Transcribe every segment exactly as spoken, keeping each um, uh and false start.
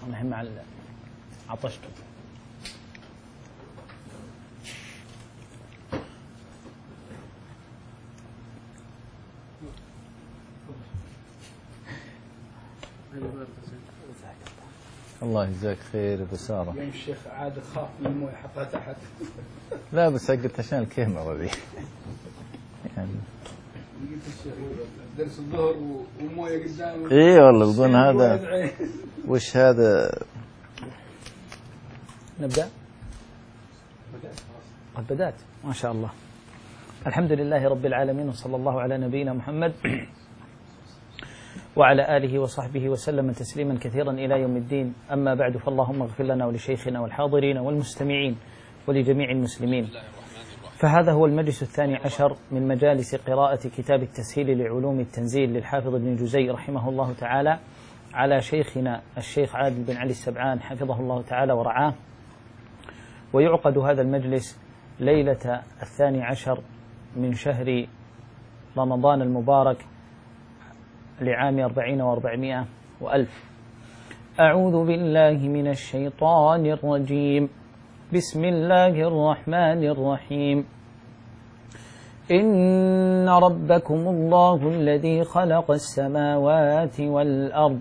نحن مع عطشته. الله يجزاك خير بسارة. يوم الشيخ عاد خاف من المويه حطها تحت. لا بس قلت عشان الكاميرا ذي يعني. قلت الشيخ درس الظهر والمويه قدام. اي والله بدون هذا. وش هذا؟ نبدأ؟ قد بدأت ما شاء الله. الحمد لله رب العالمين، وصلى الله على نبينا محمد وعلى آله وصحبه وسلم تسليما كثيرا إلى يوم الدين. أما بعد، فاللهم اغفر لنا ولشيخنا والحاضرين والمستمعين ولجميع المسلمين. فهذا هو المجلس الثاني عشر من مجالس قراءة كتاب التسهيل لعلوم التنزيل للحافظ ابن جزي رحمه الله تعالى على شيخنا الشيخ عادل بن علي السبعان حفظه الله تعالى ورعاه. ويعقد هذا المجلس ليلة الثاني عشر من شهر رمضان المبارك لعام أربعين وأربعمائة وألف. أعوذ بالله من الشيطان الرجيم. بسم الله الرحمن الرحيم. إن ربكم الله الذي خلق السماوات والأرض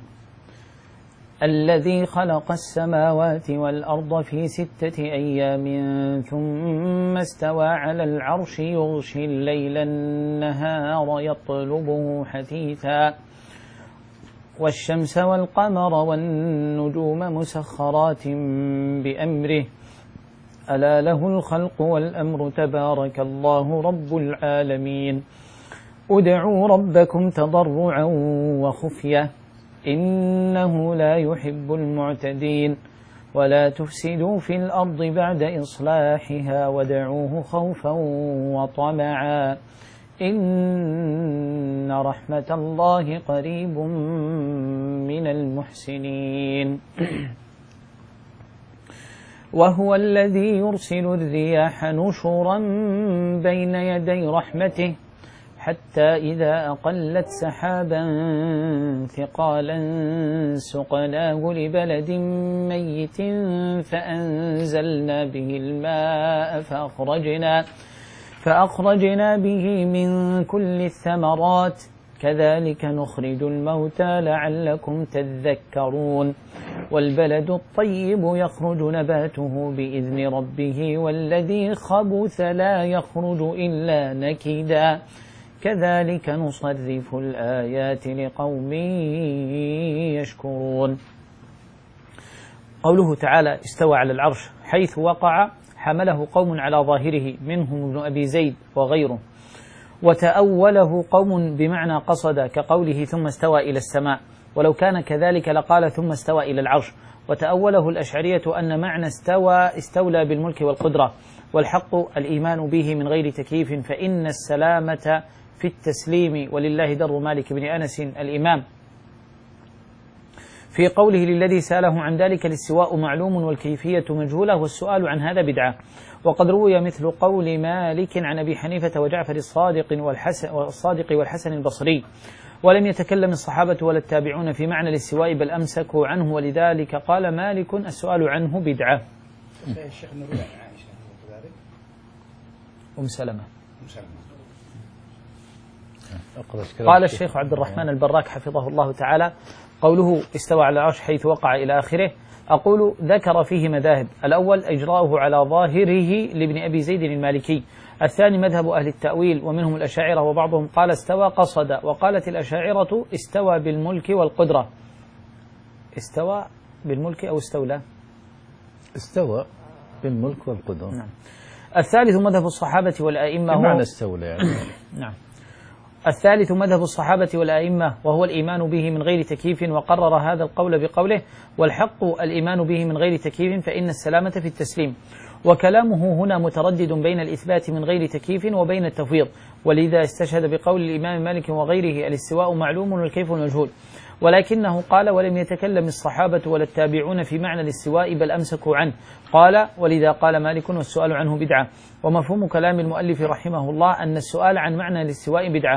الذي خلق السماوات والأرض في ستة أيام ثم استوى على العرش يغشي الليل النهار يطلبه حثيثا والشمس والقمر والنجوم مسخرات بأمره ألا له الخلق والأمر تبارك الله رب العالمين. ادعوا ربكم تضرعا وخفية إنه لا يحب المعتدين ولا تفسدوا في الأرض بعد إصلاحها وادعوه خوفا وطمعا إن رحمة الله قريب من المحسنين. وهو الذي يرسل الرياح نشرا بين يدي رحمته حتى إذا أقلت سحابا ثقالا سقناه لبلد ميت فأنزلنا به الماء فأخرجنا فأخرجنا به من كل الثمرات كذلك نخرج الموتى لعلكم تذكرون. والبلد الطيب يخرج نباته بإذن ربه والذي خبث لا يخرج إلا نكدا كذلك نصرف الآيات لقوم يشكرون. قوله تعالى استوى على العرش حيث وقع حمله قوم على ظاهره منهم ابن أبي زيد وغيره، وتأوله قوم بمعنى قصد كقوله ثم استوى إلى السماء، ولو كان كذلك لقال ثم استوى إلى العرش. وتأوله الأشعرية أن معنى استوى استولى بالملك والقدرة، والحق الإيمان به من غير تكييف، فإن السلامة في التسليم. ولله در مالك بن أنس الإمام في قوله للذي سأله عن ذلك الاستواء معلوم والكيفية مجهولة والسؤال عن هذا بدعة. وقد روي مثل قول مالك عن أبي حنيفة وجعفر الصادق والحسن, والصادق والحسن البصري، ولم يتكلم الصحابة ولا التابعون في معنى الاستواء بل أمسكوا عنه، ولذلك قال مالك السؤال عنه بدعة. الشيخ نروي عن عائشة كذلك أم سلمة. سلمة قال الشيخ عبد الرحمن البراك حفظه الله تعالى قوله استوى على العرش حيث وقع إلى آخره، أقول ذكر فيه مذاهب: الأول إجراؤه على ظاهره لابن أبي زيد المالكي، الثاني مذهب أهل التأويل ومنهم الأشاعرة، وبعضهم قال استوى قصد، وقالت الأشاعرة استوى بالملك والقدرة. استوى بالملك أو استولى؟ استوى بالملك والقدرة. نعم. الثالث مذهب الصحابة والأئمة هو معنى استولى يعني. نعم. الثالث مذهب الصحابة والأئمة وهو الإيمان به من غير تكييف، وقرر هذا القول بقوله: والحق الإيمان به من غير تكييف فإن السلامة في التسليم. وكلامه هنا متردد بين الإثبات من غير تكييف وبين التفويض، ولذا استشهد بقول الإمام مالك وغيره: الاستواء معلوم والكيف مجهول. ولكنه قال: ولم يتكلم الصحابة ولا التابعون في معنى الاستواء بل أمسكوا عنه. قال: ولذا قال مالك: والسؤال عنه بدعة. ومفهوم كلام المؤلف رحمه الله أن السؤال عن معنى الاستواء بدعة،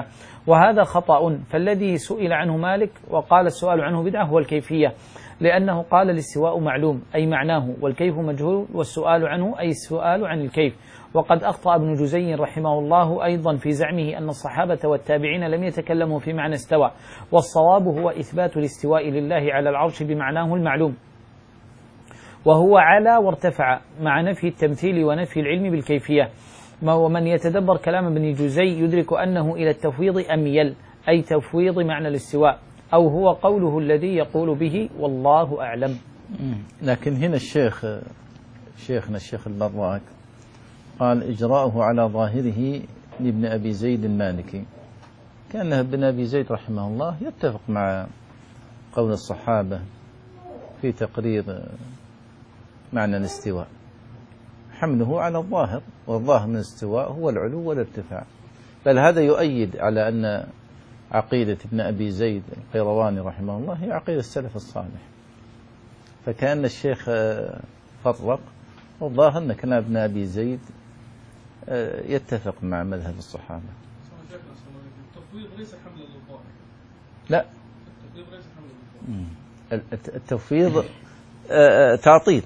وهذا خطأ. فالذي سئل عنه مالك وقال السؤال عنه بدعة هو الكيفية، لأنه قال الاستواء معلوم أي معناه، والكيف مجهول، والسؤال عنه أي السؤال عن الكيف. وقد أخطأ ابن جزي رحمه الله أيضا في زعمه أن الصحابة والتابعين لم يتكلموا في معنى استوى، والصواب هو إثبات الاستواء لله على العرش بمعناه المعلوم، وهو على وارتفع، مع نفي التمثيل ونفي العلم بالكيفية. ومن يتدبر كلام ابن جزي يدرك أنه إلى التفويض أميل، أي تفويض معنى الاستواء، أو هو قوله الذي يقول به والله أعلم. لكن هنا الشيخ شيخنا الشيخ البراك قال إجراؤه على ظاهره لابن أبي زيد المالكي، كأن ابن أبي زيد رحمه الله يتفق مع قول الصحابة في تقرير معنى الاستواء، حمله على الظاهر، والظاهر من الاستواء هو العلو والارتفاع. بل هذا يؤيد على أن عقيدة ابن أبي زيد القيرواني رحمه الله هي عقيدة السلف الصالح. فكأن الشيخ فرق، والظاهر أن كان ابن أبي زيد يتفق مع مذهب الصحابة. التفويض ليس حملا للظاهر. لا، التفويض ليس حملا للظاهر. التفويض تعطيل،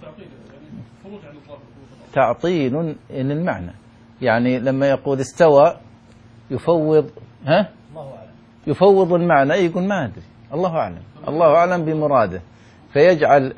تعطيل للمعنى. يعني لما يقول استوى يفوض، ها يفوض المعنى، يقول ما أدري، الله أعلم، الله أعلم بمراده، فيجعل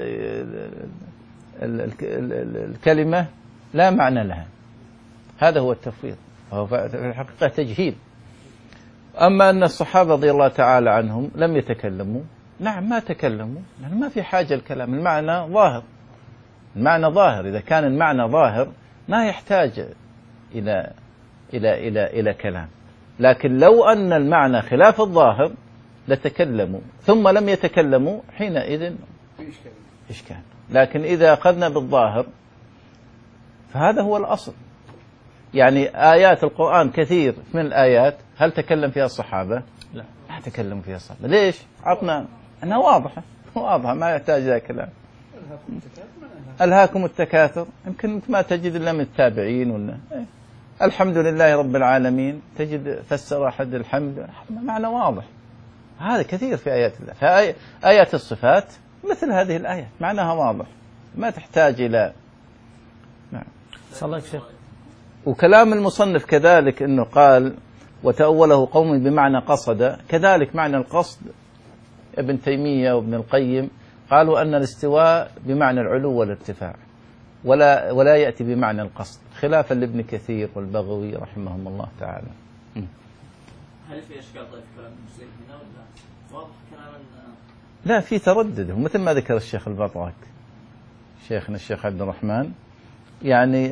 الكلمة لا معنى لها. هذا هو التفويض، وهو في الحقيقة تجهيل. أما أن الصحابة رضي الله تعالى عنهم لم يتكلموا، نعم ما تكلموا، لأن ما في حاجة الكلام، المعنى ظاهر، المعنى ظاهر. إذا كان المعنى ظاهر ما يحتاج إلى إلى إلى إلى كلام. لكن لو أن المعنى خلاف الظاهر لتكلموا، ثم لم يتكلموا، حينئذ إشكال. لكن إذا أخذنا بالظاهر فهذا هو الأصل. يعني آيات القرآن كثير من الآيات هل تكلم فيها الصحابة؟ لا، ما تكلم فيها الصحابة. ليش؟ عطنا أنها واضحة، واضحة ما يحتاج إلى كلام. ألهاكم التكاثر، يمكن ما تجد إلا من التابعين ولا إيه؟ الحمد لله رب العالمين، تجد فسر أحد الحمد، معنى واضح. هذا كثير في آيات الله. فآيات الصفات مثل هذه الآية معناها واضح، ما تحتاج إلى نعم. صلى الله عليه وسلم. وكلام المصنف كذلك أنه قال وتأوله قوم بمعنى قصد، كذلك معنى القصد ابن تيمية وابن القيم قالوا أن الاستواء بمعنى العلو والارتفاع، ولا ولا يأتي بمعنى القصد، خلافا لابن كثير والبغوي رحمهم الله تعالى. هل في إشكال طيب كلام المسلم هنا ولا واضح كلام؟ لا، في تردد، مثل ما ذكر الشيخ البطرك شيخنا الشيخ عبد الرحمن، يعني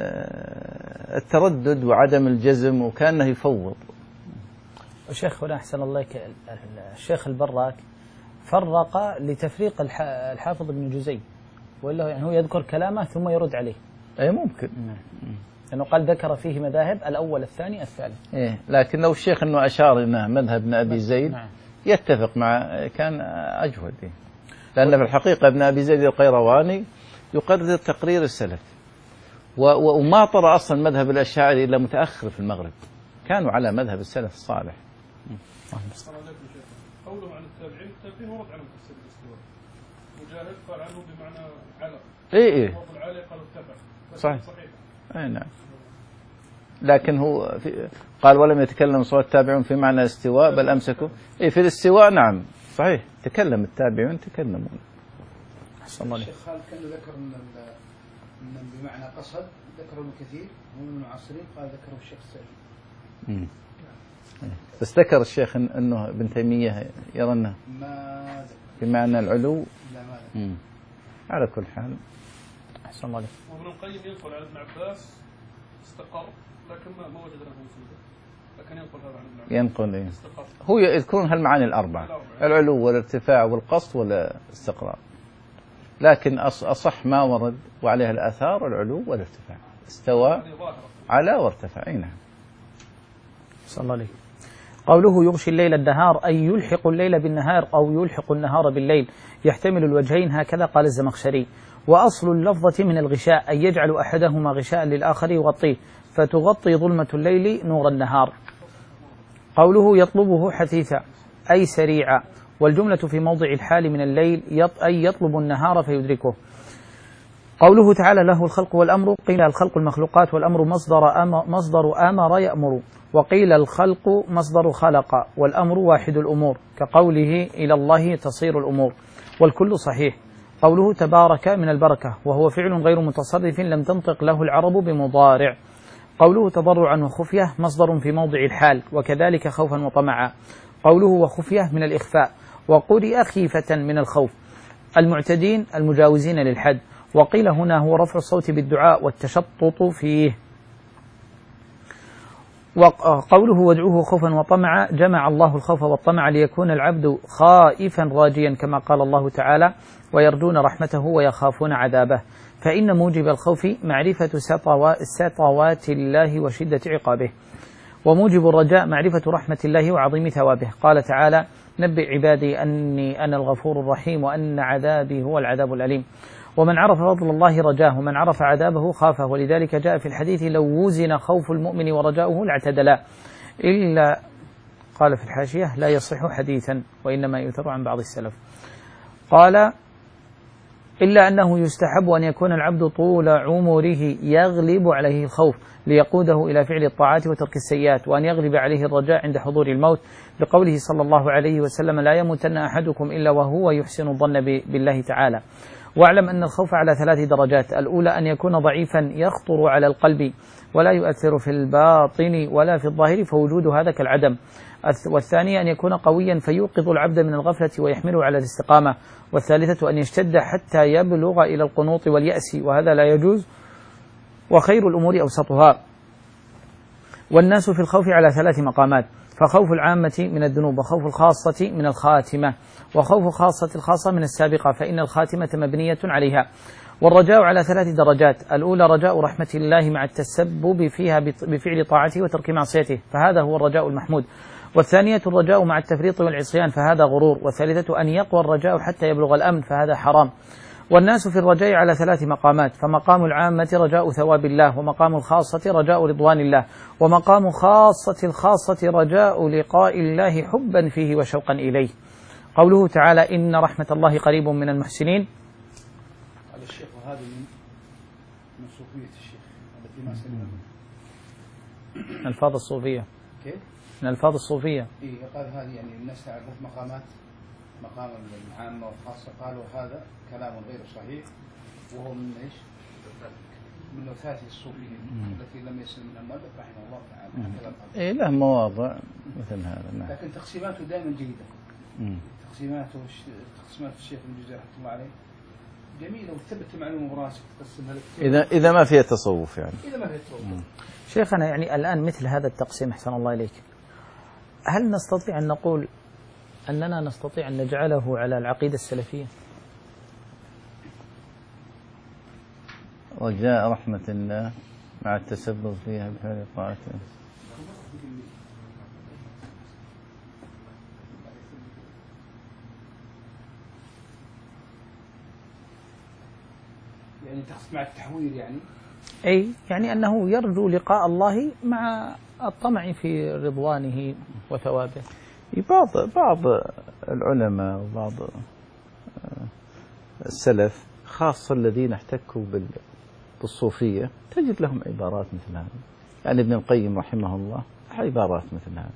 التردد وعدم الجزم، وكأنه يفوض. الشيخ هنا أحسن الله إليك، الشيخ البراك فرق لتفريق الحافظ ابن جزي، ولا يعني هو يذكر كلامه ثم يرد عليه. أي ممكن، لأنه قال ذكر فيه مذاهب، الأول الثاني الثالث. إيه، لكن لو الشيخ أنه أشار إنه مذهب ابن أبي زيد نعم. يتفق مع كان أجود، لأن في الحقيقة ابن أبي زيد القيرواني يقرر تقرير السلف، وما طرأ أصلا مذهب الأشاعرة إلا متأخر في المغرب، كانوا على مذهب السلف الصالح. قوله عن التابعين، التابعين ورد عنهم تفسير الاستواء. مجاهد قال عنه بمعنى على، إيه إيه وفي العالي قالوا اتبع، صحيح. صحيح. أي نعم. لكن هو في قال ولم يتكلم صوت التابعون في معنى الاستواء بل أمسكوا. إيه في الاستواء نعم صحيح تكلم التابعون تكلموا. أحسن الله عليك. الشيخ خالد كان ذكر من من بمعنى قصد، ذكره ابن كثير ومن المعاصرين قال ذكره الشيخ السعدي. بس ذكر الشيخ أنه ابن تيمية يرى أنه ما بمعنى العلو. لا ما ذكر. على كل حال. أحسن الله عليك. وابن القيم ينقل عن ابن عباس استقر، لكن ما ما وجدنا موجودا، لكن ينقل هذا عن ابن عباس. ينقل إيه؟ استقر. هو يذكرون هالمعاني الأربعة، العلو والارتفاع والقصد والاستقرار، لكن أصح ما ورد وعليها الآثار العلو والارتفاع، استوى على وارتفع. أي نعم. صلى الله عليه. قوله يغشي الليل النهار أي يلحق الليل بالنهار أو يلحق النهار بالليل، يحتمل الوجهين، هكذا قال الزمخشري. وأصل اللفظة من الغشاء أي يجعل أحدهما غشاء للآخر يغطيه، فتغطي ظلمة الليل نور النهار. قوله يطلبه حثيثا أي سريعا، والجملة في موضع الحال من الليل يط أي يطلب النهار فيدركه. قوله تعالى له الخلق والأمر، قيل الخلق المخلوقات والأمر مصدر أمر, مصدر أمر يأمر، وقيل الخلق مصدر خلق والأمر واحد الأمور، كقوله إلى الله تصير الأمور، والكل صحيح. قوله تبارك من البركة، وهو فعل غير متصرف لم تنطق له العرب بمضارع. قوله تضرعا وخفية مصدر في موضع الحال، وكذلك خوفا وطمعا. قوله وخفية من الإخفاء، وقرئ خيفة من الخوف، المعتدين المجاوزين للحد. وقيل هنا هو رفع الصوت بالدعاء والتشطط فيه. وقوله وادعوه خوفا وطمعا، جمع الله الخوف والطمع ليكون العبد خائفا راجيا، كما قال الله تعالى ويرجون رحمته ويخافون عذابه. فإن موجب الخوف معرفة سطوات الله وشدة عقابه، وموجب الرجاء معرفة رحمة الله وعظيم ثوابه. قال تعالى نبئ عبادي أني أنا الغفور الرحيم وأن عذابي هو العذاب الأليم. ومن عرف فضل الله رجاه، ومن عرف عذابه خافه، ولذلك جاء في الحديث لو وزن خوف المؤمن ورجاؤه لاعتدلا، إلا قال في الحاشية لا يصح حديثا وإنما يؤثر عن بعض السلف. قال إلا أنه يستحب أن يكون العبد طول عمره يغلب عليه الخوف ليقوده إلى فعل الطاعات وترك السيئات، وأن يغلب عليه الرجاء عند حضور الموت، لقوله صلى الله عليه وسلم لا يموتن أحدكم إلا وهو يحسن الظن بالله تعالى. واعلم أن الخوف على ثلاث درجات: الأولى أن يكون ضعيفا يخطر على القلب ولا يؤثر في الباطن ولا في الظاهر، فوجود هذا كالعدم. والثانية أن يكون قويا فيوقظ العبد من الغفلة ويحمله على الاستقامة. والثالثة أن يشتد حتى يبلغ إلى القنوط واليأس، وهذا لا يجوز، وخير الأمور أوسطها. والناس في الخوف على ثلاث مقامات: فخوف العامة من الذنوب، وخوف الخاصة من الخاتمة، وخوف خاصة الخاصة من السابقة، فإن الخاتمة مبنية عليها. والرجاء على ثلاث درجات: الأولى رجاء رحمة الله مع التسبب فيها بفعل طاعته وترك معصيته، فهذا هو الرجاء المحمود. والثانية الرجاء مع التفريط والعصيان، فهذا غرور. والثالثة أن يقوى الرجاء حتى يبلغ الأمن، فهذا حرام. والناس في الرجاء على ثلاث مقامات: فمقام العامة رجاء ثواب الله، ومقام الخاصة رجاء رضوان الله، ومقام خاصة الخاصة رجاء لقاء الله حبا فيه وشوقا إليه. قوله تعالى إن رحمة الله قريب من المحسنين. قال الشيخ وهذا من من صوفية الشيخ التي ما سلمها. الفاظ الصوفية. كيف؟ من الفاظ الصوفية. إيه قال هذه يعني الناس تعرف مقامات، مقام العامة والخاصة، قالوا هذا كلام غير صحيح، وهو من ايش؟ من نفاذ الصوفية التي لم يسلم من المؤلف رحمه الله تعالى. إيه له مواضع مثل هذا. نعم. لكن تقسيماته دائما جيدة. مم. تقسيماته تقسيمات الشيخ ابن الجزري رحمه الله عليه جميلة، وثبت معلومة براسك تقسمها لك. إذا إذا ما فيها تصوف يعني. إذا ما فيها تصوف. شيخنا يعني الآن مثل هذا التقسيم أحسن الله إليك، هل نستطيع أن نقول أننا نستطيع أن نجعله على العقيدة السلفية؟ رجاء رحمة الله مع التسبب فيها بفعل طاعته. يعني تقصد مع التحويل يعني؟ أي يعني أنه يرجو لقاء الله مع الطمع في رضوانه وثوابه. بعض بعض العلماء وبعض السلف خاصة الذين احتكوا بالصوفية تجد لهم عبارات مثل هذه. يعني ابن القيم رحمه الله عبارات مثل هذه.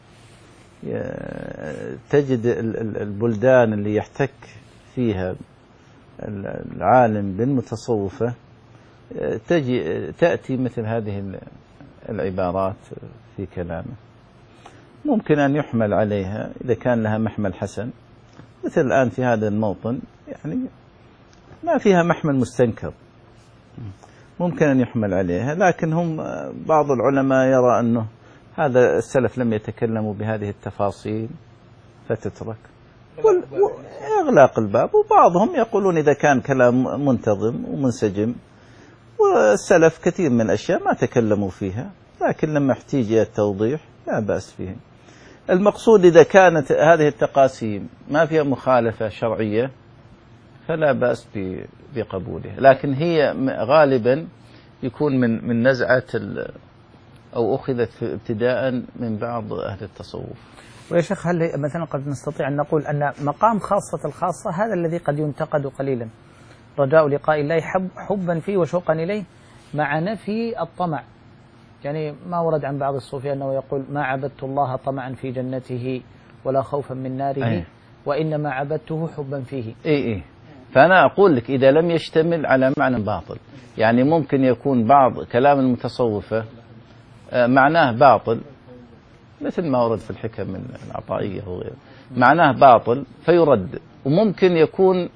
تجد البلدان اللي يحتك فيها العالم بالمتصوفة تجي تأتي مثل هذه العبارات في كلامه، ممكن أن يحمل عليها إذا كان لها محمل حسن، مثل الآن في هذا الموطن يعني ما فيها محمل مستنكر، ممكن أن يحمل عليها، لكن هم بعض العلماء يرى أنه هذا السلف لم يتكلموا بهذه التفاصيل فتترك وإغلاق الباب. وبعضهم يقولون إذا كان كلام منتظم ومنسجم، والسلف كثير من الأشياء ما تكلموا فيها، لكن لما احتيج إلى التوضيح لا بأس فيه. المقصود إذا كانت هذه التقاسيم ما فيها مخالفة شرعية فلا بأس بقبوله، لكن هي غالبا يكون من من نزعة أو أخذت ابتداء من بعض أهل التصوف. ويا شيخ هل مثلا قد نستطيع أن نقول أن مقام خاصة الخاصة هذا الذي قد ينتقد قليلا، رجاء لقاء الله حب حبا فيه وشوقا إليه مع نفي الطمع، يعني ما ورد عن بعض الصوفية أنه يقول ما عبدت الله طمعا في جنته ولا خوفا من ناره أيه. وإنما عبدته حبا فيه. إيه إيه. فأنا أقول لك إذا لم يشتمل على معنى باطل، يعني ممكن يكون بعض كلام المتصوفة معناه باطل مثل ما ورد في الحكم العطائية وغيره، معناه باطل فيرد، وممكن يكون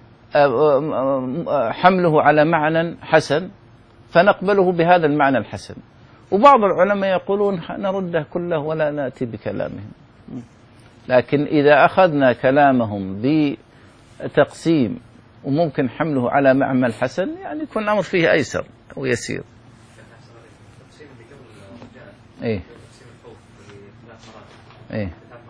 حمله على معنى حسن فنقبله بهذا المعنى الحسن. وبعض العلماء يقولون نرده كله ولا نأتي بكلامهم. لكن إذا أخذنا كلامهم بتقسيم وممكن حمله على معنى الحسن يعني يكون الأمر فيه أيسر ويسير. إيه إيه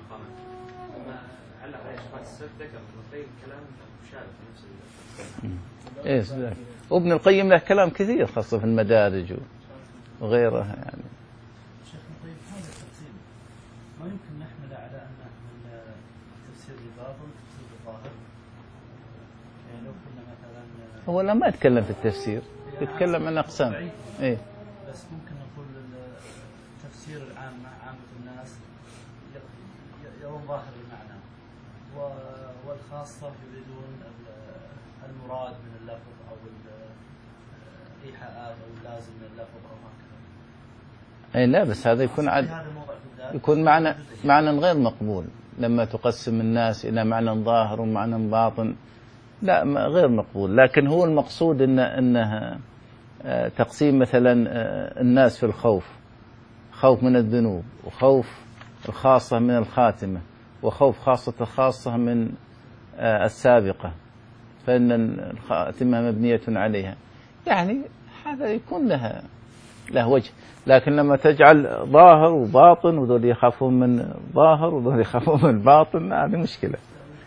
إيه وابن القيم له كلام كثير خاصة في المدارج وغيرها يعني. شيخ طيب هذا التقسيم ما يمكن نحمل على أن التفسير الباطن تفسير الظاهر، يعني لو كنا مثلا هو لا ما يتكلم في التفسير، يتكلم عن أقسام. إيه بس ممكن نقول التفسير العام عامة الناس يرون ظاهر المعنى والخاصة يريدون المراد من اللفظ أو الإيحاءات أو اللازم من اللفظ أو هكذا. أي لا بس هذا يكون عد يكون معنى معنى غير مقبول لما تقسم الناس إلى معنى ظاهر ومعنى باطن، لا غير مقبول. لكن هو المقصود إن إنها تقسيم مثلا الناس في الخوف، خوف من الذنوب وخوف الخاصة من الخاتمة وخوف خاصة الخاصة من السابقة، فإن الخاتمة مبنية عليها، يعني هذا يكون لها له وجه. لكن لما تجعل ظاهر وباطن وذول يخافون من ظاهر وذول يخافون من باطن هذه مشكلة.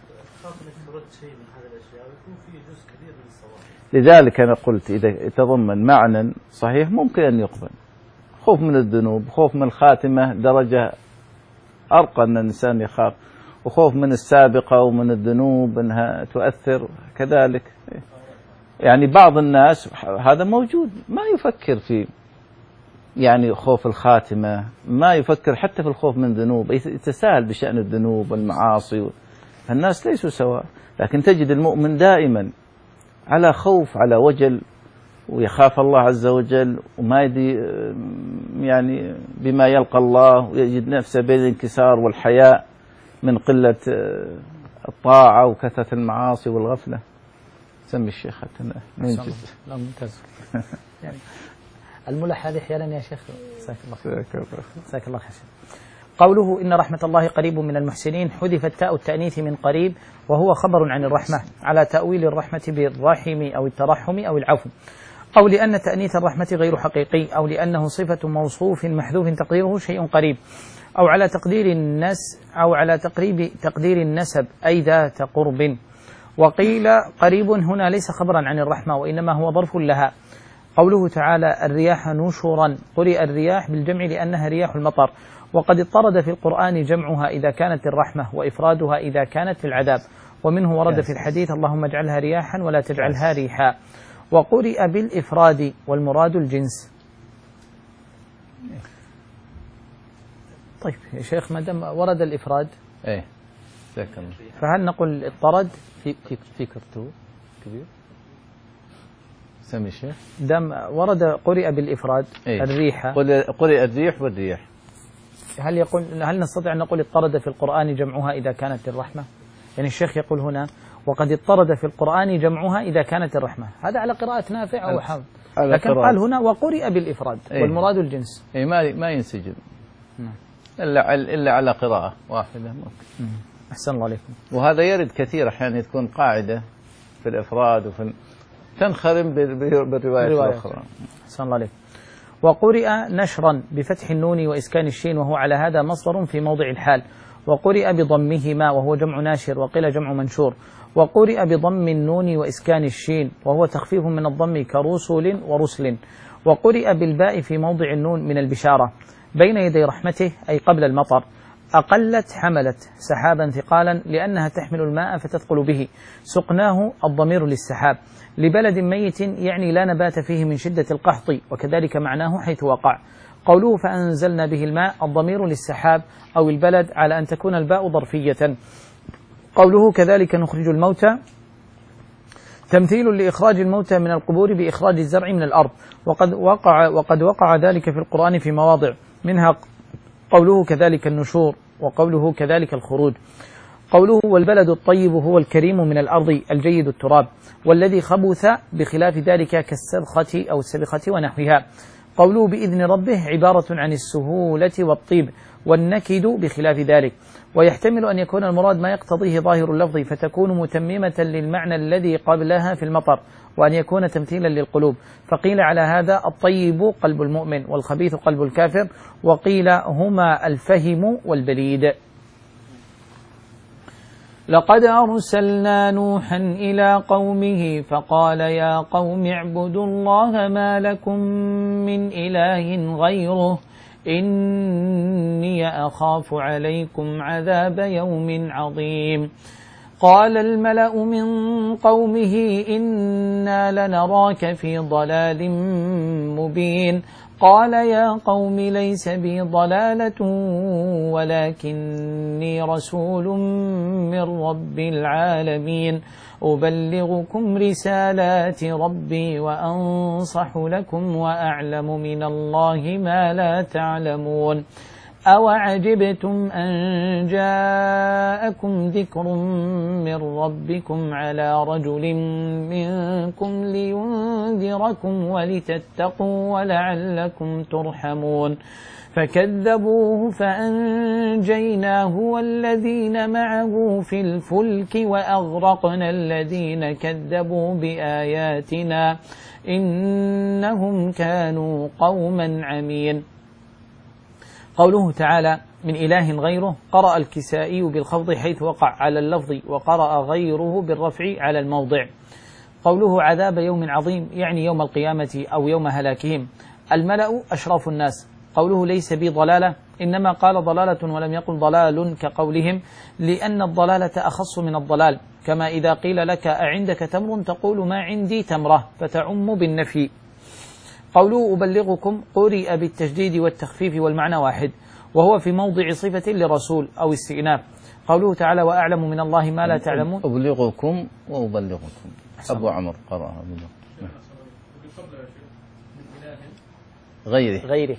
لذلك أنا قلت إذا يتضمن معنى صحيح ممكن أن يقبل. خوف من الذنوب، خوف من الخاتمة درجة أرقى أن الإنسان يخاف، وخوف من السابقة ومن الذنوب أنها تؤثر كذلك. يعني بعض الناس هذا موجود ما يفكر في يعني خوف الخاتمة، ما يفكر حتى في الخوف من الذنوب، يتساهل بشأن الذنوب والمعاصي. الناس ليسوا سواء، لكن تجد المؤمن دائما على خوف على وجل ويخاف الله عز وجل وما يدري يعني بما يلقى الله، ويجد نفسه بين الانكسار والحياء من قلة الطاعة وكثرة المعاصي والغفلة. سمي الشيخ حتى ننجز. لا ممتاز. يعني الملح هذه احيانا يا شيخ. جزاك الله خير. جزاك الله خير. قوله إن رحمة الله قريب من المحسنين، حذفت تاء التأنيث من قريب وهو خبر عن الرحمة على تأويل الرحمة بالرحم أو الترحم أو العفو، أو لأن تأنيث الرحمة غير حقيقي، أو لأنه صفة موصوف محذوف تقديره شيء قريب، أو على تقدير النس أو على تقريب تقدير النسب أي ذات قرب. وقيل قريب هنا ليس خبرا عن الرحمة وإنما هو ظرف لها. قوله تعالى الرياح نشرا، قرئ الرياح بالجمع لأنها رياح المطر، وقد اضطرد في القرآن جمعها إذا كانت الرحمة وإفرادها إذا كانت العذاب، ومنه ورد في الحديث اللهم اجعلها رياحا ولا تجعلها ريحا. وقرئ بالإفراد والمراد الجنس. طيب يا شيخ ما دام ورد الإفراد إيه فهل نقول اضطرد في في في كرتون كبير سمي الشيخ دام ورد قرئ بالإفراد إيه؟ الريحة، قرئ الريح والرياح، هل يقول هل نستطيع أن نقول اضطرد في القرآن جمعها إذا كانت الرحمة؟ يعني الشيخ يقول هنا وقد اضطرد في القرآن جمعها إذا كانت الرحمة، هذا على قراءة نافع أو حافظ، لكن قرآن. قال هنا وقرئ بالإفراد إيه؟ والمراد الجنس. إيه ما ما ينسجم إلا إلا على قراءة واحدة ممكن. أحسن الله عليكم. وهذا يرد كثير أحيانا تكون قاعدة في الإفراد وفي تنخرم بالرواية الأخرى. أحسن الله عليكم. وقرئ نشرا بفتح النون وإسكان الشين وهو على هذا مصدر في موضع الحال، وقرئ بضمهما وهو جمع ناشر وقيل جمع منشور، وقرئ بضم النون وإسكان الشين وهو تخفيف من الضم كرسل ورسل، وقرئ بالباء في موضع النون من البشارة بين يدي رحمته أي قبل المطر. أقلت حملت سحابا ثقالا لأنها تحمل الماء فتثقل به. سقناه الضمير للسحاب. لبلد ميت يعني لا نبات فيه من شدة القحط، وكذلك معناه حيث وقع. قوله فأنزلنا به الماء الضمير للسحاب أو البلد على أن تكون الباء ظرفية. قوله كذلك نخرج الموتى تمثيل لإخراج الموتى من القبور بإخراج الزرع من الأرض، وقد وقع, وقد وقع ذلك في القرآن في مواضع، منها قوله كذلك النشور، وقوله كذلك الخروج. قوله والبلد الطيب هو الكريم من الأرض الجيد التراب، والذي خبث بخلاف ذلك كالسبخة أو السبخة ونحوها. قوله بإذن ربه عبارة عن السهولة والطيب، والنكد بخلاف ذلك. ويحتمل أن يكون المراد ما يقتضيه ظاهر اللفظ فتكون متممة للمعنى الذي قبلها في المطر، وأن يكون تمثيلا للقلوب. فقيل على هذا الطيب قلب المؤمن والخبيث قلب الكافر، وقيل هما الفهم والبليد. لقد أرسلنا نوحا إلى قومه فقال يا قوم اعبدوا الله ما لكم من إله غيره إني أخاف عليكم عذاب يوم عظيم. قال الملأ من قومه إنا لنراك في ضلال مبين. قال يا قوم ليس بي ضلالة ولكني رسول من رب العالمين أبلغكم رسالات ربي وأنصح لكم وأعلم من الله ما لا تعلمون. أوعجبتم أن جاءكم ذكر من ربكم على رجل منكم لينذركم ولتتقوا ولعلكم ترحمون. فكذبوه فأنجيناه والذين معه في الفلك وأغرقنا الذين كذبوا بآياتنا إنهم كانوا قوما عمين. قوله تعالى من إله غيره قرأ الكسائي بالخفض حيث وقع على اللفظ، وقرأ غيره بالرفع على الموضع. قوله عذاب يوم عظيم يعني يوم القيامة أو يوم هلاكهم. الملأ أشراف الناس. قوله ليس بي ضلالة إنما قال ضلالة ولم يقل ضلال كقولهم، لأن الضلالة أخص من الضلال، كما إذا قيل لك أعندك تمر تقول ما عندي تمرة فتعم بالنفي. قوله أبلغكم قرئ بالتشديد والتخفيف والمعنى واحد، وهو في موضع صفة لرسول أو استئناف. قوله تعالى وأعلم من الله ما لا تعلمون. أبلغكم وأبلغكم. أبو عمر قرأ غيره غيره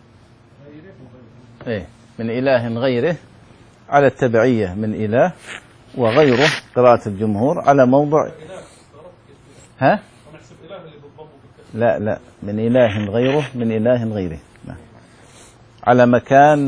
إيه من إله غيره على التبعية من إله، وغيره قراءة الجمهور على موضع ها لا لا من إله غيره من إله غيره لا. على مكان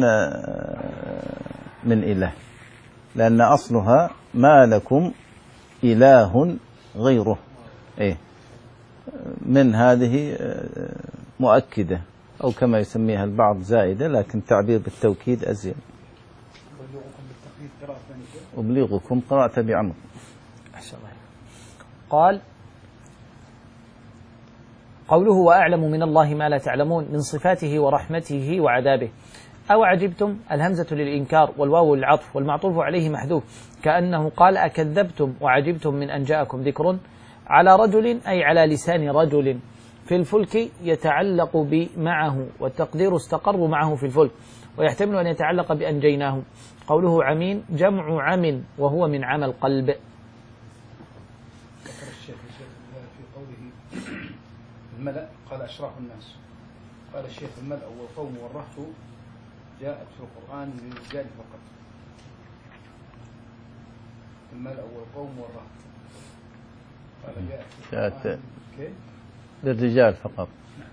من إله، لأن أصلها ما لكم إله غيره إيه من هذه مؤكدة أو كما يسميها البعض زائدة، لكن تعبير بالتوكيد أزين. أبلغكم قراءة بعمر. قال قوله وأعلم من الله ما لا تعلمون من صفاته ورحمته وعذابه. أو عجبتم الهمزة للإنكار والواو للعطف والمعطوف عليه محذوف، كأنه قال أكذبتم وعجبتم من أن جاءكم ذكر على رجل أي على لسان رجل في الفلك يتعلق بمعه، والتقدير استقر معه في الفلك، ويحتمل أن يتعلق بأنجيناه. قوله عمين جمع عم وهو من عمى القلب. ذكر الشيخ في قوله الملأ قال أشراف الناس. قال الشيخ الملأ والقوم والرهط جاءت في القرآن للرجال فقط. الملأ والقوم والرهط قال جاءت في القرآن للرجال فقط.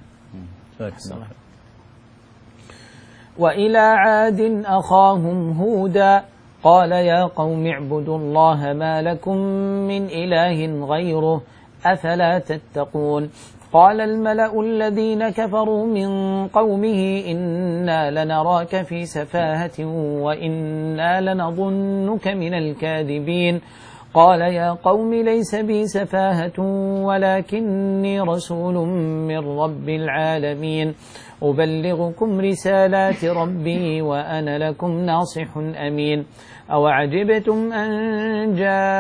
وإلى عاد أخاهم هودا قال يا قوم اعبدوا الله ما لكم من إله غيره أفلا تتقون. قال الملأ الذين كفروا من قومه إنا لنراك في سفاهة وإنا لنظنك من الكاذبين. قال يا قوم ليس بي سفاهة ولكني رسول من رب العالمين أبلغكم رسالات ربي وأنا لكم ناصح أمين أوعجبتم أن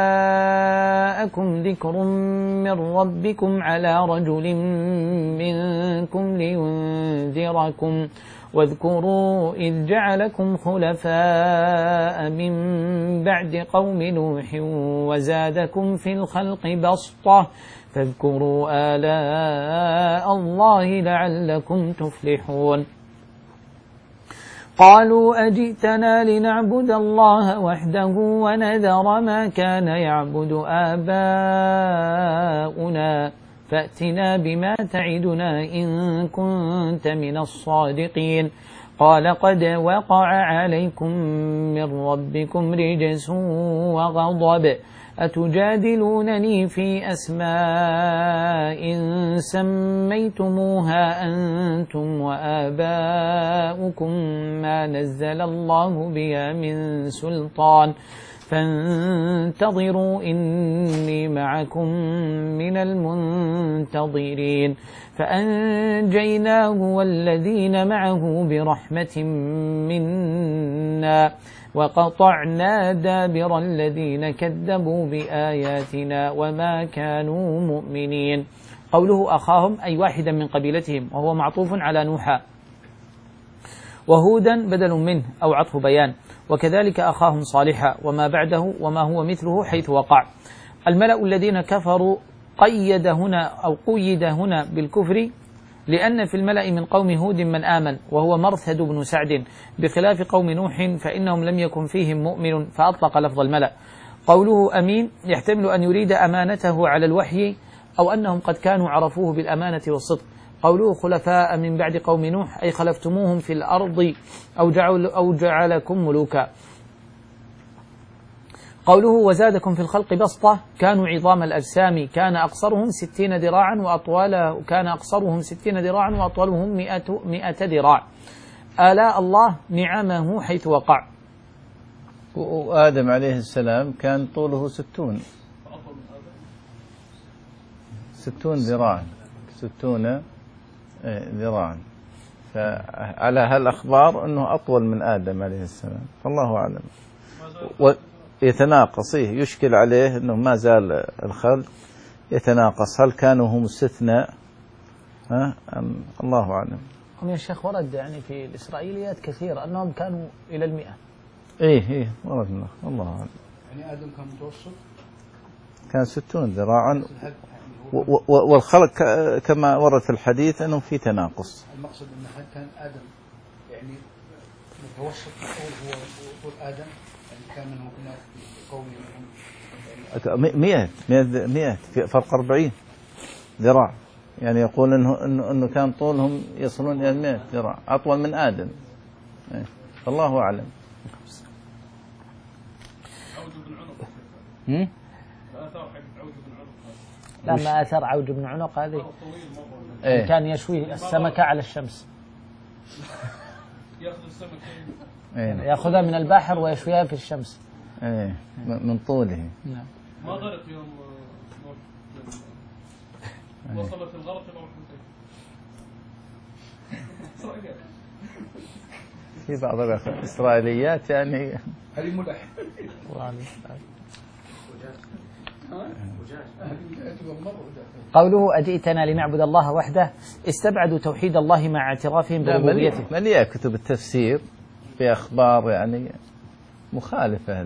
جاءكم ذكر من ربكم على رجل منكم لينذركم واذكروا إذ جعلكم خلفاء من بعد قوم نوح وزادكم في الخلق بسطة فاذكروا آلاء الله لعلكم تفلحون قالوا أجئتنا لنعبد الله وحده ونذر ما كان يعبد آباؤنا فأتنا بما تعدنا إن كنت من الصادقين قال قد وقع عليكم من ربكم رجس وغضب أتجادلونني في أسماء سميتموها أنتم وآباؤكم ما نزل الله بها من سلطان فانتظروا إني معكم من المنتظرين فأنجيناه والذين معه برحمة منا وقطعنا دابر الذين كذبوا بآياتنا وما كانوا مؤمنين. قوله أخاهم أي واحدا من قبيلتهم وهو معطوف على نوح، وهودا بدل منه أو عطف بيان، وكذلك أخاهم صالحا وما بعده وما هو مثله حيث وقع. الملأ الذين كفروا قيد هنا أو قيد هنا بالكفر لأن في الملأ من قوم هود من آمن وهو مرثد بن سعد، بخلاف قوم نوح فإنهم لم يكن فيهم مؤمن فأطلق لفظ الملأ. قوله أمين يحتمل أن يريد أمانته على الوحي أو أنهم قد كانوا عرفوه بالأمانة والصدق. قوله خلفاء من بعد قوم نوح أي خلفتموهم في الأرض أو, جعل أو جعلكم ملوكا. قوله وزادكم في الخلق بسطة كانوا عظام الأجسام كان أقصرهم ستين ذراعا وأطواله كان أقصرهم ستين ذراعا وأطولهم مئة, مئة ذراع. آلاء الله نعمه حيث وقع. وآدم عليه السلام كان طوله ستون ستون ذراعا ستون ذراعا، فعلى هالأخبار أنه أطول من آدم عليه السلام، فالله أعلم. ويتناقص يشكل عليه أنه ما زال الخلق يتناقص، هل كانوا هم استثناء ها أم الله أعلم. هم يا شيخ ورد يعني في الإسرائيليات كثير أنهم كانوا إلى المئة. إيه إيه ورد الله أعلم. يعني آدم كان متوسط كان ستون ذراعا، والخلق كما ورد في الحديث أنه في تناقص. المقصد أن هل كان آدم يعني متوسط طول هو طول آدم، يعني كان منهم هناك قوم منهم مئة مئة مئة فرق أربعين ذراع، يعني يقول إنه إنه إنه كان طولهم يصلون إلى مئة ذراع، أطول من آدم. فالله أعلم. هم؟ لما أثر عوج بن عنق هذه إيه؟ كان يشوي السمكة على الشمس، ياخذ السمكة إيه؟ يأخذها من البحر ويشويها في الشمس. إيه من طوله. نعم. ما غرق يوم وصلت الغرق إلى مرحلتين. في بعض الإسرائيليات يعني هذه ملح. قوله أجئتنا لنعبد الله وحده استبعدوا توحيد الله مع اعترافهم بربوبيته. مليئة كتب التفسير في أخبار يعني مخالفة.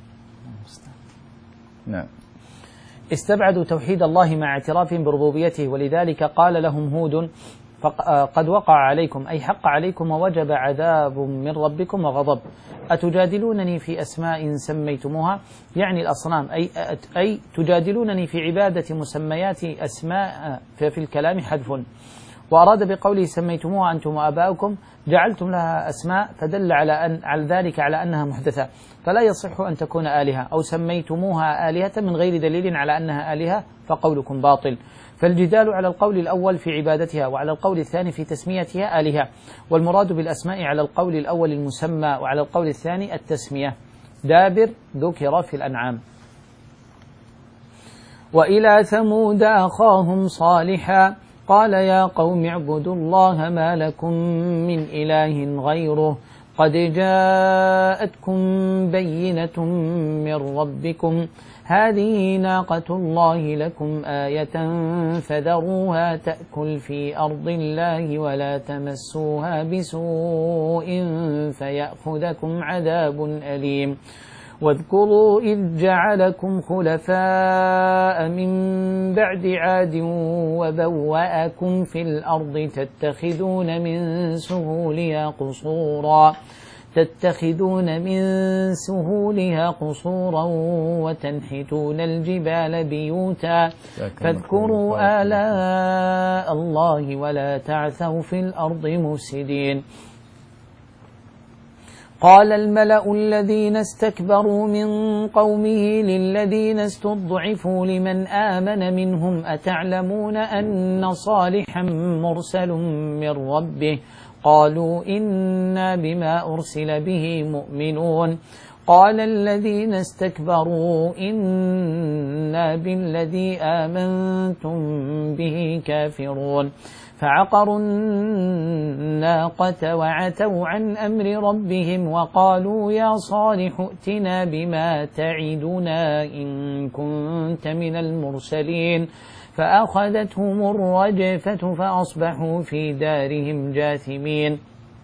نعم. استبعدوا توحيد الله مع اعترافهم بربوبيته، ولذلك قال لهم هود قد وقع عليكم أي حق عليكم ووجب عذاب من ربكم وغضب. أتجادلونني في أسماء سميتموها، يعني الأصنام، أي, أي تجادلونني في عبادة مسميات أسماء في الكلام حذف. وأراد بقوله سميتموها أنتم وآباؤكم جعلتم لها أسماء، فدل على أن على ذلك على أنها محدثة، فلا يصح أن تكون آلهة، أو سميتموها آلهة من غير دليل على أنها آلهة فقولكم باطل. فالجدال على القول الأول في عبادتها وعلى القول الثاني في تسميتها آلهة، والمراد بالأسماء على القول الأول المسمى وعلى القول الثاني التسمية. دابر ذكر في الأنعام. وإلى ثمود أخاهم صالحا قال يا قوم اعبدوا الله ما لكم من إله غيره قد جاءتكم بينة من ربكم هذه ناقة الله لكم آية فذروها تأكل في أرض الله ولا تمسوها بسوء فيأخذكم عذاب أليم واذكروا إذ جعلكم خلفاء من بعد عاد وبوأكم في الأرض تتخذون من سهولها قصورا تتخذون من سهولها قصورا وتنحتون الجبال بيوتا فاذكروا آلاء الله ولا تعثوا في الأرض مفسدين قال الملأ الذين استكبروا من قومه للذين استضعفوا لمن آمن منهم أتعلمون أن صالحا مرسل من ربه قالوا إنا بما أرسل به مؤمنون قال الذين استكبروا إنا بالذي آمنتم به كافرون فعقروا الناقة وعتوا عن أمر ربهم وقالوا يا صالح ائتنا بما تعدنا إن كنت من المرسلين فأخذتهم الرجفة فأصبحوا في دارهم جاثمين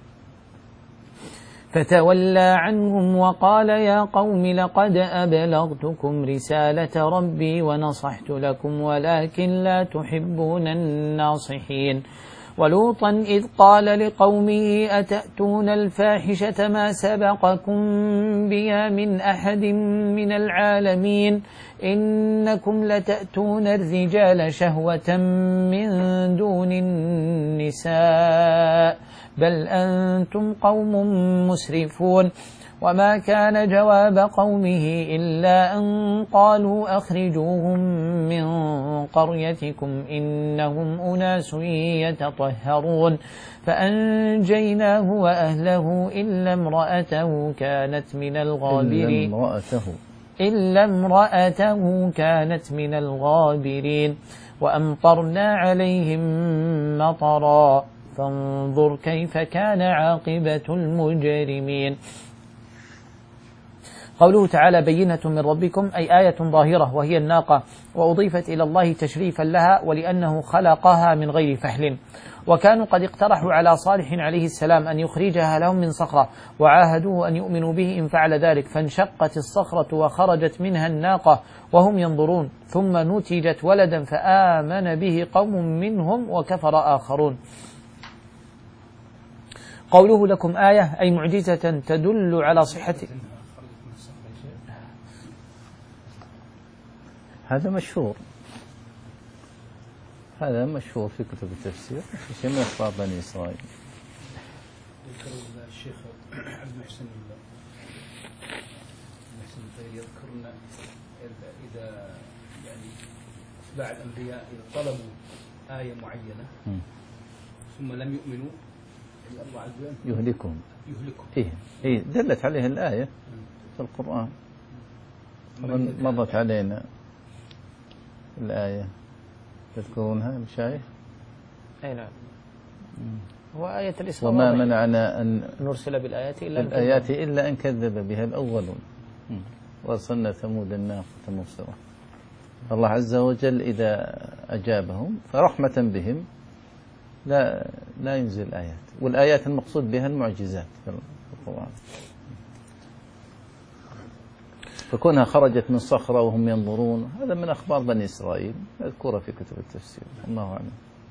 فتولى عنهم وقال يا قوم لقد أبلغتكم رسالة ربي ونصحت لكم ولكن لا تحبون الناصحين ولوطا إذ قال لقومه أتأتون الفاحشة ما سبقكم بها من أحد من العالمين إنكم لتأتون الرجال شهوة من دون النساء بل أنتم قوم مسرفون وما كان جواب قومه إلا أن قالوا أخرجوهم من قريتكم إنهم أناس يتطهرون فأنجيناه وأهله إلا امرأته كانت من الغابرين إلا امرأته إلا امرأته كانت من الغابرين وأمطرنا عليهم مطرا فانظر كيف كان عاقبة المجرمين. قوله تعالى بينة من ربكم أي آية ظاهرة وهي الناقة وأضيفت إلى الله تشريفا لها ولأنه خلقها من غير فحل وكانوا قد اقترحوا على صالح عليه السلام أن يخرجها لهم من صخرة وعاهدوه أن يؤمنوا به إن فعل ذلك فانشقت الصخرة وخرجت منها الناقة وهم ينظرون ثم نتجت ولدا فآمن به قوم منهم وكفر آخرون. قوله لكم آية أي معجزة تدل على صحة هذا مشهور هذا مشهور في كتب التفسير في شيء من أخبار بني إسرائيل. الشيخ عبد المحسن يذكرنا إذا يعني أتباع الأنبياء إذا طلبوا آية معينة م. ثم لم يؤمنوا الله عز وجل يهلكهم يهلكهم إيه إيه دلت عليه الآية في القرآن مضت علينا الآية تذكرونها مشايخ؟ أي نعم هو آية الإسراء وما منعنا أن نرسل بالآيات إلا الآيات إلا أن كذب بها الأولون وصلنا ثمود الناقة مبصرة. الله عز وجل إذا أجابهم فرحمة بهم لا لا ينزل آيات والآيات المقصود بها المعجزات في القرآن فكونها خرجت من صخرة وهم ينظرون هذا من أخبار بني إسرائيل مذكورة في كتب التفسير الله أعلم.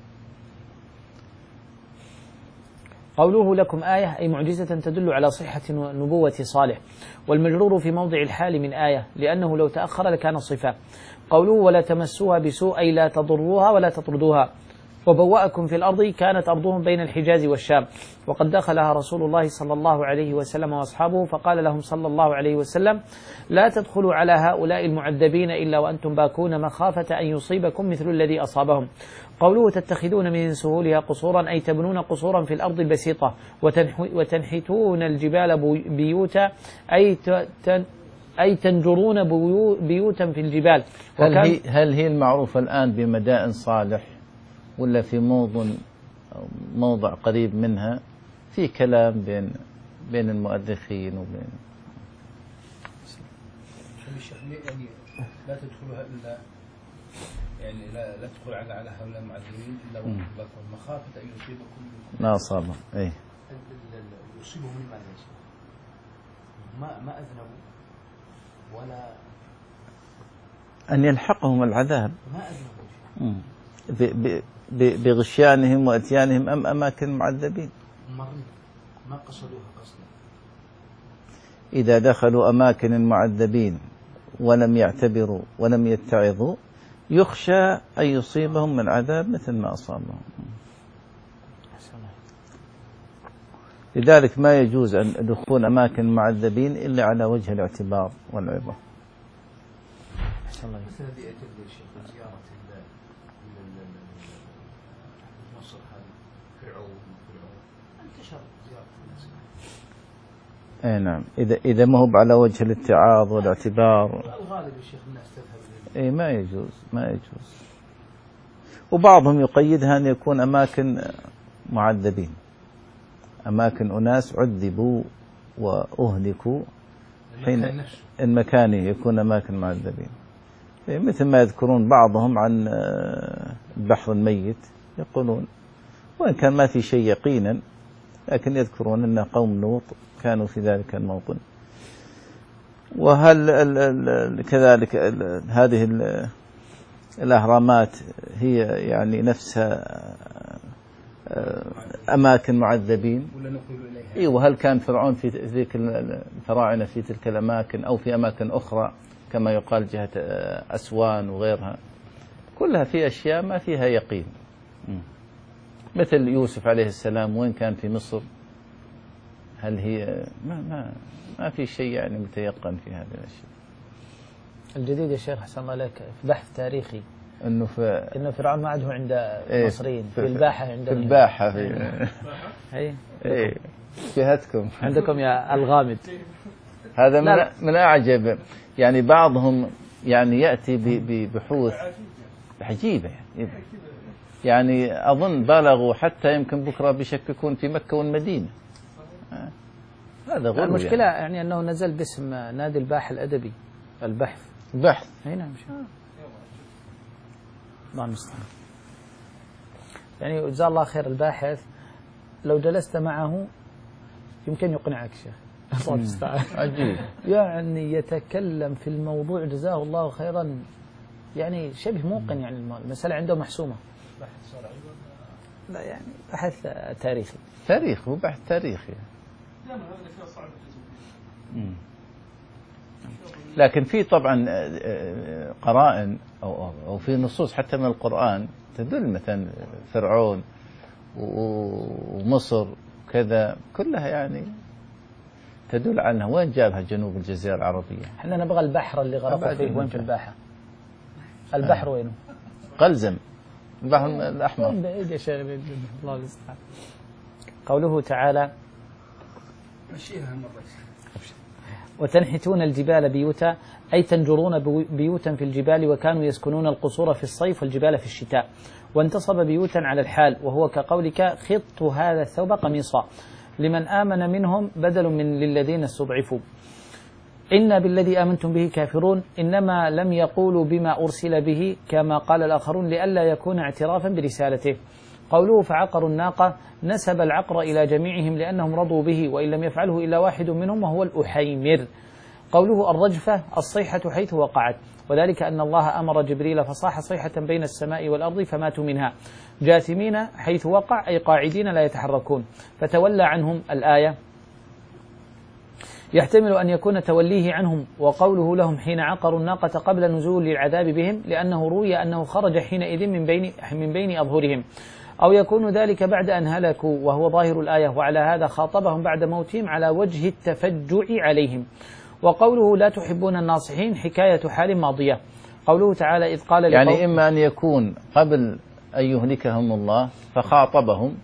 قوله لكم آية أي معجزة تدل على صحة نبوة صالح والمجرور في موضع الحال من آية لأنه لو تأخر لكان صفة. قوله ولا تمسوها بسوء أي لا تضروها ولا تطردوها وبوأكم في الأرض كانت أرضهم بين الحجاز والشام وقد دخلها رسول الله صلى الله عليه وسلم وأصحابه فقال لهم صلى الله عليه وسلم لا تدخلوا على هؤلاء المعذبين إلا وأنتم باكون مخافة أن يصيبكم مثل الذي أصابهم. قوله تتخذون من سهولها قصورا أي تبنون قصورا في الأرض البسيطة وتنحتون الجبال بيوتا أي أي تنجرون بيو- بيوتا في الجبال. هل وكان هي هل هي المعروفة الآن بمدائن صالح ولا في موضع موضع قريب منها؟ في كلام بين بين المؤرخين وبين الشيخ يعني لا تدخلها الا يعني لا لا تدخل على على هؤلاء المعذبين الا وقت مخافه ان يصيبكم ما صار اي يصيبهم من ماذا يا شيخ؟ ما ما اذنبوا ولا أن يلحقهم العذاب ما اذنبوا مم. ب- ب- ب- بغشيانهم وأتيانهم أم أماكن معذبين. مريض ما قصدوها قصدا. إذا دخلوا أماكن المعذبين ولم يعتبروا ولم يتعظوا يخشى أن يصيبهم من عذاب مثل ما أصابهم. لذلك ما يجوز أن دخول أماكن المعذبين إلا على وجه الاعتبار والعظة. مثل هذه أجل الشيخ زيارة مصر هذه فرعون فرعون انتشر زيارة الناس. أي نعم، إذا إذا ما هو على وجه الاتعاظ والاعتبار. الغالب يا شيخ الناس تذهب أي ما يجوز ما يجوز. وبعضهم يقيدها أن يكون أماكن معذبين، أماكن أناس عذبوا وأهلكوا حين المكان يكون أماكن معذبين. مثل ما يذكرون بعضهم عن البحر الميت، يقولون وإن كان ما في شيء يقينا لكن يذكرون أن قوم لوط كانوا في ذلك الموطن. وهل ال ال كذلك ال هذه ال الأهرامات هي يعني نفسها أماكن معذبين؟ إيه، وهل كان فرعون في ذيك الفراعنة في تلك الأماكن أو في أماكن أخرى كما يقال جهة أسوان وغيرها؟ كلها في أشياء ما فيها يقين، مثل يوسف عليه السلام وين كان في مصر، هل هي ما ما ما في شيء يعني متيقن في هذه الأشياء. الجديد يا شيخ حسن الله عليك في بحث تاريخي إنه في إنه فرعون ما عده عند المصريين، في, في الباحة عندنا في الباحة في أي إيه جهتكم عندكم يا الغامد. هذا من لا. من أعجب، يعني بعضهم يعني يأتي ببحوث عجيبة يعني, يعني أظن بالغوا حتى يمكن بكرة بيشككون في مكة والمدينة. هذا غلو. المشكلة يعني. يعني أنه نزل باسم نادي الباحة الأدبي البحث بحث. أي نعم. الله المستعان. يعني جزاه الله خير الباحث لو جلست معه يمكن يقنعك شيخ. الله المستعان. عجيب. يعني يتكلم في الموضوع جزاه الله خيرا، يعني شبه موقن، يعني المسألة عنده محسومة. بحث شرعي لا يعني بحث تاريخي. تاريخ، هو بحث تاريخي. لكن في طبعا قرائن أو أو في نصوص حتى من القرآن تدل، مثلا فرعون ومصر كذا كلها يعني تدل عنها. وين جابها جنوب الجزيرة العربية؟ احنا نبغى البحر اللي غرقوا فيه وين في الباحة؟ البحر وينه؟ قلزم، البحر الأحمر. بعيد يا شيخ الله المستعان. قوله تعالى مشيها مرة. وتنحتون الجبال بيوتا أي تنجرون بيوتا في الجبال، وكانوا يسكنون القصور في الصيف والجبال في الشتاء. وانتصب بيوتا على الحال، وهو كقولك خط هذا الثوب قميصا لمن آمن منهم بدل من للذين استضعفوا. إنا بالذي آمنتم به كافرون، إنما لم يقولوا بما أرسل به كما قال الآخرون لئلا يكون اعترافا برسالته. قوله فعقروا الناقة نسب العقر إلى جميعهم لأنهم رضوا به، وإن لم يفعله إلا واحد منهم وهو الأحيمر. قوله الرجفة الصيحة حيث وقعت، وذلك أن الله أمر جبريل فصاح صيحة بين السماء والأرض فماتوا منها. جاثمين حيث وقع أي قاعدين لا يتحركون، فتولى عنهم الآية يحتمل أن يكون توليه عنهم، وقوله لهم حين عقروا الناقة قبل نزول العذاب بهم لأنه روي أنه خرج حينئذ من بين من بين أظهرهم، أو يكون ذلك بعد أن هلكوا وهو ظاهر الآية، وعلى هذا خاطبهم بعد موتهم على وجه التفجع عليهم. وقوله لا تحبون الناصحين حكاية حال ماضية. قوله تعالى إذ قال يعني إما أن يكون قبل أن يهلكهم الله فخاطبهم،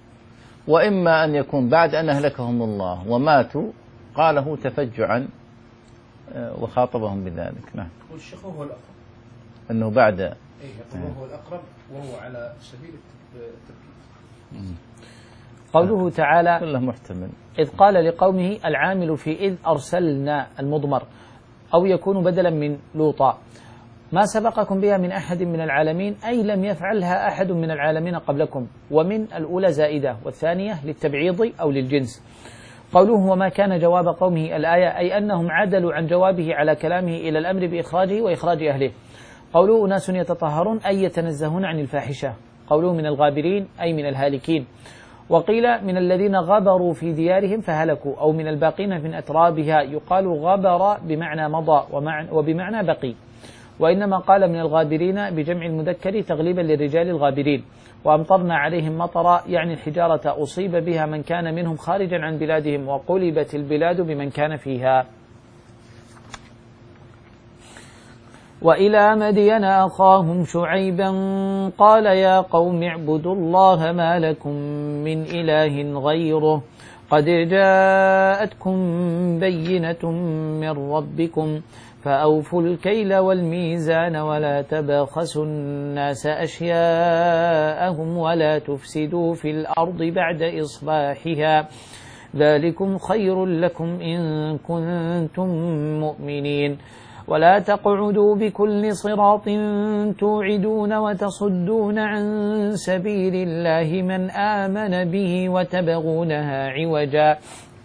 وإما أن يكون بعد أن أهلكهم الله وماتوا قاله تفجعا وخاطبهم بذلك. نعم. والشيخ هو الأقرب أنه بعد إيه يقول هو الأقرب وهو على سبيل التركيز. قوله تعالى كله محتمل. إذ قال لقومه العامل في إذ أرسلنا المضمر، أو يكون بدلا من لوطا، ما سبقكم بها من أحد من العالمين، أي لم يفعلها أحد من العالمين قبلكم، ومن الأولى زائدة والثانية للتبعيض أو للجنس. قوله وما كان جواب قومه الآية، أي أنهم عدلوا عن جوابه على كلامه إلى الأمر بإخراجه وإخراج أهله. قوله أناس يتطهرون أي يتنزهون عن الفاحشة. قوله من الغابرين أي من الهالكين. وقيل من الذين غبروا في ديارهم فهلكوا، أو من الباقين من أترابها. يقال غبر بمعنى مضى وبمعنى بقي، وإنما قال من الغابرين بجمع المذكر تغليبا للرجال الغابرين. وأمطرنا عليهم مطرا يعني الحجارة أصيب بها من كان منهم خارجا عن بلادهم، وقلبت البلاد بمن كان فيها. وإلى مدين أخاهم شعيبا قال يا قوم اعبدوا الله ما لكم من إله غيره قد جاءتكم بينة من ربكم فأوفوا الكيل والميزان ولا تبخسوا الناس أشياءهم ولا تفسدوا في الأرض بعد إصلاحها ذلكم خير لكم إن كنتم مؤمنين. ولا تقعدوا بكل صراط توعدون وتصدون عن سبيل الله من آمن به وتبغونها عوجا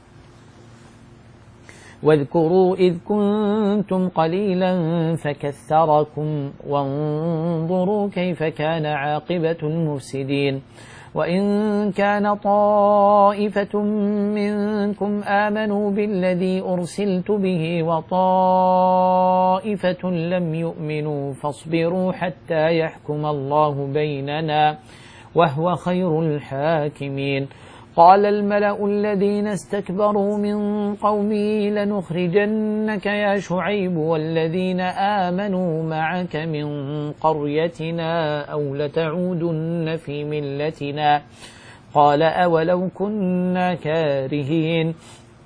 واذكروا إذ كنتم قليلا فكثركم وانظروا كيف كان عاقبة المفسدين. وإن كان طائفة منكم آمنوا بالذي أرسلت به وطائفة لم يؤمنوا فاصبروا حتى يحكم الله بيننا وهو خير الحاكمين. قال الملأ الذين استكبروا من قومه لنخرجنك يا شعيب والذين آمنوا معك من قريتنا أو لتعودن في ملتنا قال أولو كنا كارهين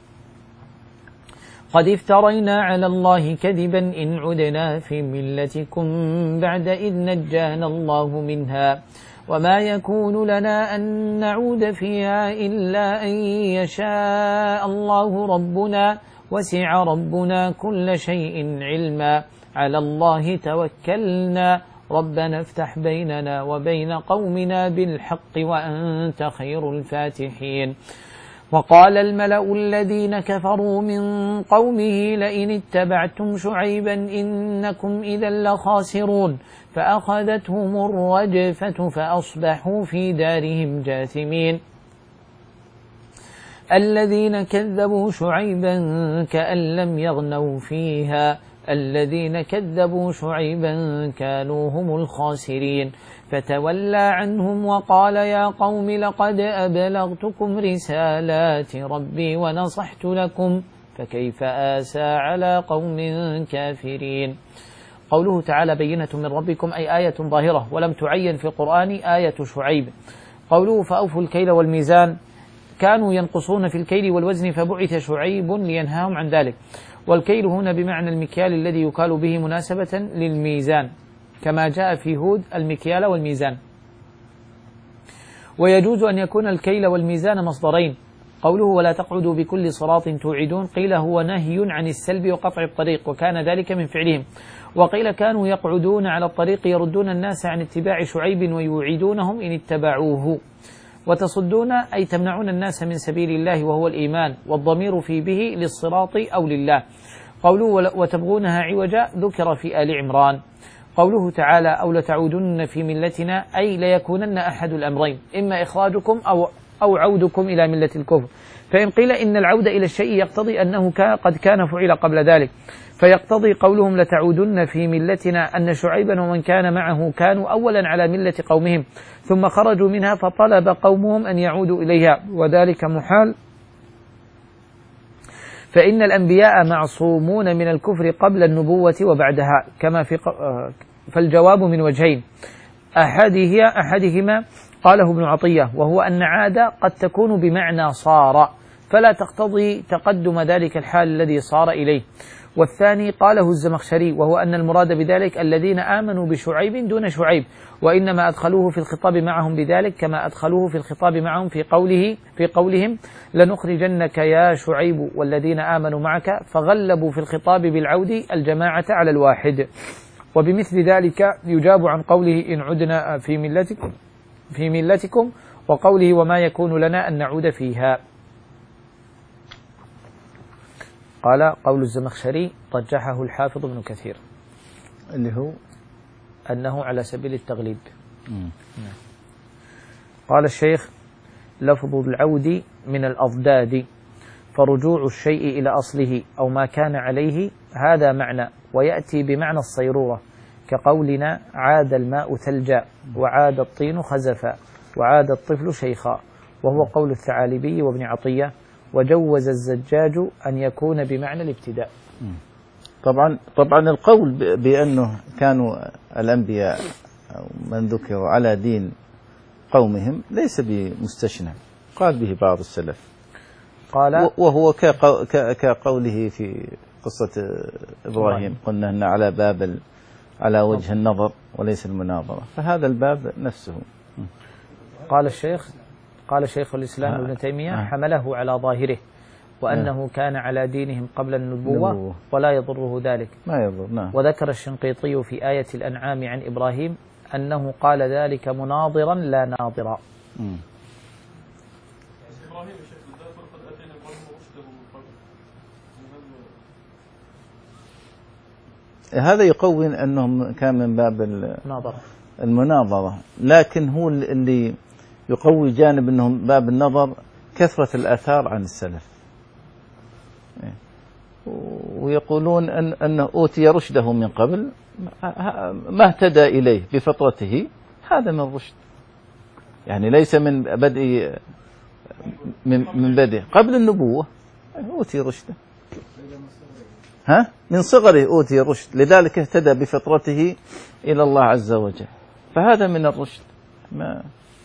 قد افترينا على الله كذبا إن عدنا في ملتكم بعد إذ نجانا الله منها وما يكون لنا أن نعود فيها إلا أن يشاء الله ربنا وسع ربنا كل شيء علما على الله توكلنا ربنا افتح بيننا وبين قومنا بالحق وأنت خير الفاتحين. وقال الملأ الذين كفروا من قومه لئن اتبعتم شعيبا إنكم إذا لخاسرون فأخذتهم الرجفة فأصبحوا في دارهم جاثمين. الذين كذبوا شعيبا كأن لم يغنوا فيها الذين كذبوا شعيبا كانوا هم الخاسرين فتولى عنهم وقال يا قوم لقد أبلغتكم رسالات ربي ونصحت لكم فكيف آسى على قوم كافرين. قوله تعالى بينة من ربكم أي آية ظاهرة ولم تعين في القرآن آية شعيب. قوله فأوفوا الكيل والميزان كانوا ينقصون في الكيل والوزن فبعث شعيب لينهاهم عن ذلك. والكيل هنا بمعنى المكيال الذي يكال به مناسبة للميزان كما جاء في هود المكيال والميزان. ويجوز أن يكون الكيل والميزان مصدرين. قوله ولا تقعدوا بكل صراط توعدون قيل هو نهي عن السلب وقطع الطريق وكان ذلك من فعلهم. وقيل كانوا يقعدون على الطريق يردون الناس عن اتباع شعيب ويوعدونهم إن اتبعوه. وتصدون أي تمنعون الناس من سبيل الله وهو الإيمان والضمير في به للصراط أو لله. قوله وتبغونها عوجا ذكر في آل عمران. قوله تعالى أو لتعودن في ملتنا أي ليكونن أحد الأمرين إما إخراجكم أو, أو عودكم إلى ملة الكفر. فإن قيل إن العودة إلى الشيء يقتضي أنه قد كان فعل قبل ذلك فيقتضي قولهم لتعودن في ملتنا أن شعيبا ومن كان معه كانوا أولا على ملة قومهم ثم خرجوا منها فطلب قومهم أن يعودوا إليها وذلك محال فإن الأنبياء معصومون من الكفر قبل النبوة وبعدها كما في فالجواب من وجهين أحده أحدهما قاله ابن عطية وهو أن عاد قد تكون بمعنى صار فلا تقتضي تقدم ذلك الحال الذي صار إليه. والثاني قاله الزمخشري، وهو أن المراد بذلك الذين آمنوا بشعيب دون شعيب، وإنما أدخلوه في الخطاب معهم بذلك كما أدخلوه في الخطاب معهم في قوله في قولهم لنخرجنك يا شعيب والذين آمنوا معك، فغلبوا في الخطاب بالعود الجماعة على الواحد. وبمثل ذلك يجاب عن قوله إن عدنا في ملتكم في ملتكم وقوله وما يكون لنا أن نعود فيها. قال قول الزمخشري رجحه الحافظ ابن كثير اللي هو أنه على سبيل التغليب. مم. قال الشيخ لفظ العود من الأضداد، فرجوع الشيء إلى أصله أو ما كان عليه، هذا معنى، ويأتي بمعنى الصيرورة كقولنا عاد الماء ثلجا وعاد الطين خزفا وعاد الطفل شيخا، وهو قول الثعالبي وابن عطية، وجوز الزجاج أن يكون بمعنى الابتداء. طبعا طبعا القول بأنه كانوا الأنبياء من ذكروا على دين قومهم ليس بمستشنع، قال به بعض السلف، قال وهو كقوله في قصة إبراهيم قلنا أن على باب على وجه النظر وليس المناظرة، فهذا الباب نفسه. قال الشيخ قال شيخ الإسلام ابن تيمية حمله على ظاهره، وأنه كان على دينهم قبل النبوة ولا يضره ذلك، ما يضر. نعم. وذكر الشنقيطي في آية الأنعام عن إبراهيم أنه قال ذلك مناظرا لا ناظرا. هذا يقوي أنهم كان من باب المناظرة، لكن هو اللي يقوي جانب أنهم باب النظر كثرة الآثار عن السلف، ويقولون أن أنه أوتي رشده من قبل ما اهتدى إليه بفطرته، هذا من رشد، يعني ليس من بدء من, من بدء قبل النبوة، أوتي رشده، ها من صغره أوتي رشد، لذلك اهتدى بفطرته إلى الله عز وجل، فهذا من الرشد. ما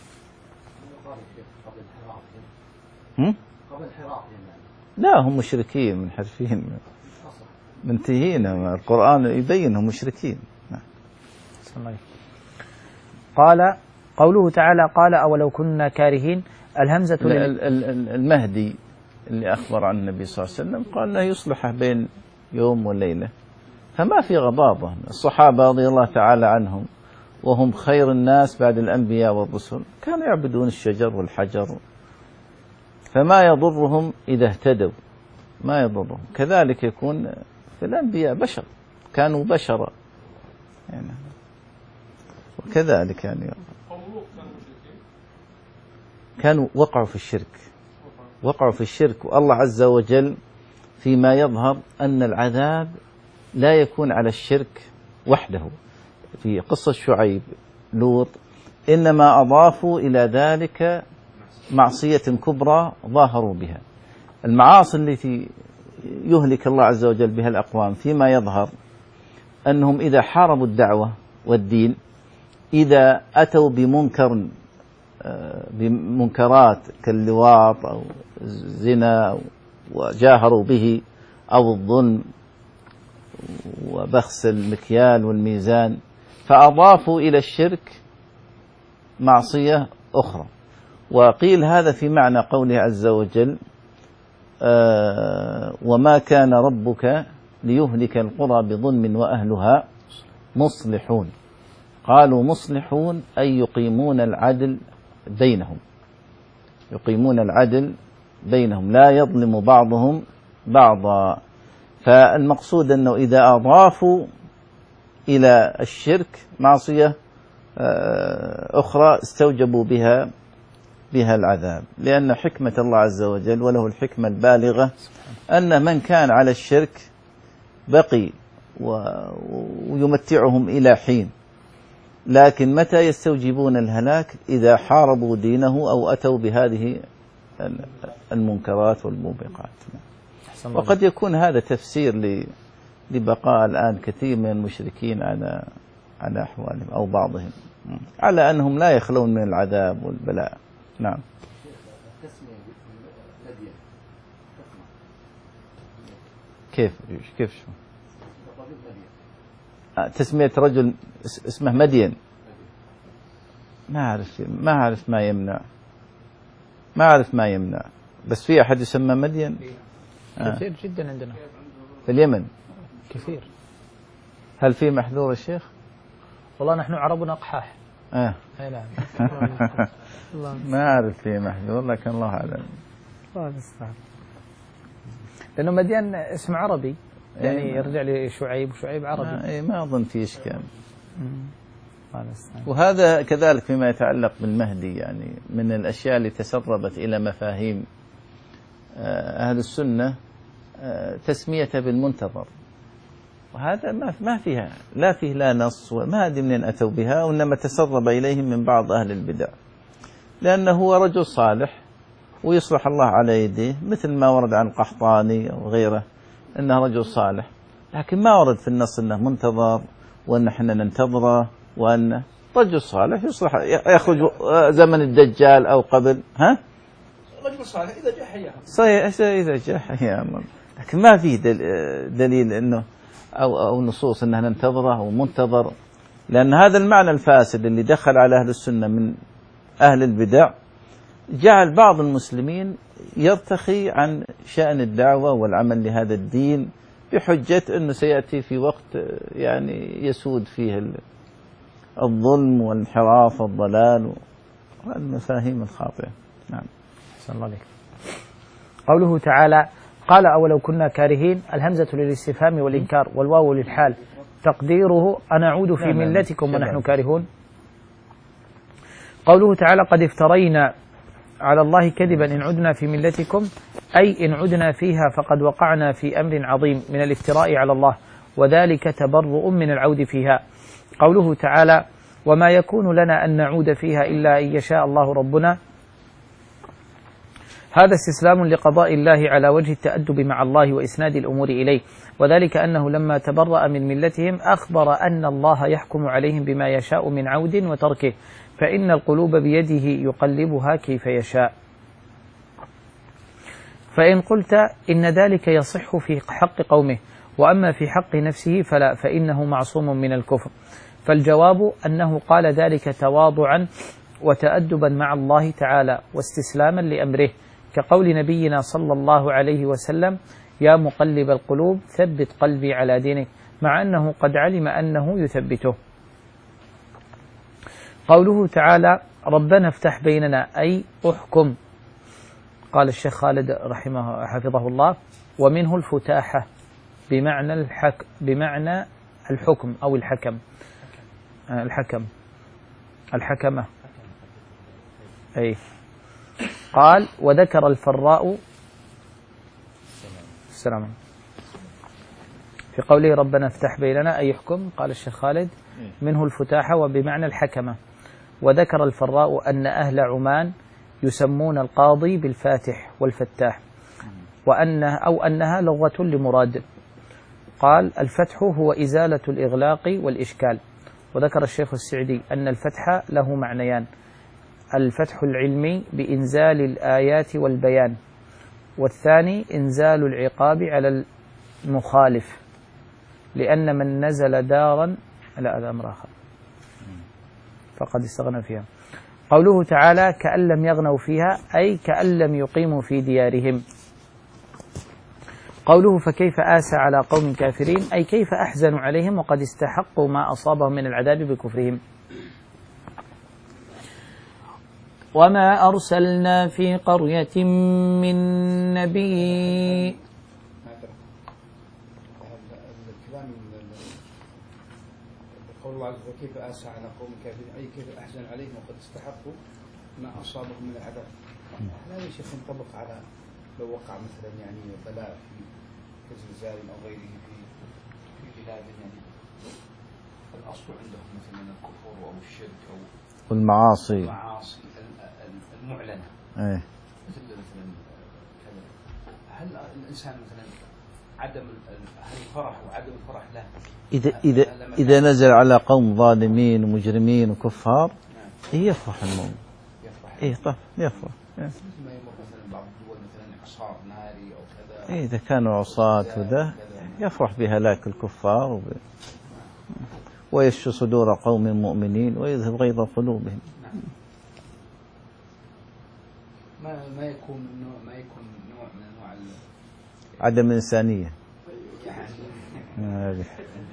هم؟ لا هم مشركين منحرفين منتهين، القرآن يبينهم مشركين. قال قوله تعالى قال أولو كنا كارهين، الهمزة المهدي اللي أخبر عن النبي صلى الله عليه وسلم قال لا يصلح بين يوم وليلة، فما في غضاضة. الصحابة رضي الله تعالى عنهم وهم خير الناس بعد الأنبياء والرسل كانوا يعبدون الشجر والحجر، فما يضرهم إذا اهتدوا، ما يضرهم. كذلك يكون في الأنبياء بشر، كانوا بشرا يعني، وكذلك يعني كانوا وقعوا في الشرك وقعوا في الشرك والله عز وجل فيما يظهر أن العذاب لا يكون على الشرك وحده. في قصة شعيب لوط إنما أضافوا إلى ذلك معصية كبرى ظاهروا بها. المعاصي التي يهلك الله عز وجل بها الأقوام فيما يظهر أنهم إذا حاربوا الدعوة والدين، إذا أتوا بمنكر بمنكرات كاللواط أو الزنا وجاهروا به أو الظلم وبخس المكيال والميزان، فأضافوا إلى الشرك معصية أخرى. وقيل هذا في معنى قوله عز وجل آه وما كان ربك ليهلك القرى بظلم وأهلها مصلحون. قالوا مصلحون أي يقيمون العدل بينهم، يقيمون العدل بينهم لا يظلم بعضهم بعضا. فالمقصود أنه إذا أضافوا إلى الشرك معصية أخرى استوجبوا بها بها العذاب، لأن حكمة الله عز وجل وله الحكمة البالغة أن من كان على الشرك بقي ويمتعهم إلى حين، لكن متى يستوجبون الهلاك؟ إذا حاربوا دينه أو أتوا بهذه المنكرات والموبقات. وقد يكون هذا تفسير لبقاء الآن كثير من المشركين على على أحوالهم أو بعضهم، على أنهم لا يخلون من العذاب والبلاء. نعم. كيف كيف شو تسمية رجل اسمه مدين، ما أعرف ما أعرف ما يمنع ما أعرف ما يمنع بس في أحد يسمى مدين كثير آه. جدا عندنا في اليمن كثير. هل في محذور الشيخ؟ والله نحن عربنا أقحاح. آه. أي نعم. ما أعرف في محذور لكن الله أعلم. الله المستعان. لأنه مدين اسم عربي يعني أيه يرجع لشعيب وشعيب عربي. آه أي ما أظن في إشكال. وهذا كذلك فيما يتعلق بالمهدي، يعني من الأشياء اللي تسربت إلى مفاهيم أهل السنة تسميته بالمنتظر، وهذا ما ما فيها لا فيه لا نص وما أدري منين أتوا بها، وإنما تسرب إليهم من بعض أهل البدع، لأنه هو رجل صالح ويصلح الله على يديه، مثل ما ورد عن القحطاني أو غيره أنه رجل صالح، لكن ما ورد في النص أنه منتظر وأن احنا ننتظره، وأن رجل صالح يصلح يخرج زمن الدجال أو قبل. ها رجل صالح إذا جاء حياه صحيح إذا جاء حياه، لكن ما في دليل أنه أو أو نصوص أنه ننتظره أو منتظر، لأن هذا المعنى الفاسد اللي دخل على أهل السنة من أهل البدع جعل بعض المسلمين يرتخي عن شأن الدعوة والعمل لهذا الدين بحجة أنه سيأتي في وقت يعني يسود فيه الظلم والانحراف والضلال والمفاهيم الخاطئة. نعم. أحسن الله عليك. قوله تعالى قال أولو كنا كارهين، الهمزة للاستفهام والإنكار والواو للحال، تقديره أنعود في ملتكم ونحن كارهون. قوله تعالى قد افترينا على الله كذبا إن عدنا في ملتكم، أي إن عدنا فيها فقد وقعنا في أمر عظيم من الافتراء على الله، وذلك تبرؤ من العود فيها. قوله تعالى وما يكون لنا أن نعود فيها إلا أن يشاء الله ربنا، هذا استسلام لقضاء الله على وجه التأدب مع الله وإسناد الأمور إليه، وذلك أنه لما تبرأ من ملتهم أخبر أن الله يحكم عليهم بما يشاء من عود وتركه، فإن القلوب بيده يقلبها كيف يشاء. فإن قلت إن ذلك يصح في حق قومه، وأما في حق نفسه فلا، فإنه معصوم من الكفر. فالجواب أنه قال ذلك تواضعا وتأدبا مع الله تعالى واستسلاما لأمره، كقول نبينا صلى الله عليه وسلم يا مقلب القلوب ثبت قلبي على دينك، مع أنه قد علم أنه يثبته. قوله تعالى ربنا افتح بيننا أي أحكم، قال الشيخ خالد رحمه حفظه الله ومنه الفتاحة بمعنى الحك بمعنى الحكم أو الحكم الحكم الحكمة أي. قال وذكر الفراء السلام في قوله ربنا افتح بيننا أي يحكم، قال الشيخ خالد منه الفتاحة وبمعنى الحكمة. وذكر الفراء أن أهل عمان يسمون القاضي بالفاتح والفتاح، وأنها أو أنها لغة لمراد. قال الفتح هو إزالة الإغلاق والإشكال. وذكر الشيخ السعدي أن الفتح له معنيان، الفتح العلمي بإنزال الآيات والبيان، والثاني إنزال العقاب على المخالف، لأن من نزل دارا لا هذا أمر آخر فقد استغنى فيها. قوله تعالى كأن لم يغنوا فيها أي كأن لم يقيموا في ديارهم. قوله فكيف آسى على قوم كافرين أي كيف أحزن عليهم وقد استحقوا ما أصابهم من العذاب بكفرهم. وما أرسلنا في قرية من نبي. الكلام قول الله عز وجل كيف آسى على قوم كافرين أي كيف أحزن عليهم وقد استحقوا ما أصابهم من العذاب. هذا شيء ينطبق على لو وقع مثلا يعني بلاء في زلزال أو غيره في في بلاد يعني الأصل عندهم مثلا الكفر أو الشرك أو والمعاصي المعاصي المعلنة. أيه. مثل مثلا هل الإنسان مثلا عدم هل الفرح وعدم الفرح له إذا إذا إذا نزل على قوم ظالمين ومجرمين وكفار نعم. يفرح المؤمن. يفرح. إيه طبعا يفرح. مثل ما يمر مثلا بعض الدول مثلا إعصار ناري أو كذا. إيه إذا كانوا عصاة وذا يفرح بهلاك الكفار وب... ويشفي صدور قوم مؤمنين ويذهب غيظ قلوبهم. نعم. ما ما يكون نوع ما يكون نوع من انواع عدم الإنسانية يعني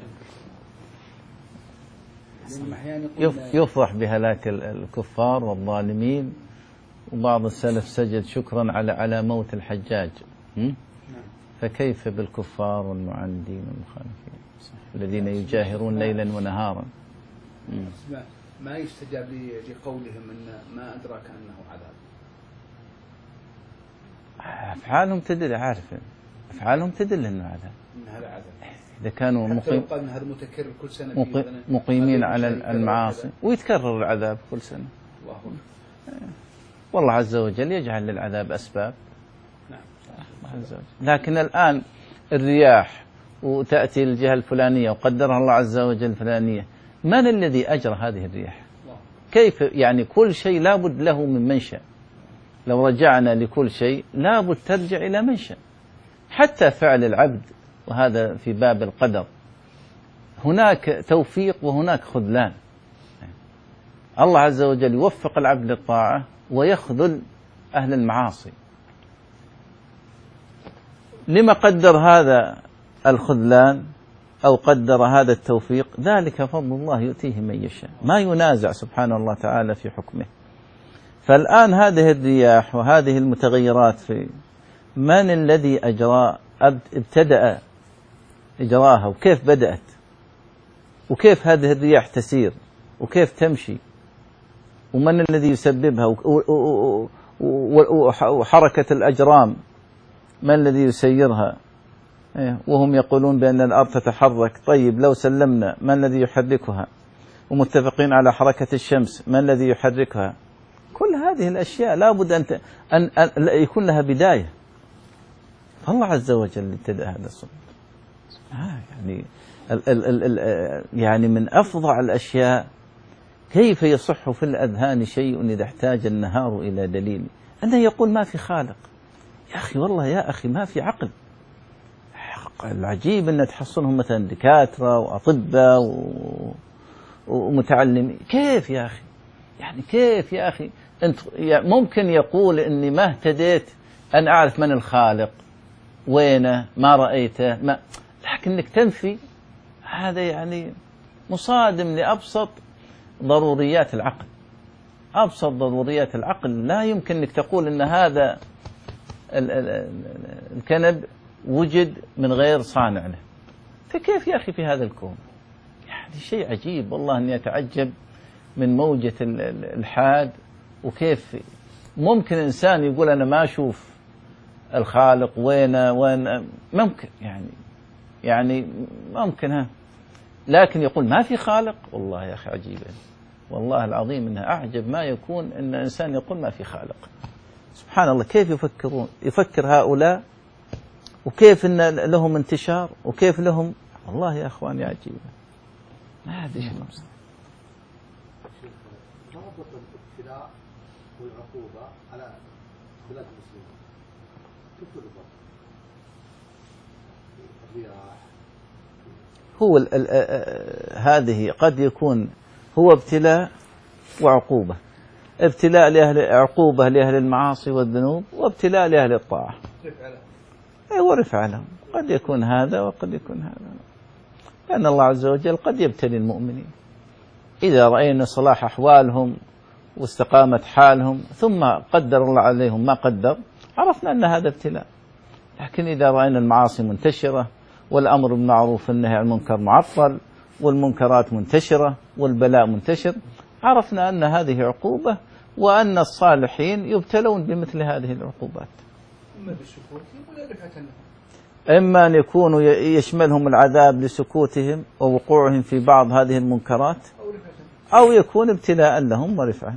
يفرح بهلاك الكفار والظالمين. وبعض السلف سجد شكرا على على موت الحجاج. فكيف بالكفار والمعاندين والمخالفين الذين يجاهرون ليلا ونهارا؟ ما يستجاب لقولهم ان ما ادراك انه عذاب. افعالهم تدل، عارف افعالهم تدل انه عذاب. ان هذا عذاب اذا كانوا مقيم هذا متكرر كل سنه مقيم مقيمين على المعاصي ويتكرر العذاب كل سنه. الله والله عز وجل يجعل للعذاب اسباب. نعم. الله عز وجل. لكن الان الرياح وتأتي الجهة الفلانية وقدرها الله عز وجل الفلانية، من الذي أجرى هذه الرياح؟ كيف يعني كل شيء لابد له من منشأ. لو رجعنا لكل شيء لابد ترجع إلى منشأ. حتى فعل العبد، وهذا في باب القدر، هناك توفيق وهناك خذلان. الله عز وجل يوفق العبد للطاعة ويخذل أهل المعاصي. لما قدر هذا الخذلان أو قدر هذا التوفيق؟ ذلك فضل الله يؤتيه من يشاء، ما ينازع سبحانه الله تعالى في حكمه. فالآن هذه الرياح وهذه المتغيرات في من الذي أجرى ابتدأ إجراها، وكيف بدأت، وكيف هذه الرياح تسير، وكيف تمشي، ومن الذي يسببها، وحركة الأجرام من الذي يسيرها. وهم يقولون بأن الأرض تتحرك. طيب لو سلمنا من الذي يحركها؟ ومتفقين على حركة الشمس من الذي يحركها؟ كل هذه الأشياء لابد أن, أن, أن يكون لها بداية. فالله عز وجل ابتدأ هذا الصنع. يعني ال ال ال ال يعني من أفظع الأشياء كيف يصح في الأذهان شيء إذا احتاج النهار إلى دليل أنه يقول ما في خالق. يا أخي والله يا أخي ما في عقل. العجيب أن تحصلهم مثلا دكاترة وأطباء ومتعلمين. كيف يا أخي؟ يعني كيف يا أخي أنت ممكن يقول إني ما اهتديت أن أعرف من الخالق وينه ما رأيته ما، لكنك تنفي هذا يعني مصادم لأبسط ضروريات العقل. أبسط ضروريات العقل لا يمكن أنك تقول أن هذا الكنب وجد من غير صانع له. فكيف يا أخي في هذا الكون؟ يعني شيء عجيب والله أني أتعجب من موجة الحاد. وكيف ممكن إنسان يقول أنا ما أشوف الخالق وين وين ممكن يعني يعني ممكن ها، لكن يقول ما في خالق. والله يا أخي عجيبة والله العظيم إنها أعجب ما يكون إن إنسان يقول ما في خالق. سبحان الله كيف يفكرون، يفكر هؤلاء وكيف إن لهم انتشار وكيف لهم. والله يا أخوان يا عجيبة ما أدري شو نفسه. ضابط الابتلاء والعقوبة على بلاد المسلمين كيف تضبط؟ الرياح هو ال ال هذه قد يكون هو ابتلاء وعقوبة. ابتلاء لأهل عقوبة لأهل المعاصي والذنوب، وابتلاء لأهل الطاعة ورفع لهم. قد يكون هذا وقد يكون هذا، لأن الله عز وجل قد يبتلي المؤمنين إذا رأينا صلاح أحوالهم واستقامت حالهم ثم قدر الله عليهم ما قدر، عرفنا أن هذا ابتلاء. لكن إذا رأينا المعاصي منتشرة والأمر بالمعروف والنهي عن المنكر معطل والمنكرات منتشرة والبلاء منتشر، عرفنا أن هذه عقوبة وأن الصالحين يبتلون بمثل هذه العقوبات. إما أن يكونوا يشملهم العذاب لسكوتهم ووقوعهم في بعض هذه المنكرات، أو يكون ابتلاء لهم ورفعة.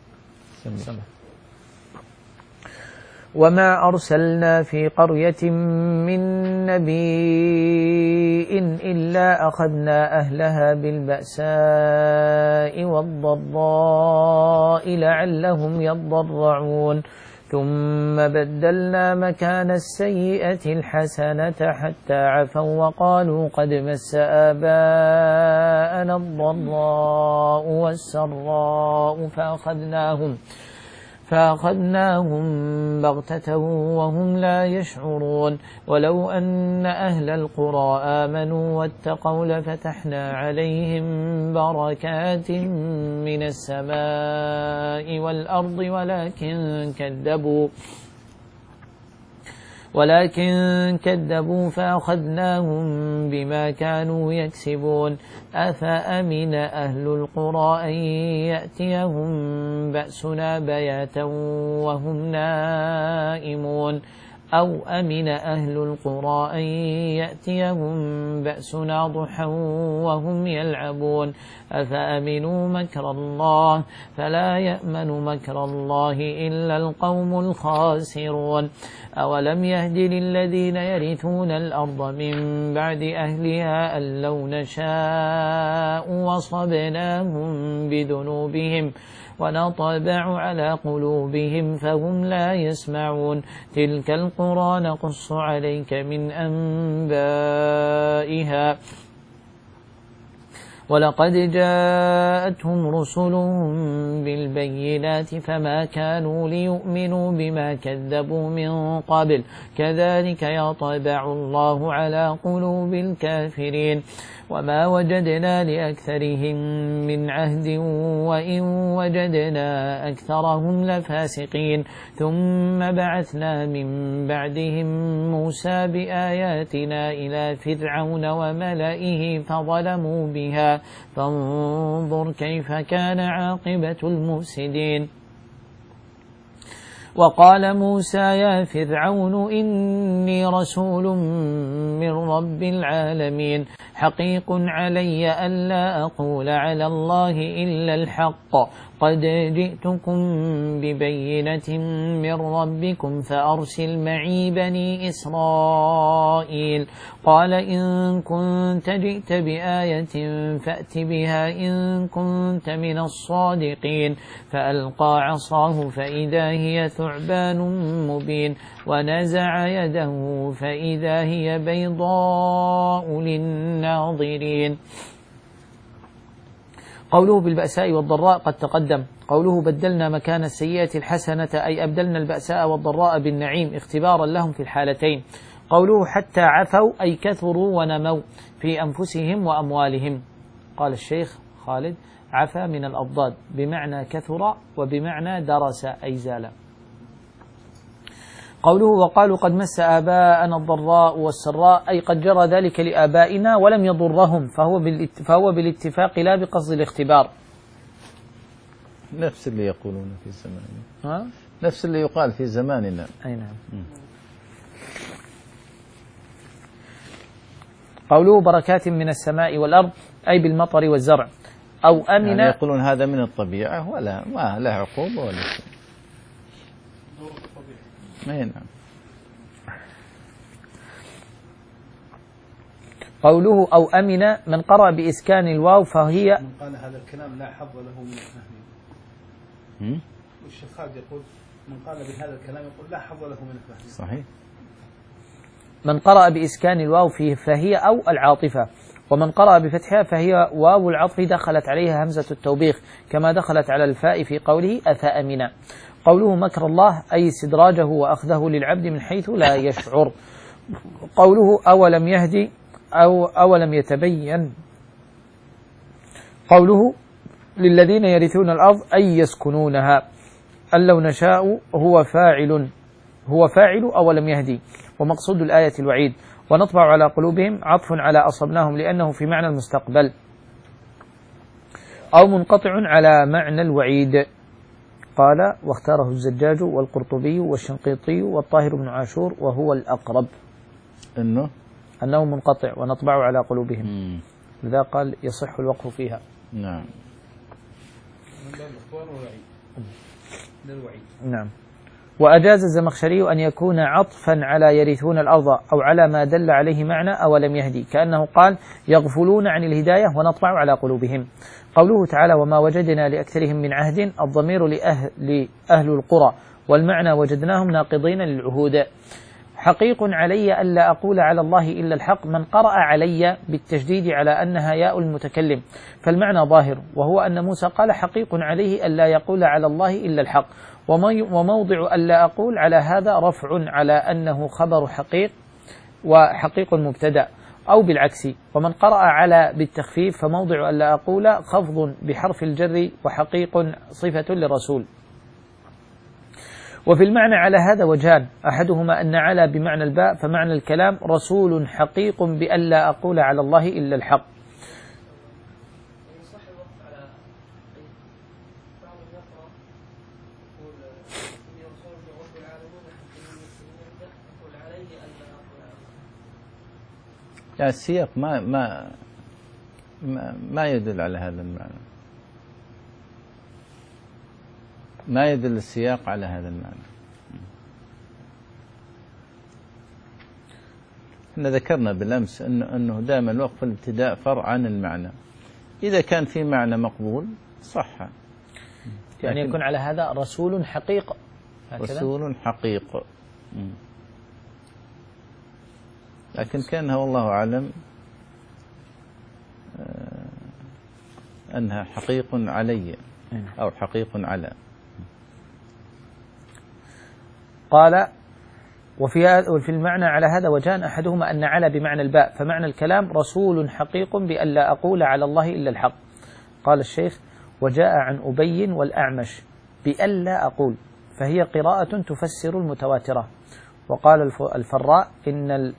وما أرسلنا في قرية من نبي إلا أخذنا أهلها بالبأساء والضراء لعلهم يضرعون ثم بدلنا مكان السيئة الحسنة حتى عفوا وقالوا قد مس آباءنا الضراء والسراء فأخذناهم فأخذناهم بغتة وهم لا يشعرون ولو أن أهل القرى آمنوا واتقوا لفتحنا عليهم بركات من السماء والأرض ولكن كذبوا ولكن كذبوا فأخذناهم بما كانوا يكسبون أفأمن أهل القرى أن يأتيهم بأسنا بياتا وهم نائمون أو أمن أهل القرى أن يأتيهم بأسنا ضحى وهم يلعبون أفأمنوا مكر الله فلا يأمن مكر الله إلا القوم الخاسرون أولم يهد للذين يرثون الأرض من بعد أهلها أن لو نشاء وصبناهم بذنوبهم ونطبع على قلوبهم فهم لا يسمعون تلك القرى نقص عليك من أنبائها ولقد جاءتهم رسلهم بالبينات فما كانوا ليؤمنوا بما كذبوا من قبل كذلك يطبع الله على قلوب الكافرين وما وجدنا لأكثرهم من عهد وإن وجدنا أكثرهم لفاسقين ثم بعثنا من بعدهم موسى بآياتنا إلى فرعون وملئه فظلموا بها فانظر كيف كان عاقبة المفسدين وقال موسى يا فرعون إني رسول من رب العالمين حقيق علي ألا أقول على الله إلا الحق قد جئتكم ببينة من ربكم فأرسل معي بني إسرائيل قال إن كنت جئت بآية فأت بها إن كنت من الصادقين فألقى عصاه فإذا هي ثعبان مبين ونزع يده فإذا هي بيضاء للناظرين قوله بالبأساء والضراء قد تقدم قوله بدلنا مكان السيئة الحسنة أي أبدلنا البأساء والضراء بالنعيم اختبارا لهم في الحالتين قوله حتى عفوا أي كثروا ونموا في أنفسهم وأموالهم قال الشيخ خالد عفا من الأضداد بمعنى كثر وبمعنى درس أي زال قوله وقالوا قد مس آباءنا الضراء والسراء أي قد جرى ذلك لآبائنا ولم يضرهم فهو, فهو بالاتفاق لا بقصد الاختبار نفس اللي يقولون في زماننا ها؟ نفس اللي يقال في زماننا أي نعم. قوله بركات من السماء والأرض أي بالمطر والزرع أو أمن يعني يقولون هذا من الطبيعة ولا ما له عقوبة ولا شيء نعم. قوله أو أمن من قرأ بإسكان الواو فهي من قال هذا الكلام لا حظ له من الفهم والشيخ خالد يقول من قال بهذا الكلام يقول لا حظ له من الفهم صحيح من قرأ بإسكان الواو فيه فهي أو العاطفة ومن قرأ بفتحها فهي واو العطف دخلت عليها همزة التوبيخ كما دخلت على الفاء في قوله أفأمنا قوله مكر الله أي استدراجه وأخذه للعبد من حيث لا يشعر قوله أولم يهدي أو أولم يتبين قوله للذين يرثون الأرض أي يسكنونها أن لو نشاء هو فاعل هو فاعل أولم يهدي ومقصود الآية الوعيد ونطبع على قلوبهم عطف على أصبناهم لأنه في معنى المستقبل أو منقطع على معنى الوعيد قال واختاره الزجاج والقرطبي والشنقيطي والطاهر بن عاشور وهو الأقرب إنه أنه منقطع ونطبع على قلوبهم مم. لذا قال يصح الوقف فيها نعم نعم وأجاز الزمخشري أن يكون عطفا على يرثون الأرض أو على ما دل عليه معنى أولم يهدي كأنه قال يغفلون عن الهداية ونطبع على قلوبهم قوله تعالى وما وجدنا لأكثرهم من عهد الضمير لأهل, لأهل القرى والمعنى وجدناهم ناقضين للعهود. حقيق علي ألا أقول على الله إلا الحق، من قرأ علي بالتشديد على أنها ياء المتكلم فالمعنى ظاهر، وهو أن موسى قال حقيق عليه ألا يقول على الله إلا الحق، وموضع ألا أقول على هذا رفع على أنه خبر حقيق وحقيق مبتدأ، أو بالعكس. ومن قرأ على بالتخفيف فموضع ألا أقول خفض بحرف الجر وحقيق صفة لرسول. وفي المعنى على هذا وجهان، أحدهما أن على بمعنى الباء، فمعنى الكلام رسول حقيق بألا أقول على الله إلا الحق. يعني السياق ما ما ما, ما يدل على هذا المعنى، ما يدل السياق على هذا المعنى. احنا ذكرنا بالأمس أنه, أنه دائما الوقف الابتداء فرع عن المعنى، إذا كان في معنى مقبول صح، يعني يكون على هذا رسول حقيق، رسول حقيق. لكن كانها والله أعلم أنها حقيق علي أو حقيق على. قال وفي المعنى على هذا وجهان، أحدهما أن على بمعنى الباء، فمعنى الكلام رسول حقيق بألا أقول على الله إلا الحق. قال الشيخ وجاء عن أبي والأعمش بألا أقول، فهي قراءة تفسر المتواترة. وقال الفراء إن ال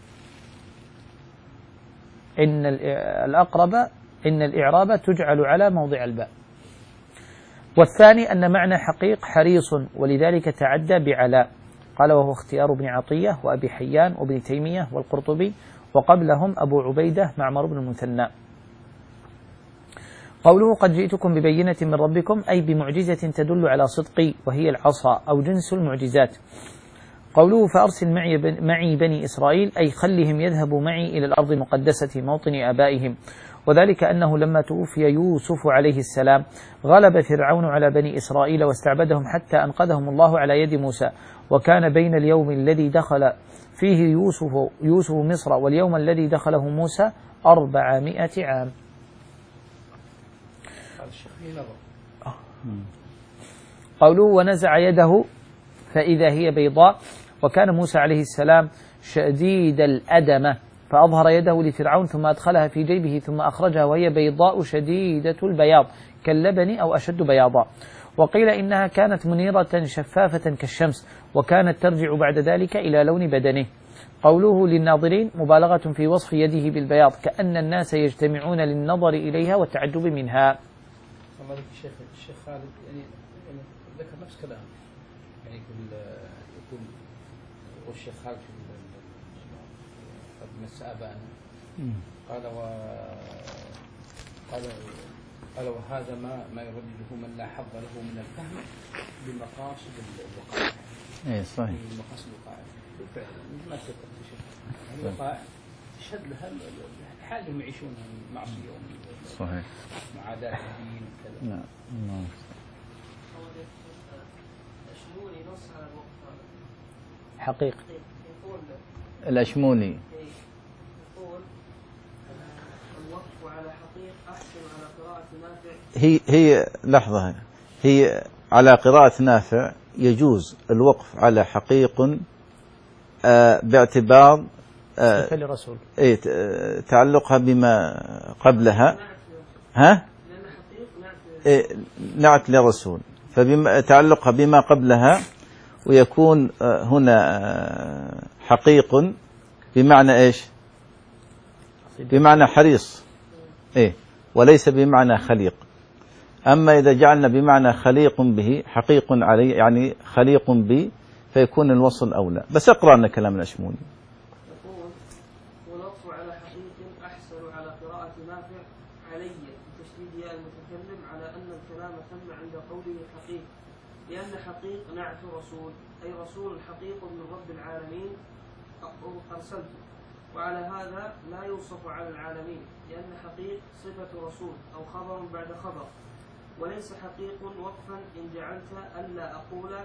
إن الأقرب إن الإعراب تجعل على موضع الباء. والثاني أن معنى حقيق حريص، ولذلك تعدى بعلاء. قال وهو اختيار ابن عطية وأبي حيان وابن تيمية والقرطبي، وقبلهم أبو عبيدة معمر بن المثنى. قوله قد جئتكم ببينة من ربكم أي بمعجزة تدل على صدقي، وهي العصا أو جنس المعجزات. قوله فأرسل معي, معي بني إسرائيل أي خلهم يذهبوا معي إلى الأرض المقدسة موطن آبائهم، وذلك أنه لما توفي يوسف عليه السلام غلب فرعون على بني إسرائيل واستعبدهم حتى أنقذهم الله على يد موسى، وكان بين اليوم الذي دخل فيه يوسف, يوسف مصر واليوم الذي دخله موسى أربعمائة عام. قوله ونزع يده فإذا هي بيضاء، وكان موسى عليه السلام شديد الأدمة فأظهر يده لفرعون ثم أدخلها في جيبه ثم أخرجها وهي بيضاء شديدة البياض كاللبن أو أشد بياضا. وقيل إنها كانت منيرة شفافة كالشمس، وكانت ترجع بعد ذلك إلى لون بدنه. قوله للناظرين مبالغة في وصف يده بالبياض، كأن الناس يجتمعون للنظر إليها والتعجب منها. الله لك الشيخ الشيخ خالد يعني ذكر نفس كلام، يعني يقول يقول والشيخ خالد قد مس آباءنا قال و قال قال وهذا ما ما يردده من لا حظ له من الفهم بمقاصد الوقائع. اي صحيح. بمقاصد الوقائع بالفعل ما تذكر شيء. الوقائع تشهد لها حالهم يعيشون المعصية صحيح مع عادات الدين وكذا. نعم نعم. حقيقة الأشموني هي هي لحظة هي على قراءة نافع يجوز الوقف على حقيق آه باعتبار آه إيه تعلقها بما قبلها ها إيه نعت للرسول، فبما تعلقها بما قبلها ويكون آه هنا آه حقيق بمعنى إيش؟ بمعنى حريص إيه وليس بمعنى خليق. أما إذا جعلنا بمعنى خليق به حقيق عليه يعني خليق به فيكون الوصل أولى. بس اقرأ لنا كلام الأشموني. يقول ونص على حقيق أحسن على قراءة نافع علي بتشديد ياء المتكلم على أن الكلام تم عند قوله حقيق، لأن حقيق نعت رسول أي رسول حقيق من رب العالمين أرسلته، وعلى هذا لا يوصف على العالمين لأن حقيق صفة رسول أو خبر بعد خبر، وليس حقيق وقفا إن جعلت ألا أقول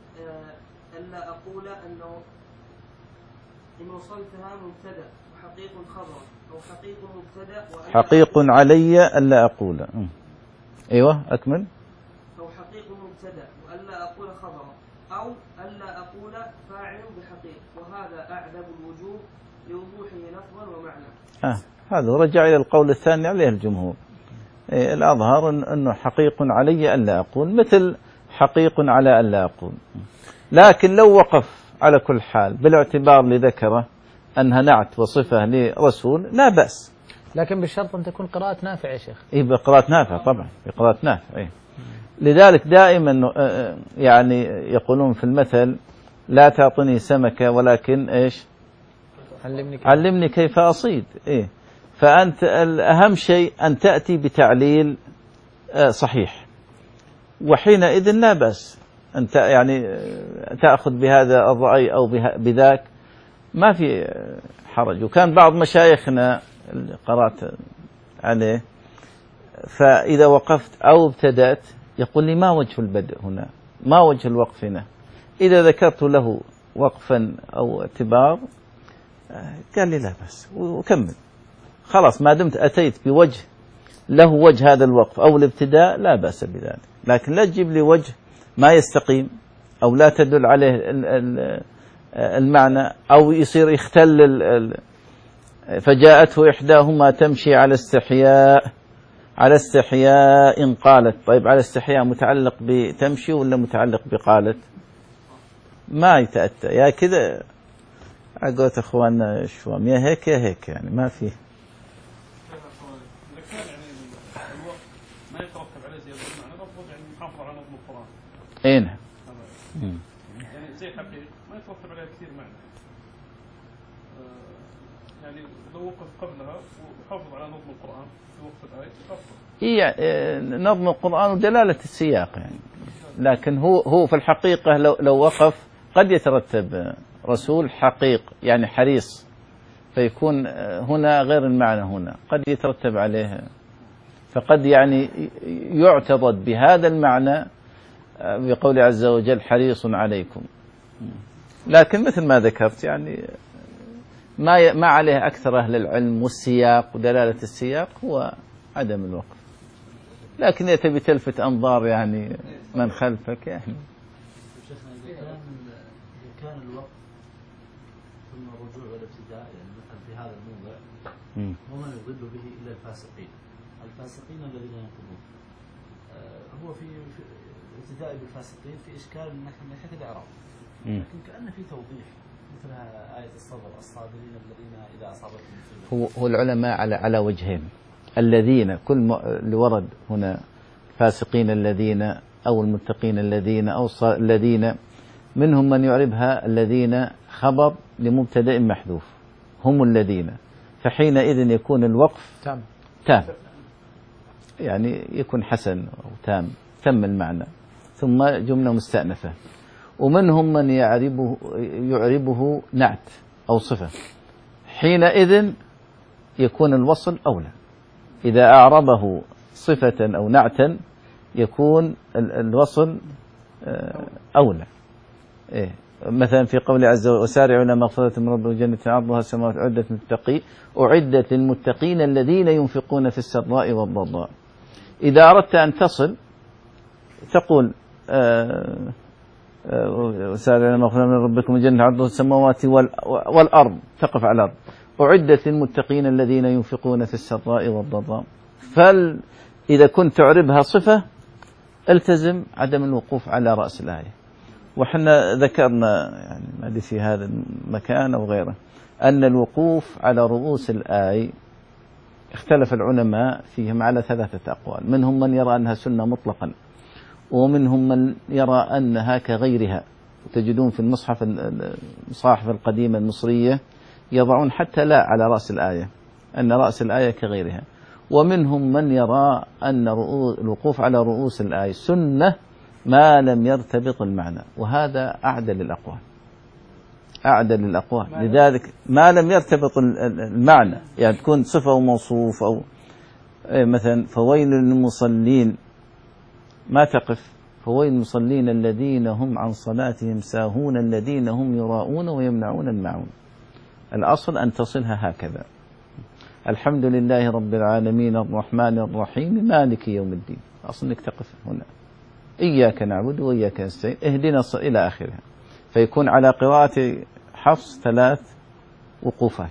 ألا أقول أنه إن وصلتها مبتدأ وحقيق خبر أو حقيق مبتدأ حقيق علي ألا أقول. أيوة أكمل. أو حقيق مبتدأ وألا أقول خبر أو ألا أقول فاعل بحقيق، وهذا أعذب الوجوه لوضوحه لفظا ومعنى. آه هذا رجع إلى القول الثاني عليه الجمهور. إيه الأظهر إن أنه حقيق علي ألا أقول، مثل حقيق على ألا أقول. لكن لو وقف على كل حال بالاعتبار لذكره أنها نعت وصفة لرسول لا بأس، لكن بالشرط أن تكون قراءة نافع يا شيخ. إيه بقراءة نافع طبعا، بقراءة نافع. إيه. لذلك دائما يعني يقولون في المثل لا تعطني سمكة ولكن إيش علمني كيف, علمني كيف أصيد. إيه. فأنت الأهم شيء أن تأتي بتعليل صحيح، وحينئذ لا بأس أنت يعني تأخذ بهذا الرأي أو بذاك، ما في حرج. وكان بعض مشايخنا اللي قرأت عليه فإذا وقفت أو ابتدأت يقول لي ما وجه البدء هنا، ما وجه الوقف هنا. إذا ذكرت له وقفا أو اعتبار قال لي لا بأس وكمل خلاص، ما دمت أتيت بوجه له وجه هذا الوقف أو الابتداء لا بأس بذلك. لكن لا تجيب لي وجه ما يستقيم أو لا تدل عليه المعنى أو يصير يختل. فجاءته إحداهما تمشي على استحياء، على استحياء إن قالت. طيب على استحياء متعلق بتمشي ولا متعلق بقالت؟ ما يتأتى يا كذا أقولت أخواننا الشوام يا هيك يا هيك، يعني ما فيه. ما يترتب عليه زيادة المعنى رفض يعني محافظة على نظم القرآن. أي نعم. يعني زي حقيق ما يترتب عليها كثير معنى. يعني لو وقف قبلها وحافظ على نظم القرآن في وقت الآية أفضل. هي نظم القرآن ودلالة السياق يعني، لكن هو هو في الحقيقة لو لو وقف قد يترتب رسول حقيق يعني حريص، فيكون هنا غير المعنى، هنا قد يترتب عليه، فقد يعني يعتضد بهذا المعنى بقول عز وجل حريص عليكم. لكن مثل ما ذكرت يعني ما ما عليه أكثر أهل العلم والسياق ودلالة السياق هو عدم الوقف. لكن يتبي تلفت أنظار يعني من خلفك يعني. كان الوقف ثم الرجوع والابتداء يعني مثلا في هذا الموضع ومن يضل به إلا الفاسقين، الفاسقين الذين ينقضون. آه هو في ابتداء بالفاسقين في إشكال من ناحية الإعراب، لكن كأن في توضيح مثل آية الصبر الصابرين الذين إذا أصابتهم مصيبة. هو هو العلماء على على وجهين، الذين كل اللي ورد هنا الفاسقين الذين أو المتقين الذين أو الذين، منهم من يعربها الذين خبر لمبتدأ محذوف هم الذين، فحينئذ يكون الوقف تام تام يعني يكون حسن أو تام تم المعنى، ثم جملة مستأنفة. ومنهم من يعربه يعربه نعت أو صفة، حينئذ يكون الوصل أولى. إذا أعربه صفة أو نعتا يكون الوصل أولى. إيه مثلا في قول عز وجل وسارعوا إلى مغفرة من ربكم وجنة عرضها السماوات أعدت للمتقين أعدت للمتقين الذين ينفقون في السراء والضراء. إذا أردت أن تصل تقول وسارعوا إلى مغفرة من ربكم وجنة عرضها السماوات والأرض، تقف على الأرض أعدت للمتقين الذين ينفقون في السراء والضراء. فإذا كنت تعربها صفة التزم عدم الوقوف على رأس الآية. وحنا ذكرنا يعني ما في هذا المكان أو غيره أن الوقوف على رؤوس الآية اختلف العلماء فيهم على ثلاثة أقوال، منهم من يرى أنها سنة مطلقا، ومنهم من يرى أنها كغيرها. تجدون في المصحف المصاحف القديمة المصرية يضعون حتى لا على رأس الآية، أن رأس الآية كغيرها. ومنهم من يرى أن الوقوف على رؤوس الآية سنة ما لم يرتبط المعنى، وهذا أعدل الأقوال أعدل الأقوال لذلك ما لم يرتبط المعنى، يعني تكون صفة وموصوف أو مثلا فويل للمصلين ما تقف فويل المصلين الذين هم عن صلاتهم ساهون الذين هم يراءون ويمنعون الماعون. الأصل أن تصلها هكذا: الحمد لله رب العالمين الرحمن الرحيم مالك يوم الدين. أصل أنك تقف هنا: إياك نعبد وإياك نستعين اهدنا إلى آخرها. فيكون على قراءة حفص ثلاث وقوفات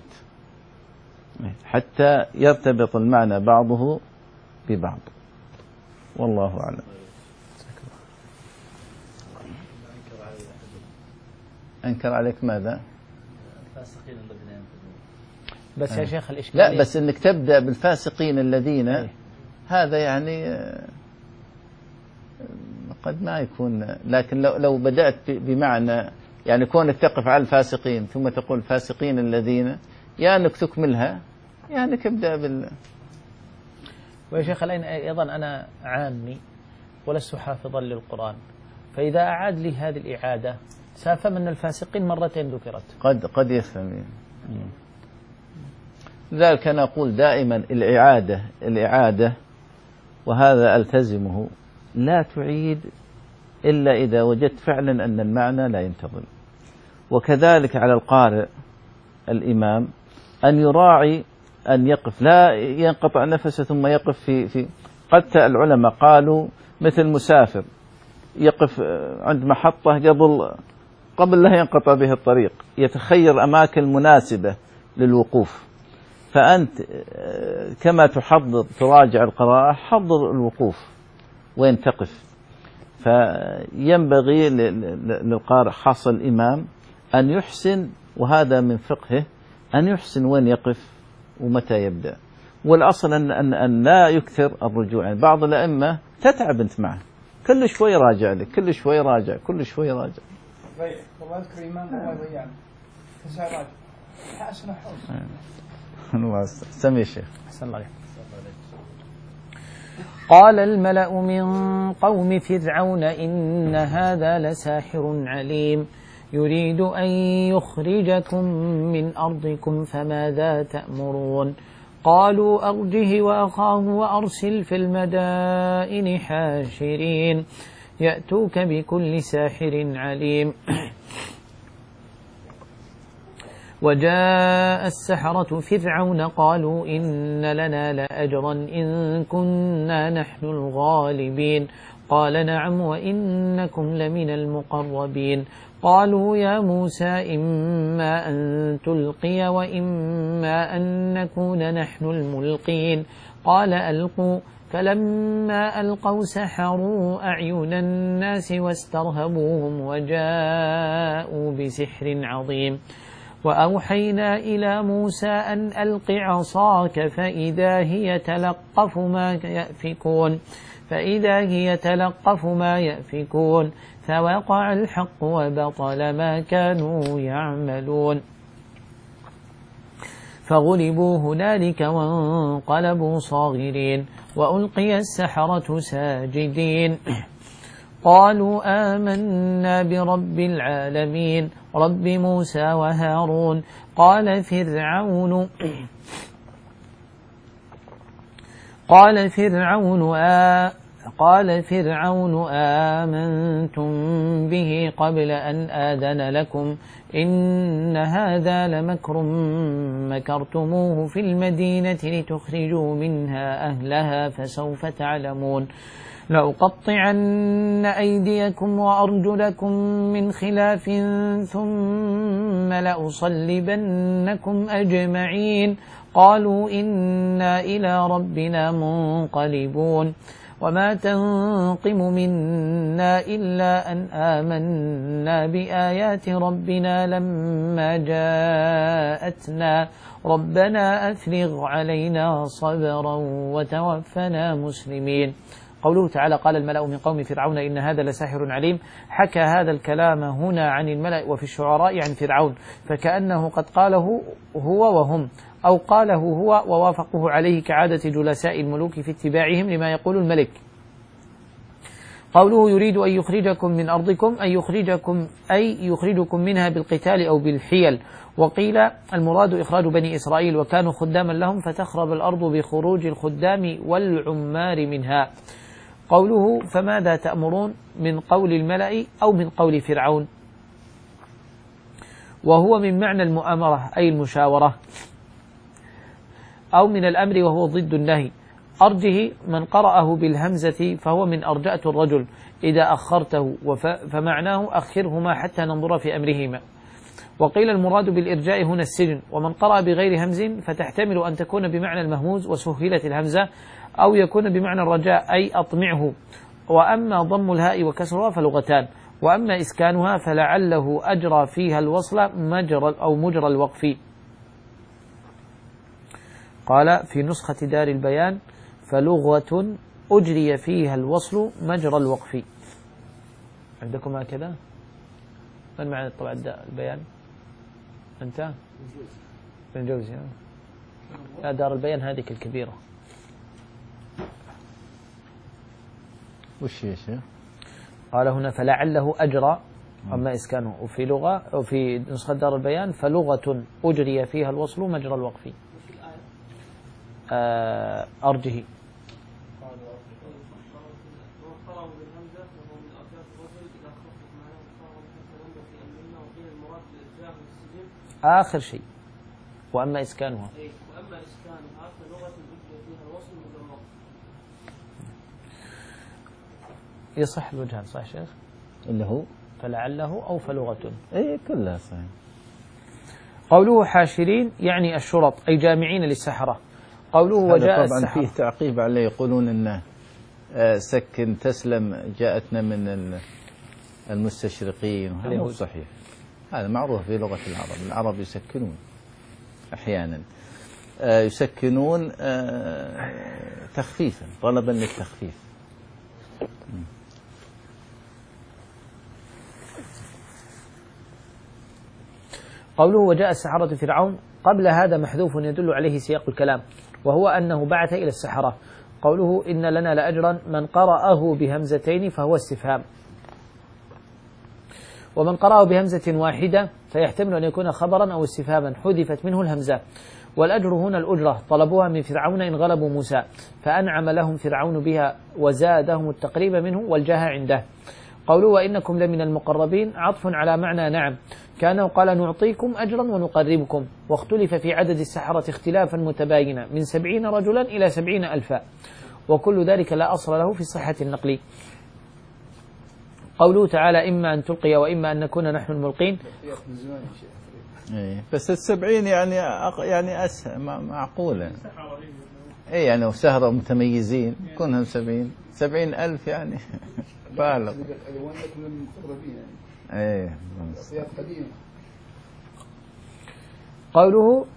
حتى يرتبط المعنى بعضه ببعض، والله أعلم. أنكر عليك ماذا؟ الفاسقين الذين ينفذون. بس آه. يا شيخ الإشكالية لا، بس أنك تبدأ بالفاسقين الذين أيه. هذا يعني قد ما يكون، لكن لو لو بدأت بمعنى يعني كونك تقف على الفاسقين ثم تقول الفاسقين الذين، يا أنك تكملها يا أنك ابدأ بال. ويا شيخ أيضا أنا عامي ولست حافظا للقرآن، فإذا أعاد لي هذه الإعادة سافهم أن الفاسقين مرتين ذكرت. قد قد يفهم. لذلك أنا أقول دائما الإعادة الإعادة وهذا ألتزمه، لا تعيد إلا إذا وجدت فعلا أن المعنى لا ينتظم. وكذلك على القارئ الإمام أن يراعي أن يقف، لا ينقطع نفسه ثم يقف في في قد العلماء قالوا مثل مسافر يقف عند محطة قبل قبل لا ينقطع به الطريق، يتخير أماكن مناسبة للوقوف. فأنت كما تحضر تراجع القراءة حضر الوقوف وين تقف. فينبغي للقارئ خاصة الإمام أن يحسن، وهذا من فقهه، أن يحسن وين يقف ومتى يبدأ. والأصل أن, أن, أن لا يكثر الرجوع. يعني بعض الأئمة تتعب أنت معه، كل شوي راجع لك، كل شوي راجع، كل شوي راجع. والله أذكر إمام الله ويانا تسعة راجع حسنا حوص. الله سمي الشيخ. أحسن الله عليك. قال الملأ من قوم فرعون إن هذا لساحر عليم يريد أن يخرجكم من أرضكم فماذا تأمرون. قالوا أرجه وأخاه وأرسل في المدائن حاشرين يأتوك بكل ساحر عليم. وجاء السحرة فرعون قالوا إن لنا لأجرا إن كنا نحن الغالبين. قال نعم وإنكم لمن المقربين. قالوا يا موسى إما أن تلقي وإما أن نكون نحن الملقين. قال ألقوا. فلما ألقوا سحروا أعين الناس واسترهبوهم وجاءوا بسحر عظيم. وأوحينا إلى موسى أن ألق عصاك فإذا هي تلقف ما يأفكون فإذا هي تلقف ما يأفكون فوقع الحق وبطل ما كانوا يعملون. فغلبوا هنالك وانقلبوا صاغرين وألقي السحرة ساجدين قالوا آمنا برب العالمين رب موسى وهارون. قال فرعون قال فرعون آ قال فرعون آمنتم به قبل أن آذن لكم إن هذا لمكر مكرتموه في المدينة لتخرجوا منها أهلها فسوف تعلمون. لأقطعن أيديكم وأرجلكم من خلاف ثم لأصلبنكم أجمعين. قالوا إنا إلى ربنا منقلبون. وما تنقم منا إلا أن آمنا بآيات ربنا لما جاءتنا ربنا أفرغ علينا صبرا وتوفنا مسلمين. قوله تعالى قال الملأ من قوم فرعون إن هذا لساحر عليم، حكى هذا الكلام هنا عن الملأ وفي الشعراء عن فرعون، فكأنه قد قاله هو وهم، أو قاله هو ووافقه عليه كعادة جلساء الملوك في اتباعهم لما يقول الملك. قوله يريد أن يخرجكم من أرضكم أي يخرجكم أي يخرجكم منها بالقتال أو بالحيل. وقيل المراد إخراج بني إسرائيل وكانوا خداما لهم فتخرب الأرض بخروج الخدام والعمار منها. قوله فماذا تأمرون من قول الملأ أو من قول فرعون، وهو من معنى المؤامرة أي المشاورة، أو من الأمر وهو ضد النهي. أرجه من قرأه بالهمزة فهو من أرجأت الرجل إذا أخرته، فمعناه أخرهما حتى ننظر في أمرهما. وقيل المراد بالإرجاء هنا السجن. ومن قرأ بغير همز فتحتمل أن تكون بمعنى المهموز وسهلت الهمزة، أو يكون بمعنى الرجاء أي أطمعه. وأما ضم الهاء وكسرها فلغتان، وأما إسكانها فلعله أجرى فيها الوصل مجرى أو مجرى الوقف. قال في نسخة دار البيان فلغة أجري فيها الوصل مجرى الوقف. عندكم هكذا؟ من معنى طبعا البيان؟ أنت؟ ابن الجوزي. لا، دار البيان هذه الكبيرة. وش يا شيخ؟ قال هنا فلعله أجرى، أما إسكانه. وفي لغة وفي نسخة دار البيان فلغة أجري فيها الوصل مجرى الوقف. آه أرجه. آخر شيء. وأما إسكانها وأما إسكانها فلغة أجري فيها الوصل مجرى الوقف. يصح الوجهان، صح شيخ؟ اللي هو فلعله أو فلغة. أي كلها صحيح. قوله حاشرين يعني الشرط أي جامعين للسحرة. قوله وجاء طبعا السحرة. فيه تعقيب عليه، يقولون إنه سكن تسلم جاءتنا من المستشرقين، وهذا مو صحيح. هذا معروف في لغة العرب، العرب يسكنون أحيانا، يسكنون تخفيفا طلبا للتخفيف. قوله وجاء السحرة فرعون قبل هذا محذوف يدل عليه سياق الكلام، وهو أنه بعث إلى السحرة. قوله إن لنا لأجرا من قرأه بهمزتين فهو استفهام، ومن قرأه بهمزة واحدة فيحتمل أن يكون خبرا أو استفهاما حذفت منه الهمزة. والأجر هنا الأجرة طلبوها من فرعون إن غلبوا موسى، فأنعم لهم فرعون بها وزادهم التقريب منه والجاه عنده. قوله وإنكم لمن المقربين عطف على معنى نعم، كان قال نعطيكم أجرا ونقربكم. واختلف في عدد السحرة اختلافا متباينا من سبعين رجلا إلى سبعين ألفا، وكل ذلك لا أصل له في صحة النقل. قوله تعالى إما أن تلقي وإما أن نكون نحن الملقين. إيه بس السبعين يعني يعني أسهل معقولة. إيه يعني وسهرة متميزين كونهم سبعين سبعين ألف يعني بالغ. إيه قوله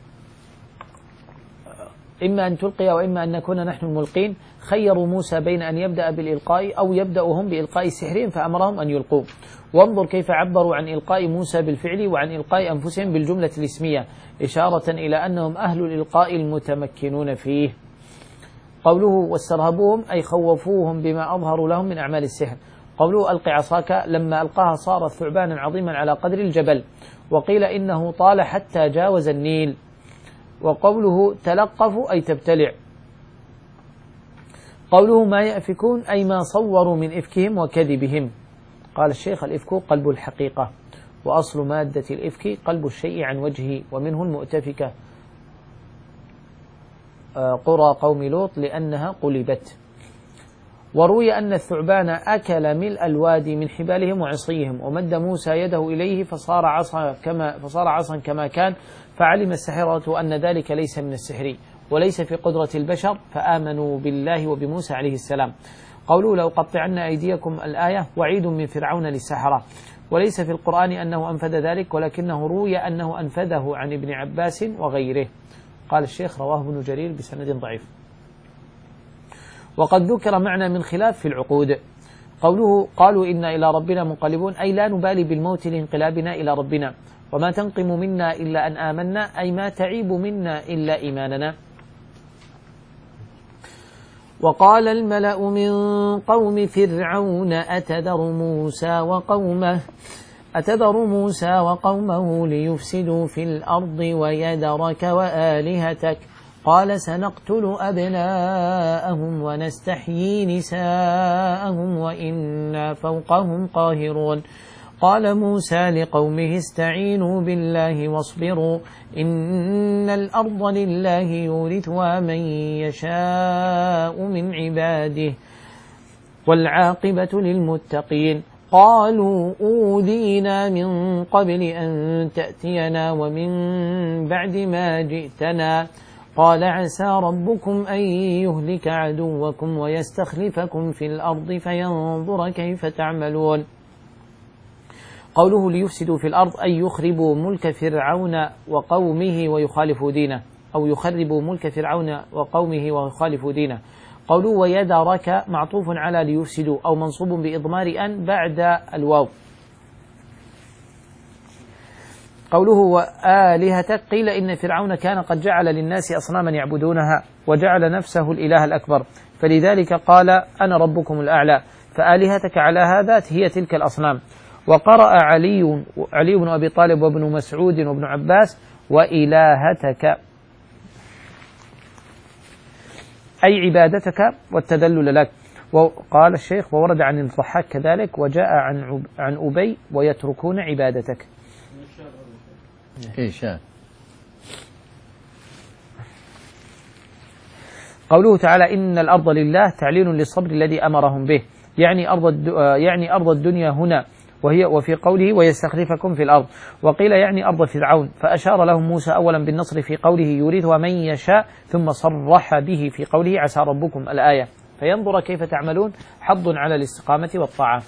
إما أن تلقي وإما أن نكون نحن الملقين، خيروا موسى بين أن يبدأ بالإلقاء أو يبدأوا هم بإلقاء سحرهم فأمرهم أن يلقوا. وانظر كيف عبروا عن إلقاء موسى بالفعل وعن إلقاء أنفسهم بالجملة الاسمية، إشارة إلى أنهم أهل الإلقاء المتمكنون فيه. قوله واسترهبوهم أي خوفوهم بما أظهروا لهم من أعمال السحر. قوله ألق عصاك لما ألقاها صارت ثعبانا عظيما على قدر الجبل، وقيل إنه طال حتى جاوز النيل. وقوله تلقفوا أي تبتلع. قوله ما يأفكون أي ما صوروا من إفكهم وكذبهم. قال الشيخ الإفك قلب الحقيقة، وأصل مادة الإفك قلب الشيء عن وجهه، ومنه المؤتفكة قرى قوم لوط لأنها قلبت. وروي أن الثعبان أكل ملء الوادي من حبالهم وعصيهم، ومد موسى يده إليه فصار عصا كما, فصار عصا كما كان، فعلم السحرة أن ذلك ليس من السحر وليس في قدرة البشر، فآمنوا بالله وبموسى عليه السلام. قولوا لو قطعن أيديكم الآية وعيد من فرعون للسحرة، وليس في القرآن أنه أنفذ ذلك، ولكنه روي أنه أنفذه عن ابن عباس وغيره. قال الشيخ رواه ابن جرير بسند ضعيف. وقد ذكر معنى من خلاف في العقود. قوله قالوا إنا إلى ربنا منقلبون أي لا نبالي بالموت لانقلابنا إلى ربنا، وما تنقم منا إلا أن آمنا أي ما تعيب منا إلا إيماننا. وقال الملأ من قوم فرعون أتذر موسى وقومه أتذر موسى وقومه ليفسدوا في الأرض ويذرك وآلهتك قال سنقتل أبناءهم ونستحيي نساءهم وإنا فوقهم قاهرون قال موسى لقومه استعينوا بالله واصبروا إن الأرض لله يورثها من يشاء من عباده والعاقبة للمتقين قالوا أوذينا من قبل أن تأتينا ومن بعد ما جئتنا قال عسى ربكم أن يهلك عدوكم ويستخلفكم في الأرض فينظر كيف تعملون. قوله ليفسدوا في الأرض أي يخربوا ملك فرعون وقومه ويخالفوا دينه، أو يخربوا ملك فرعون وقومه ويخالفوا دينه. قوله ويدرك معطوف على ليفسدوا أو منصوب بإضمار أن بعد الواو. قوله وآلهتك قيل إن فرعون كان قد جعل للناس أصناما يعبدونها وجعل نفسه الإله الأكبر، فلذلك قال أنا ربكم الأعلى، فآلهتك على هذا هي تلك الأصنام. وقرأ علي علي بن أبي طالب وابن مسعود وابن عباس وإلهتك أي عبادتك والتذلل لك. وقال الشيخ وورد عن الضحاك كذلك وجاء عن عن أبي ويتركون عبادتك. إيشان. قوله تعالى إن الأرض لله تعليل للصبر الذي أمرهم به، يعني أرض يعني أرض الدنيا هنا، وهي وفي قوله ويستخلفكم في الأرض. وقيل يعني أرض فرعون، فأشار لهم موسى أولا بالنصر في قوله يريدها من يشاء، ثم صرح به في قوله عسى ربكم الآية، فينظر كيف تعملون، حض على الاستقامة والطاعة.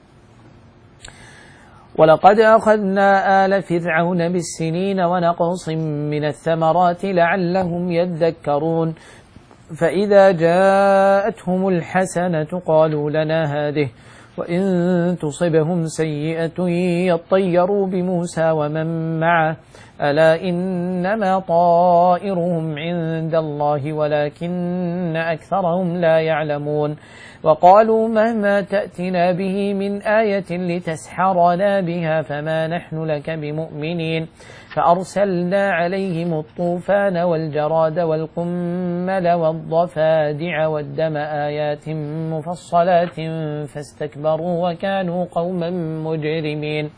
ولقد أخذنا آل فرعون بالسنين ونقص من الثمرات لعلهم يذكرون فإذا جاءتهم الحسنة قالوا لنا هذه وإن تصبهم سيئة يطيروا بموسى ومن معه ألا إنما طائرهم عند الله ولكن أكثرهم لا يعلمون. وقالوا مهما تأتنا به من آية لتسحرنا بها فما نحن لك بمؤمنين فأرسلنا عليهم الطوفان والجراد والقمل والضفادع والدم آيات مفصلات فاستكبروا وكانوا قوما مجرمين.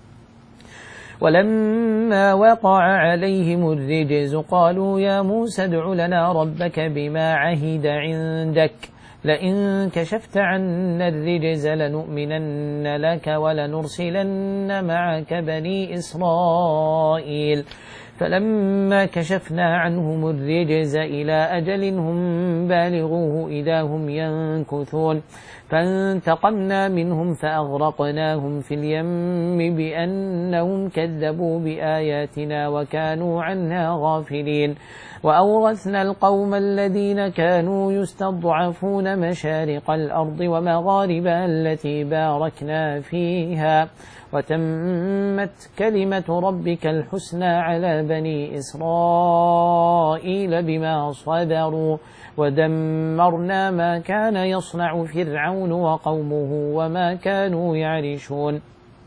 ولما وقع عليهم الرجز قالوا يا موسى ادع لنا ربك بما عهد عندك لئن كشفت عنا الرجز لنؤمنن لك ولنرسلن معك بني إسرائيل فلما كشفنا عنهم الرجز إلى أجل هم بالغوه إذا هم ينكثون فانتقمنا منهم فأغرقناهم في اليم بأنهم كذبوا بآياتنا وكانوا عنها غافلين. وأورثنا القوم الذين كانوا يستضعفون مشارق الأرض ومغاربها التي باركنا فيها وتمت كلمة ربك الحسنى على بني إسرائيل بما صبروا ودمرنا ما كان يصنع فرعون وقومه وما كانوا يعرشون.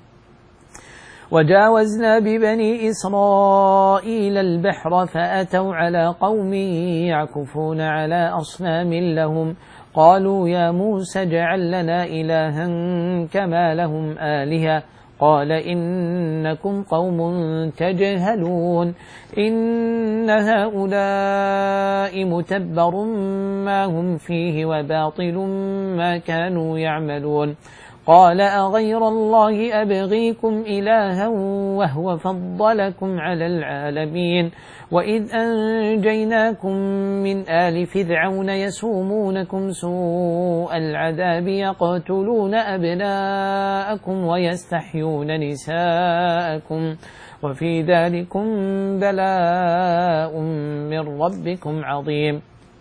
وجاوزنا ببني إسرائيل البحر فأتوا على قوم يعكفون على أصنام لهم قالوا يا موسى اجعل لنا إلها كما لهم آلهة قال إنكم قوم تجهلون إن هؤلاء متبر ما هم فيه وباطل ما كانوا يعملون. قال أغير الله أبغيكم إلها وهو فضلكم على العالمين وإذ أنجيناكم من آل فرعون يسومونكم سوء العذاب يقتلون أبناءكم ويستحيون نساءكم وفي ذلكم بلاء من ربكم عظيم.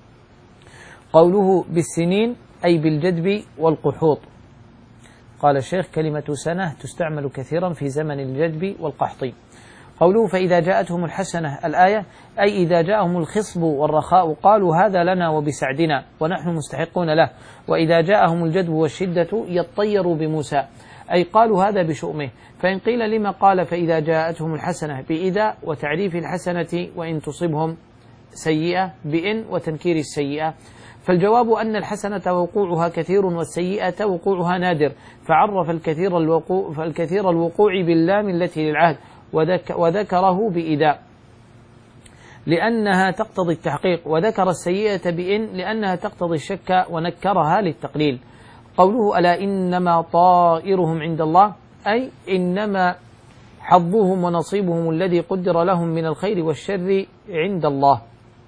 قوله بالسنين أي بالجدب والقحوط. قال الشيخ كلمة سنة تستعمل كثيرا في زمن الجدب والقحط. قوله فإذا جاءتهم الحسنة الآية أي إذا جاءهم الخصب والرخاء قالوا هذا لنا وبسعدنا ونحن مستحقون له وإذا جاءهم الجدب والشدة يطيروا بموسى أي قالوا هذا بشؤمه. فإن قيل لما قال فإذا جاءتهم الحسنة بإذا وتعريف الحسنة وإن تصبهم سيئة بإن وتنكير السيئة. فالجواب أن الحسنة وقوعها كثير والسيئة وقوعها نادر، فعرف الكثير الوقوع, فالكثير الوقوع باللام التي للعهد وذك وذكره بإداء لأنها تقتضي التحقيق، وذكر السيئة بإن لأنها تقتضي الشك ونكرها للتقليل. قوله ألا إنما طائرهم عند الله أي إنما حظهم ونصيبهم الذي قدر لهم من الخير والشر عند الله.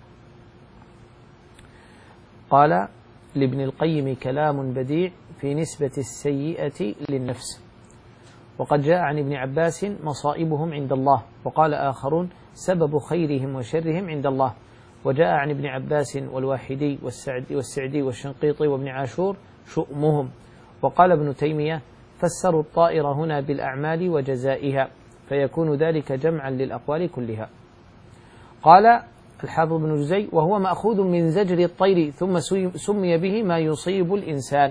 قال لابن القيم كلام بديع في نسبة السيئة للنفس، وقد جاء عن ابن عباس مصائبهم عند الله، وقال آخرون سبب خيرهم وشرهم عند الله، وجاء عن ابن عباس والواحدي والسعدي, والسعدي والشنقيطي وابن عاشور شؤمهم. وقال ابن تيمية فسروا الطائر هنا بالأعمال وجزائها، فيكون ذلك جمعا للأقوال كلها. قال الحافظ بن جزي وهو مأخوذ من زجر الطير ثم سمي به ما يصيب الإنسان.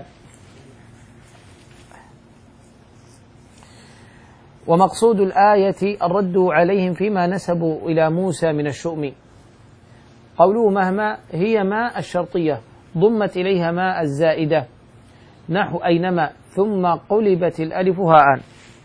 ومقصود الآية الرد عليهم فيما نسبوا إلى موسى من الشؤم. قوله مهما هي ما الشرطية ضمت إليها ما الزائدة نحو أينما ثم قلبت الألف هاء.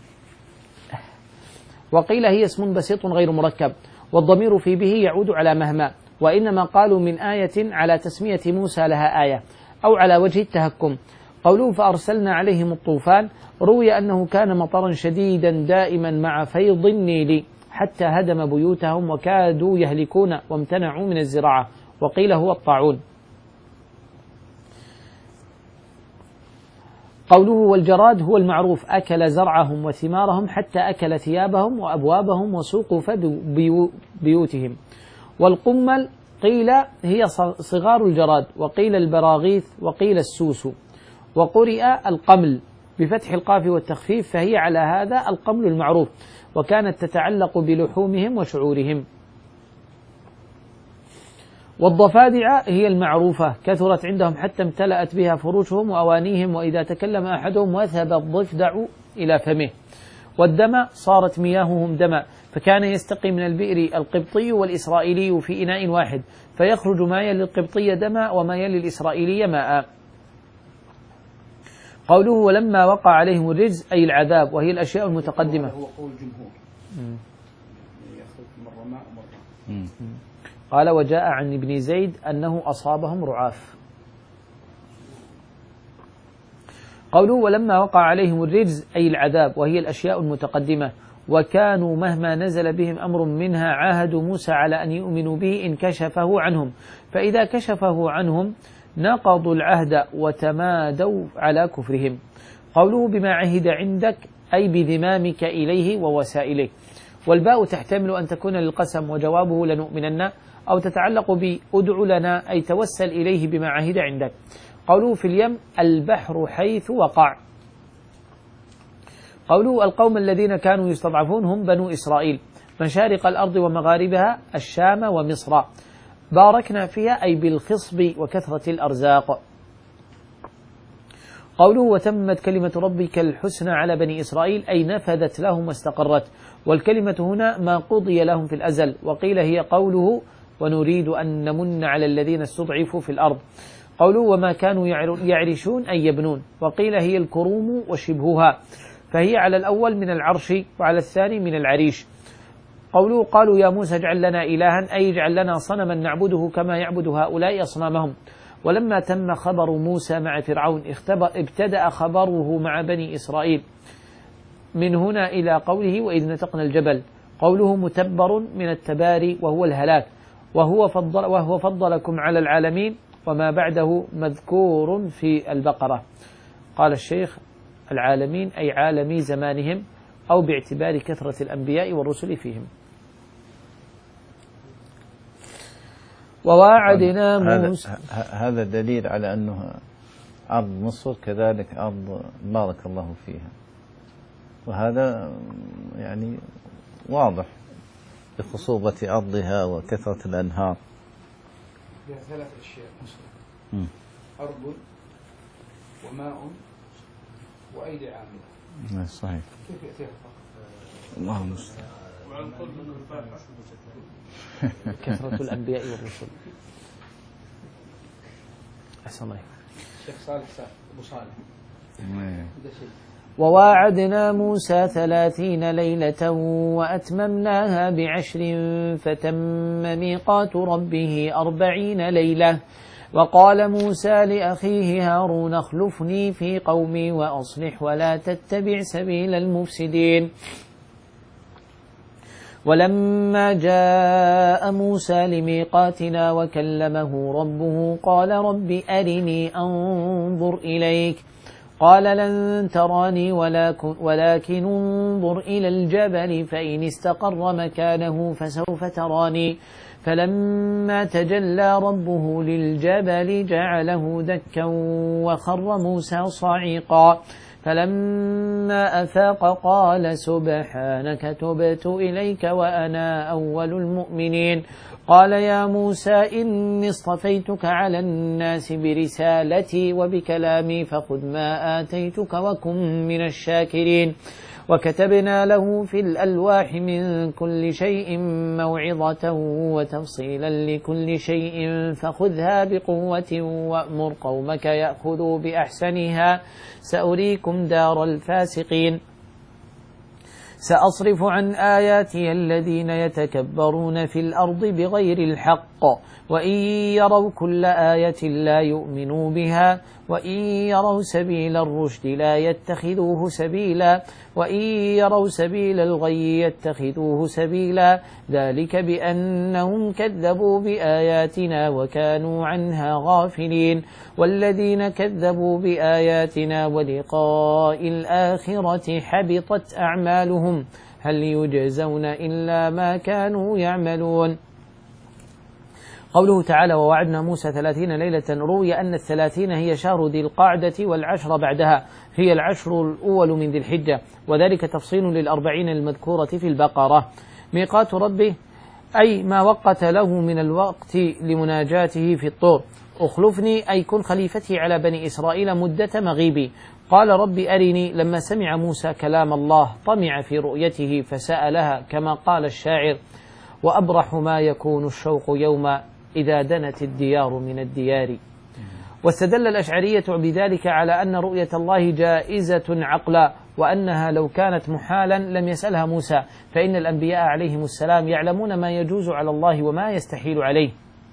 وقيل هي اسم بسيط غير مركب، والضمير في به يعود على مهما، وإنما قالوا من آية على تسمية موسى لها آية أو على وجه التهكم. قوله فأرسلنا عليهم الطوفان روي أنه كان مطرا شديدا دائما مع فيض النيل حتى هدم بيوتهم وكادوا يهلكون وامتنعوا من الزراعة، وقيل هو الطاعون. قوله والجراد هو المعروف أكل زرعهم وثمارهم حتى أكل ثيابهم وأبوابهم وسقف بيوتهم. والقمل قيل هي صغار الجراد، وقيل البراغيث، وقيل السوس، وقرئ القمل بفتح القاف والتخفيف، فهي على هذا القمل المعروف، وكانت تتعلق بلحومهم وشعورهم. والضفادع هي المعروفة كثرت عندهم حتى امتلأت بها فروشهم وأوانيهم، وإذا تكلم أحدهم وثب الضفدع إلى فمه. والدم صارت مياههم دما، فكان يستقي من البئر القبطي والإسرائيلي في إناء واحد، فيخرج ما يلي القبطي دما وما يلي الإسرائيلي ماء. قوله ولما وقع عليهم الرجز أي العذاب، وهي الأشياء المتقدمة. هو قول الجمهور يخرج مرة ماء ومرة. قال وجاء عن ابن زيد أنه أصابهم رعاف. قوله ولما وقع عليهم الرجز أي العذاب، وهي الأشياء المتقدمة، وكانوا مهما نزل بهم أمر منها عاهدوا موسى على أن يؤمنوا به إن كشفه عنهم، فإذا كشفه عنهم نقضوا العهد وتمادوا على كفرهم. قوله بما عهد عندك أي بذمامك إليه ووسائله، والباء تحتمل أن تكون للقسم وجوابه لنؤمنن، أو تتعلق بأدع لنا أي توسل إليه بما عهد عندك. قوله في اليم البحر حيث وقع. قوله القوم الذين كانوا يستضعفون هم بنو إسرائيل، مشارق الأرض ومغاربها الشام ومصر، باركنا فيها أي بالخصب وكثرة الأرزاق. قوله وتمت كلمة ربك الحسنى على بني إسرائيل أي نفذت لهم واستقرت، والكلمة هنا ما قضي لهم في الأزل، وقيل هي قوله ونريد أن نمن على الذين استضعفوا في الأرض. قوله وما كانوا يعرشون أي يبنون، وقيل هي الكروم وشبهها، فهي على الأول من العرش وعلى الثاني من العريش. قوله قالوا يا موسى اجعل لنا إلها أي اجعل لنا صنما نعبده كما يعبد هؤلاء أصنامهم. ولما تم خبر موسى مع فرعون ابتدأ خبره مع بني إسرائيل من هنا إلى قوله وإذ نتقنا الجبل. قوله متبر من التباري وهو الهلاك، وهو فضل وهو فضلكم على العالمين، وما بعده مذكور في البقرة. قال الشيخ العالمين أي عالمي زمانهم، أو باعتبار كثرة الأنبياء والرسل فيهم. وواعدنا موسى، هذا دليل على أنه أرض مصر كذلك أرض بارك الله فيها، وهذا يعني واضح بخصوبة أرضها وكثرة الأنهار. فيها ثلاث أشياء مصر: أرض وماء وأيدي عاملة. صحيح. كيف يأتيها الله المستعان. وعلى القول منه الفاحة. كثرة الأنبياء والرسل. أحسن الله. الشيخ صالح أبو صالح. وواعدنا موسى ثلاثين ليلة وأتممناها بعشر فتم ميقات ربه أربعين ليلة. وقال موسى لأخيه هارون اخلفني في قومي وأصلح ولا تتبع سبيل المفسدين. ولما جاء موسى لميقاتنا وكلمه ربه قال رب أرني أنظر إليك قال لن تراني ولكن انظر إلى الجبل فإن استقر مكانه فسوف تراني. فلما تجلى ربه للجبل جعله دكا وخر موسى صعيقا. فلما أفاق قال سبحانك تبت إليك وأنا أول المؤمنين. قال يا موسى إني اصطفيتك على الناس برسالتي وبكلامي فخذ ما آتيتك وكن من الشاكرين. وكتبنا له في الألواح من كل شيء موعظة وتفصيلا لكل شيء فخذها بقوة وأمر قومك يأخذوا بأحسنها سأريكم دار الفاسقين. سأصرف عن آياتي الذين يتكبرون في الأرض بغير الحق وإن يروا كل آية لا يؤمنوا بها وإن يروا سبيل الرشد لا يتخذوه سبيلا وإن يروا سبيل الغي يتخذوه سبيلا ذلك بأنهم كذبوا بآياتنا وكانوا عنها غافلين. والذين كذبوا بآياتنا ولقاء الآخرة حبطت أعمالهم هل يجزون إلا ما كانوا يعملون. قوله تعالى ووعدنا موسى ثلاثين ليلة روي أن الثلاثين هي شهر ذي القعدة والعشر بعدها هي العشر الأول من ذي الحجة وذلك تفصيل للأربعين المذكورة في البقرة. ميقات ربه أي ما وقت له من الوقت لمناجاته في الطور. أخلفني أي كن خليفتي على بني إسرائيل مدة مغيبي. قال رب أرني لما سمع موسى كلام الله طمع في رؤيته فسألها كما قال الشاعر وأبرح ما يكون الشوق يوم إذا دنت الديار من الديار. واستدل الأشعرية بذلك على أن رؤية الله جائزة عقلا وأنها لو كانت محالا لم يسألها موسى فإن الأنبياء عليهم السلام يعلمون ما يجوز على الله وما يستحيل عليه.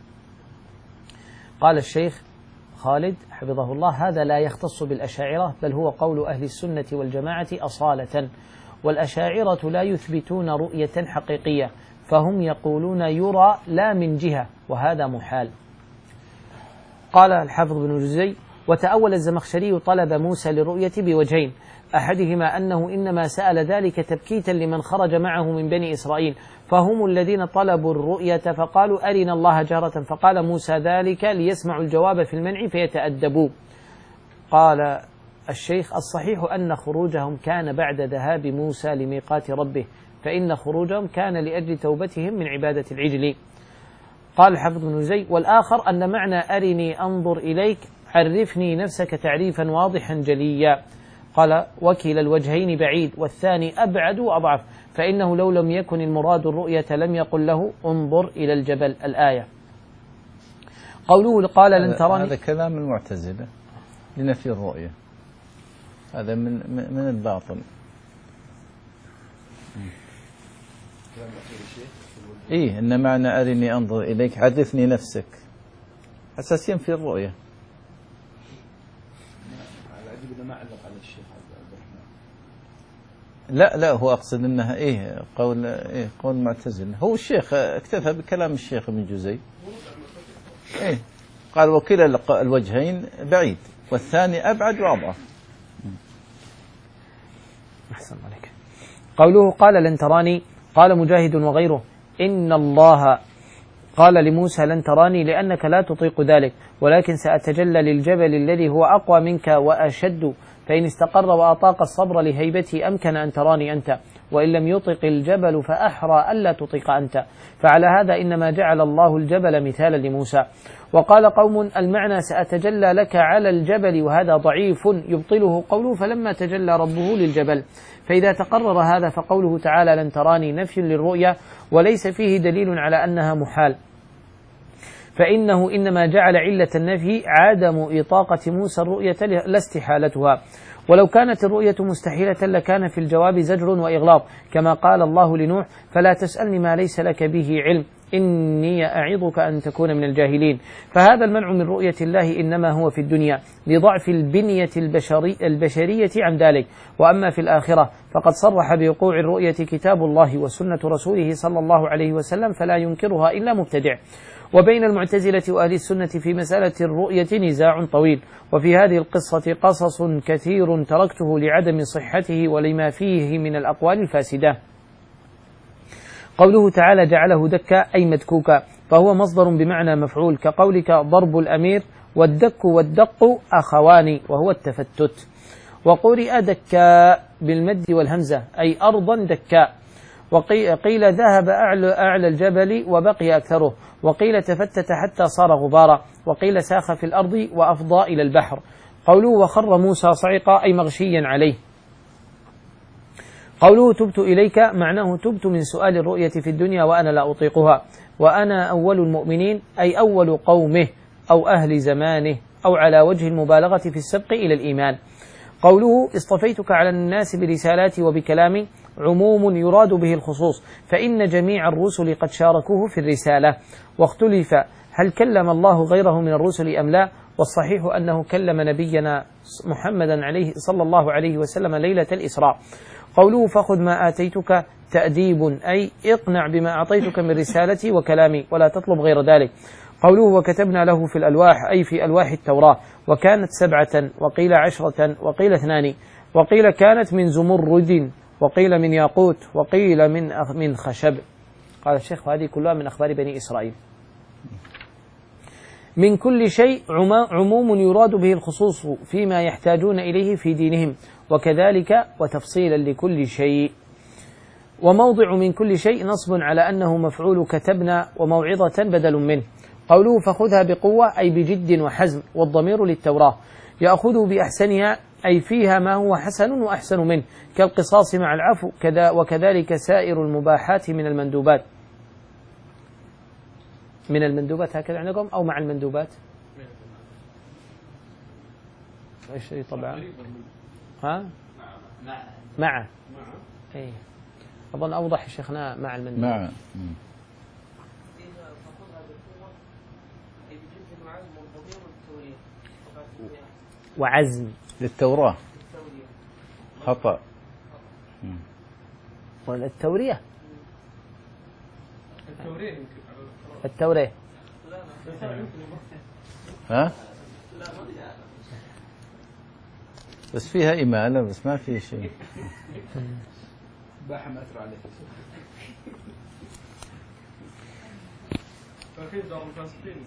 قال الشيخ خالد حفظه الله هذا لا يختص بالأشاعرة بل هو قول أهل السنة والجماعة أصالة. والأشاعرة لا يثبتون رؤية حقيقية فهم يقولون يرى لا من جهة وهذا محال. قال الحافظ بن جزي وتأول الزمخشري طلب موسى للرؤية بوجهين أحدهما أنه إنما سأل ذلك تبكيتا لمن خرج معه من بني إسرائيل فهم الذين طلبوا الرؤية فقالوا أرنا الله جهرة فقال موسى ذلك ليسمعوا الجواب في المنع فيتأدبوا. قال الشيخ الصحيح أن خروجهم كان بعد ذهاب موسى لميقات ربه فإن خروجهم كان لأجل توبتهم من عبادة العجل. قال الحافظ بن زي والآخر أن معنى أرني أنظر إليك عرفني نفسك تعريفا واضحا جليا. قال وكلا الوجهين بعيد والثاني أبعد وأضعف فإنه لو لم يكن المراد الرؤية لم يقل له انظر إلى الجبل الآية. قوله قال لن تراني هذا كلام المعتزلة لنفي الرؤية هذا من من الباطل. إيه إن معنى أرني أنظر إليك عرفني نفسك أساس ينفي الرؤية. ما علق على الشيخ عبد الرحمن. لا لا هو أقصد أنها إيه قول إيه قول معتزل. هو الشيخ اكتفى بكلام الشيخ ابن جزي إيه قال وكلا الوجهين بعيد والثاني أبعد وأضعف. أحسن عليك. قوله قال لن تراني قال مجاهد وغيره إن الله قال لموسى لن تراني لأنك لا تطيق ذلك ولكن سأتجلى للجبل الذي هو أقوى منك وأشد فإن استقر وأطاق الصبر لهيبتي أمكن أن تراني أنت، وإن لم يطق الجبل فأحرى ألا تطيق أنت. فعلى هذا إنما جعل الله الجبل مثالا لموسى. وقال قوم المعنى سأتجلى لك على الجبل، وهذا ضعيف يبطله قوله فلما تجلى ربه للجبل. فإذا تقرر هذا فقوله تعالى لن تراني نفي للرؤيا، وليس فيه دليل على أنها محال، فإنه إنما جعل علة النفي عدم إطاقة موسى الرؤية لا استحالتها. ولو كانت الرؤية مستحيلة لكان في الجواب زجر وإغلاظ، كما قال الله لنوح فلا تسألني ما ليس لك به علم إني أعظك أن تكون من الجاهلين. فهذا المنع من رؤية الله إنما هو في الدنيا لضعف البنية البشري البشرية عن ذلك، وأما في الآخرة فقد صرح بوقوع الرؤية كتاب الله وسنة رسوله صلى الله عليه وسلم، فلا ينكرها إلا مبتدع. وبين المعتزلة وأهل السنة في مسألة الرؤية نزاع طويل، وفي هذه القصة قصص كثير تركته لعدم صحته ولما فيه من الأقوال الفاسدة. قوله تعالى جعله دكا أي مدكوكا، فهو مصدر بمعنى مفعول، كقولك ضرب الأمير، والدك والدق أخوان وهو التفتت. وقرئ دكا بالمد والهمزة أي أرضا دكا. وقيل ذهب أعلى, أعلى الجبل وبقي أكثره، وقيل تفتت حتى صار غبارا، وقيل ساخ في الأرض وأفضى إلى البحر. قوله وخر موسى صعقا أي مغشيا عليه. قوله تبت إليك معناه تبت من سؤال الرؤية في الدنيا وأنا لا أطيقها، وأنا أول المؤمنين أي أول قومه أو أهل زمانه، أو على وجه المبالغة في السبق إلى الإيمان. قوله اصطفيتك على الناس برسالاتي وبكلامي عموم يراد به الخصوص، فإن جميع الرسل قد شاركوه في الرسالة. واختلف هل كلم الله غيره من الرسل أم لا، والصحيح أنه كلم نبينا محمدا عليه صلى الله عليه وسلم ليلة الإسراء. قوله فخذ ما آتيتك تأديب أي اقنع بما أعطيتك من رسالتي وكلامي ولا تطلب غير ذلك. قوله وكتبنا له في الألواح أي في ألواح التوراة، وكانت سبعة وقيل عشرة وقيل اثنان، وقيل كانت من زمرد وقيل من ياقوت وقيل من من خشب. قال الشيخ هذه كلها من أخبار بني إسرائيل. من كل شيء عموم يراد به الخصوص فيما يحتاجون إليه في دينهم، وكذلك وتفصيلا لكل شيء. وموضع من كل شيء نصب على أنه مفعول كتبنا، وموعظة بدل منه. قوله فخذها بقوة أي بجد وحزم، والضمير للتوراة. يأخذ بأحسنها أي فيها ما هو حسن وأحسن منه، كالقصاص مع العفو، كذا وكذلك سائر المباحات من المندوبات. من المندوبات هكذا عندكم أو مع المندوبات؟ ايش طبعا؟ ها؟ مع مع اي أظن أوضح شيخنا مع المندوبات. مع وعزم للتوراة خطأ. التورية التورية ها بس فيها إمالة بس ما في شيء. باحة ما أثر عليه. فكيف دار الفاسقين؟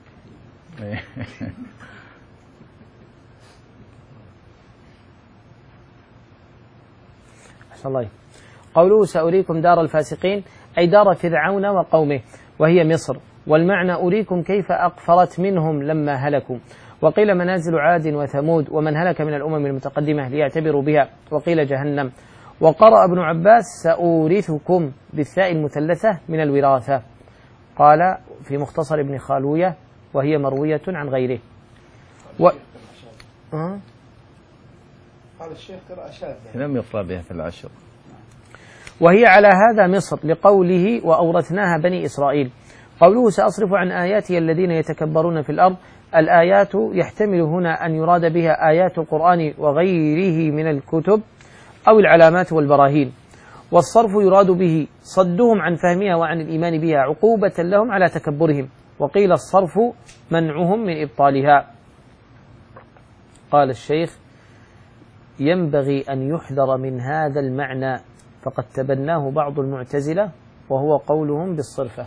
أحسن الله. قوله سأريكم دار الفاسقين أي دار فرعون وقومه وهي مصر، والمعنى أريكم كيف أقفرت منهم لما هلكوا. وقيل منازل عاد وثمود ومن هلك من الأمم المتقدمة ليعتبروا بها، وقيل جهنم. وقرأ ابن عباس سأورثكم بالثاء المثلثة من الوراثة، قال في مختصر ابن خالوية وهي مروية عن غيره. و... أه؟ قال الشيخ قراءة شاذة لم يقرأ بها في العشر. وهي على هذا مصر لقوله وأورثناها بني إسرائيل. قوله سأصرف عن آياتي الذين يتكبرون في الأرض، الآيات يحتمل هنا أن يراد بها آيات القرآن وغيره من الكتب أو العلامات والبراهين. والصرف يراد به صدهم عن فهمها وعن الإيمان بها عقوبة لهم على تكبرهم. وقيل الصرف منعهم من إبطالها. قال الشيخ ينبغي أن يحذر من هذا المعنى فقد تبناه بعض المعتزلة وهو قولهم بالصرفة.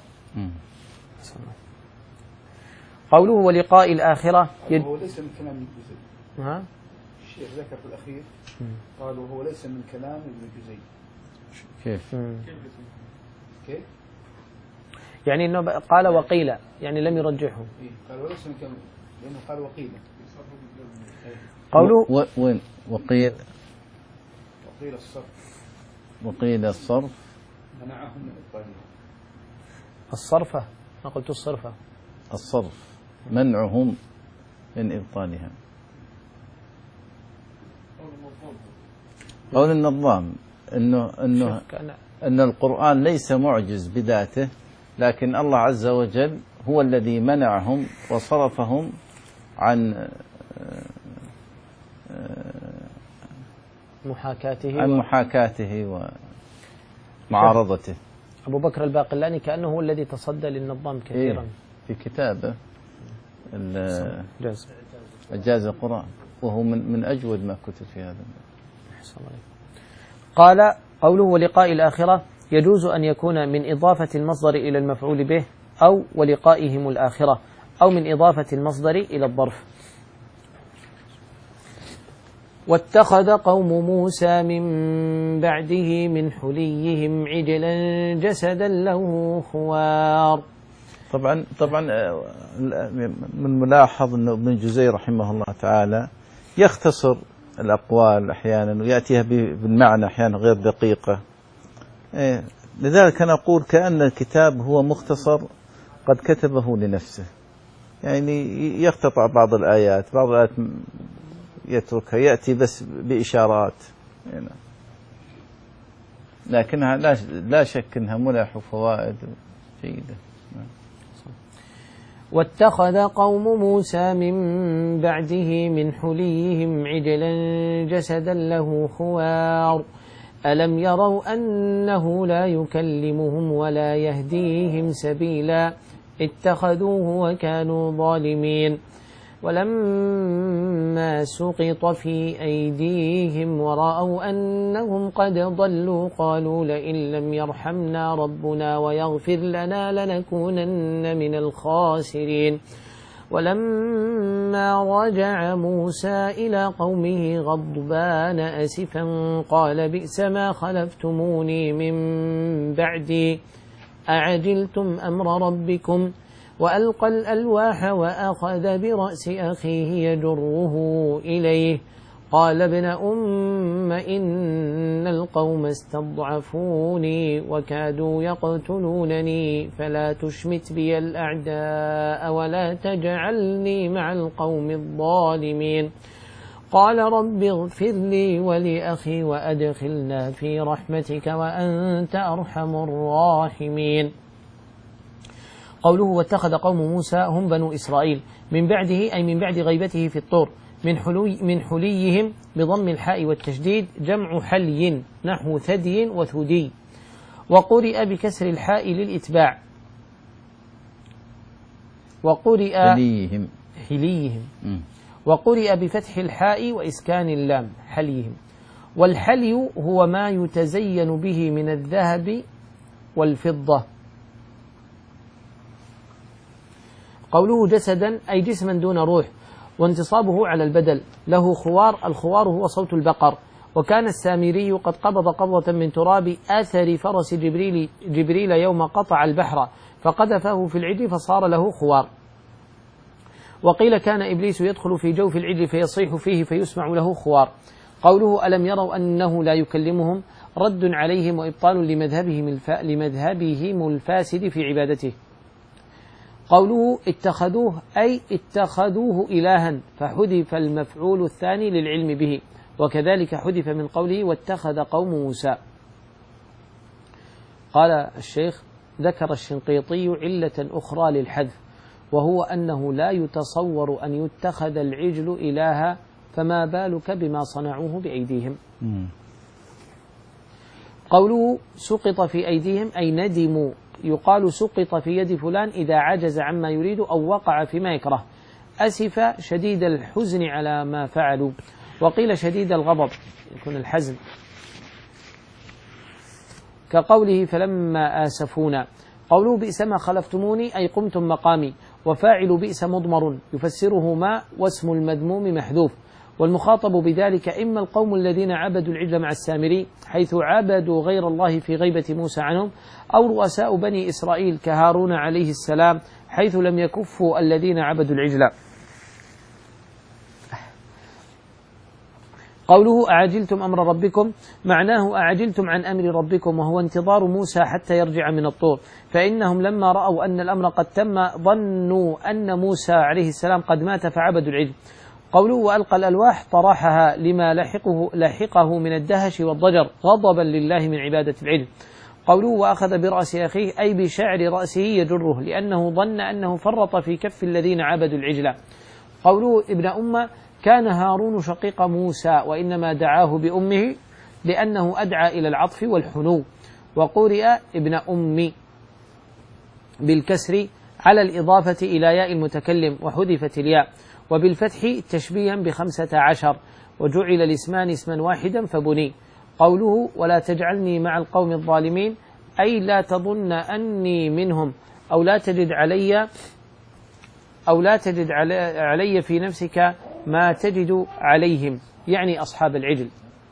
قوله ولقاء الآخرة يد... هو ليس من كلام ها؟ الشيخ ذكر في الأخير قالوا هو ليس من كلام ابن جزي. كيف؟ كيف؟ يعني انه قال وقيل، يعني لم يرجحه. إيه قال وليس من كلام، لأنه قال وقيل. قوله و- وين وقيل وقيل الصرف وقيل الصرف منعهم من إبطالها. الصرفة، ما قلت الصرفة. الصرف منعهم من إبطالها. قول النظام إنه إنه شوف كان أن القرآن ليس معجز بذاته، لكن الله عز وجل هو الذي منعهم وصرفهم عن محاكاته عن و... محاكاته ومعارضته. أبو بكر الباقلاني كأنه هو الذي تصدى للنظام كثيرا. إيه في كتابه ال- جاز. إعجاز القرآن، وهو من من أجود ما كتب في هذا. قال قوله ولقاء الآخرة يجوز أن يكون من إضافة المصدر إلى المفعول به، أو ولقائهم الآخرة، أو من إضافة المصدر إلى الظرف. واتخذ قوم موسى من بعده من حليهم عجلا جسدا له خوار. طبعا طبعا من ملاحظ أن ابن جزي رحمه الله تعالى يختصر الأقوال أحيانا ويأتيها بالمعنى أحيانا غير دقيقة. إيه لذلك أنا أقول كأن الكتاب هو مختصر قد كتبه لنفسه، يعني يقتطع بعض الآيات، بعض الآيات يتركها، يأتي بس بإشارات يعني. لكنها لا لا شك أنها ملح وفوائد جيدة. واتخذ قوم موسى من بعده من حليهم عجلا جسدا له خوار ألم يروا أنه لا يكلمهم ولا يهديهم سبيلا اتخذوه وكانوا ظالمين. ولما سقط في أيديهم ورأوا أنهم قد ضلوا قالوا لئن لم يرحمنا ربنا ويغفر لنا لنكونن من الخاسرين. ولما رجع موسى إلى قومه غضبان أسفا قال بئس ما خلفتموني من بعدي أعجلتم أمر ربكم وألقى الألواح وأخذ برأس أخيه يجره إليه قال ابن أم إن القوم استضعفوني وكادوا يقتلونني فلا تشمت بي الأعداء ولا تجعلني مع القوم الظالمين. قال رب اغفر لي ولأخي وأدخلنا في رحمتك وأنت أرحم الراحمين. قوله واتخذ قوم موسى هم بنو إسرائيل من بعده أي من بعد غيبته في الطور من, حلي من حليهم بضم الحاء والتشديد جمع حلي نحو ثدي وثدي، وقرئ بكسر الحاء للإتباع، وقرئ حليهم حليهم وقرئ بفتح الحاء وإسكان اللام حليهم. والحلي هو ما يتزين به من الذهب والفضة. قوله جسدا أي جسما دون روح، وانتصابه على البدل له خوار. الخوار هو صوت البقر. وكان السامري قد قبض قبضة من تراب آثر فرس جبريل, جبريل يوم قطع البحر فقذفه في العجل فصار له خوار. وقيل كان إبليس يدخل في جوف العجل فيصيح فيه فيسمع له خوار. قوله ألم يروا أنه لا يكلمهم رد عليهم وإبطال لمذهبهم, الف... لمذهبهم الفاسد في عبادته. قوله اتخذوه أي اتخذوه إلها فحذف المفعول الثاني للعلم به، وكذلك حذف من قوله واتخذ قوم موسى. قال الشيخ ذكر الشنقيطي علة أخرى للحذف، وهو أنه لا يتصور أن يتخذ العجل إلها فما بالك بما صنعوه بأيديهم. قوله سقط في أيديهم أي ندموا. يقال سقط في يد فلان إذا عجز عما يريد أو وقع فيما يكره. أسف شديد الحزن على ما فعلوا. وقيل شديد الغضب يكون الحزن، كقوله فلما آسفونا. قوله بئس ما خلفتموني أي قمتم مقامي. وفاعل بئس مضمر يفسره ما واسم المذموم محذوف. والمخاطب بذلك إما القوم الذين عبدوا العجل مع السامري حيث عبدوا غير الله في غيبة موسى عنهم، أو رؤساء بني إسرائيل كهارون عليه السلام حيث لم يكفوا الذين عبدوا العجل. قوله أعجلتم أمر ربكم معناه أعجلتم عن أمر ربكم، وهو انتظار موسى حتى يرجع من الطور، فإنهم لما رأوا أن الأمر قد تم ظنوا أن موسى عليه السلام قد مات فعبدوا العجل. قوله وألقى الألواح طرحها لما لحقه, لحقه من الدهش والضجر غضبا لله من عبادة العجل. قوله وأخذ برأس أخيه أي بشعر رأسه يجره لأنه ظن أنه فرط في كف الذين عبدوا العجل. قوله ابن أمة كان هارون شقيق موسى وإنما دعاه بأمه لأنه أدعى إلى العطف والحنو. وقرئ ابن أمي بالكسر على الإضافة إلى ياء المتكلم وحذفت الياء، وبالفتح تشبيها بخمسة عشر، وجعل الاسمان اسما واحدا فبني. قوله ولا تجعلني مع القوم الظالمين أي لا تظن أني منهم أو لا تجد علي أو لا تجد علي في نفسك ما تجد عليهم، يعني أصحاب العجل.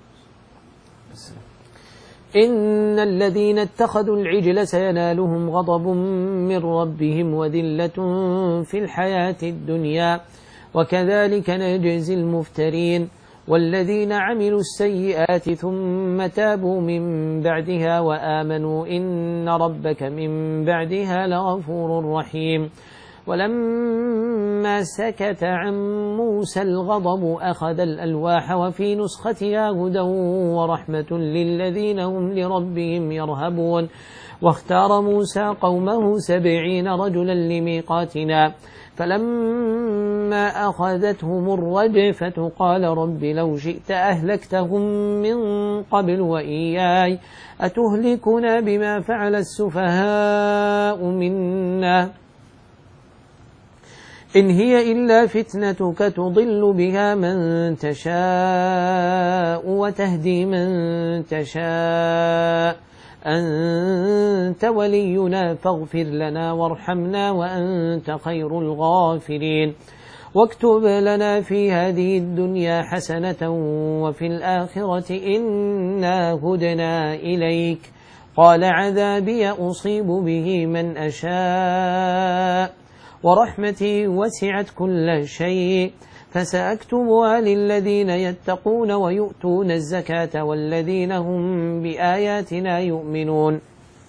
إن الذين اتخذوا العجل سينالهم غضب من ربهم وذلة في الحياة الدنيا وكذلك نجزي المفترين. والذين عملوا السيئات ثم تابوا من بعدها وآمنوا إن ربك من بعدها لغفور رحيم. ولما سكت عن موسى الغضب أخذ الألواح وفي نسختها هدى ورحمة للذين هم لربهم يرهبون. واختار موسى قومه سبعين رجلا لميقاتنا فلما أخذتهم الرجفة قال رب لو شئت أهلكتهم من قبل وإياي أتهلكنا بما فعل السفهاء منا إن هي إلا فتنتك تضل بها من تشاء وتهدي من تشاء أنت ولينا فاغفر لنا وارحمنا وأنت خير الغافرين. واكتب لنا في هذه الدنيا حسنة وفي الآخرة إنا هدنا إليك قال عذابي أصيب به من أشاء ورحمتي وسعت كل شيء فسأكتبها للذين يتقون ويؤتون الزكاة والذين هم بآياتنا يؤمنون.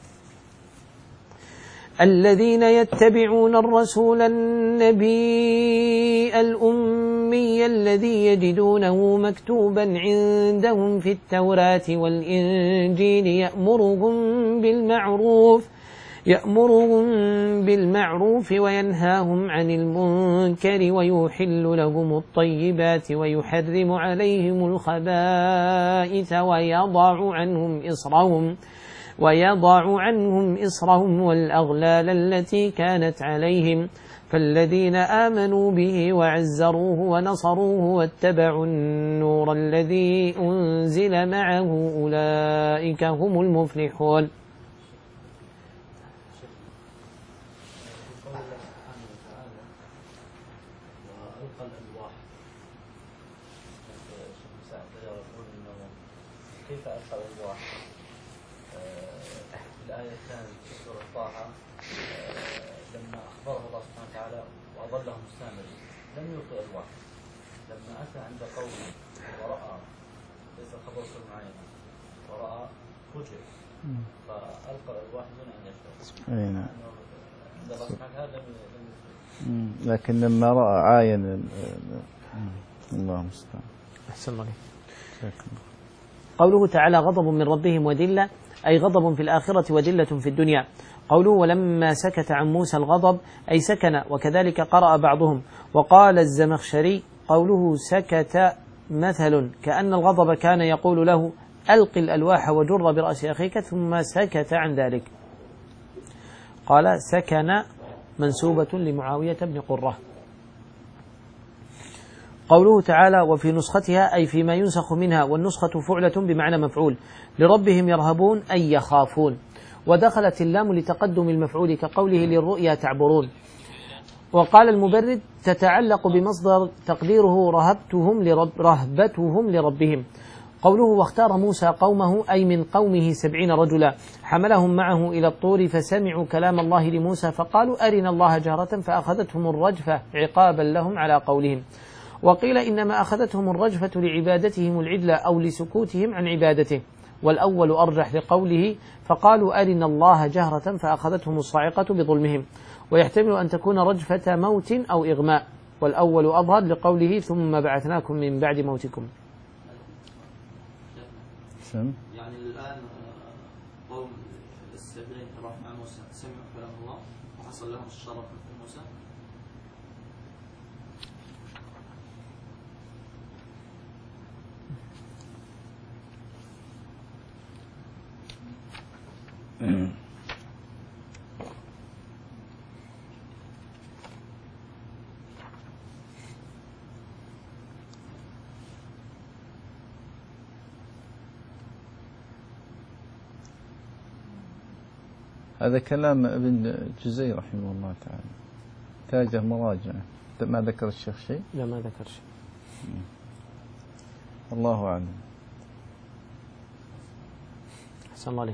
الذين يتبعون الرسول النبي الأمي الذي يجدونه مكتوبا عندهم في التوراة والإنجيل يأمرهم بالمعروف يأمرهم بالمعروف وينهاهم عن المنكر ويحل لهم الطيبات ويحرم عليهم الخبائث ويضع عنهم إصرهم ويضع عنهم إصرهم والأغلال التي كانت عليهم. فالذين آمنوا به وعزروه ونصروه واتبعوا النور الذي أنزل معه أولئك هم المفلحون. كيف ألقى الألواح؟ الآية الثانية في سورة طه لما أخبره الله سبحانه وتعالى وأضلهم السامري لم يلقي ألواح، لما أتى عند قومه ورأى ليس الخبر سر معينة ورأى فجر فألقى الألواح دون أن يشعر. أي نعم. عند الله سبحانه وتعالى لم يلقي. لكن لما رأى عاين الله المستعان. أحسن الله. قوله تعالى غضب من ربهم وذلة أي غضب في الآخرة وذلة في الدنيا. قوله ولما سكت عن موسى الغضب أي سكن، وكذلك قرأ بعضهم. وقال الزمخشري قوله سكت مثل كأن الغضب كان يقول له ألق الألواح وجر برأس أخيك ثم سكت عن ذلك. قال سكن منسوبة لمعاوية بن قرة. قوله تعالى وفي نسختها أي فيما ينسخ منها، والنسخة فعلة بمعنى مفعول. لربهم يرهبون أي يخافون، ودخلت اللام لتقدم المفعول كقوله للرؤيا تعبرون. وقال المبرد تتعلق بمصدر تقديره رهبتهم لرب رهبتهم لربهم. قوله واختار موسى قومه أي من قومه سبعين رجلا حملهم معه إلى الطور فسمعوا كلام الله لموسى فقالوا أرنا الله جهرة فأخذتهم الرجفة عقابا لهم على قولهم. وقيل إنما أخذتهم الرجفة لعبادتهم العدل أو لسكوتهم عن عبادته، والأول أرجح لقوله فقالوا أرنا الله جهرة فأخذتهم الصاعقة بظلمهم، ويحتمل أن تكون رجفة موت أو إغماء، والأول أظهر لقوله ثم بعثناكم من بعد موتكم. يعني الآن قوم السبعين راح مع موسى سمعوا كلام الله وحصل لهم الشرف مثل موسى. هذا كلام ابن جزي رحمه الله تعالى، تاجه مراجع. ما ذكر الشيخ شيء؟ لا ما ذكر شيء. الله أعلم. أحسن الله عليكم.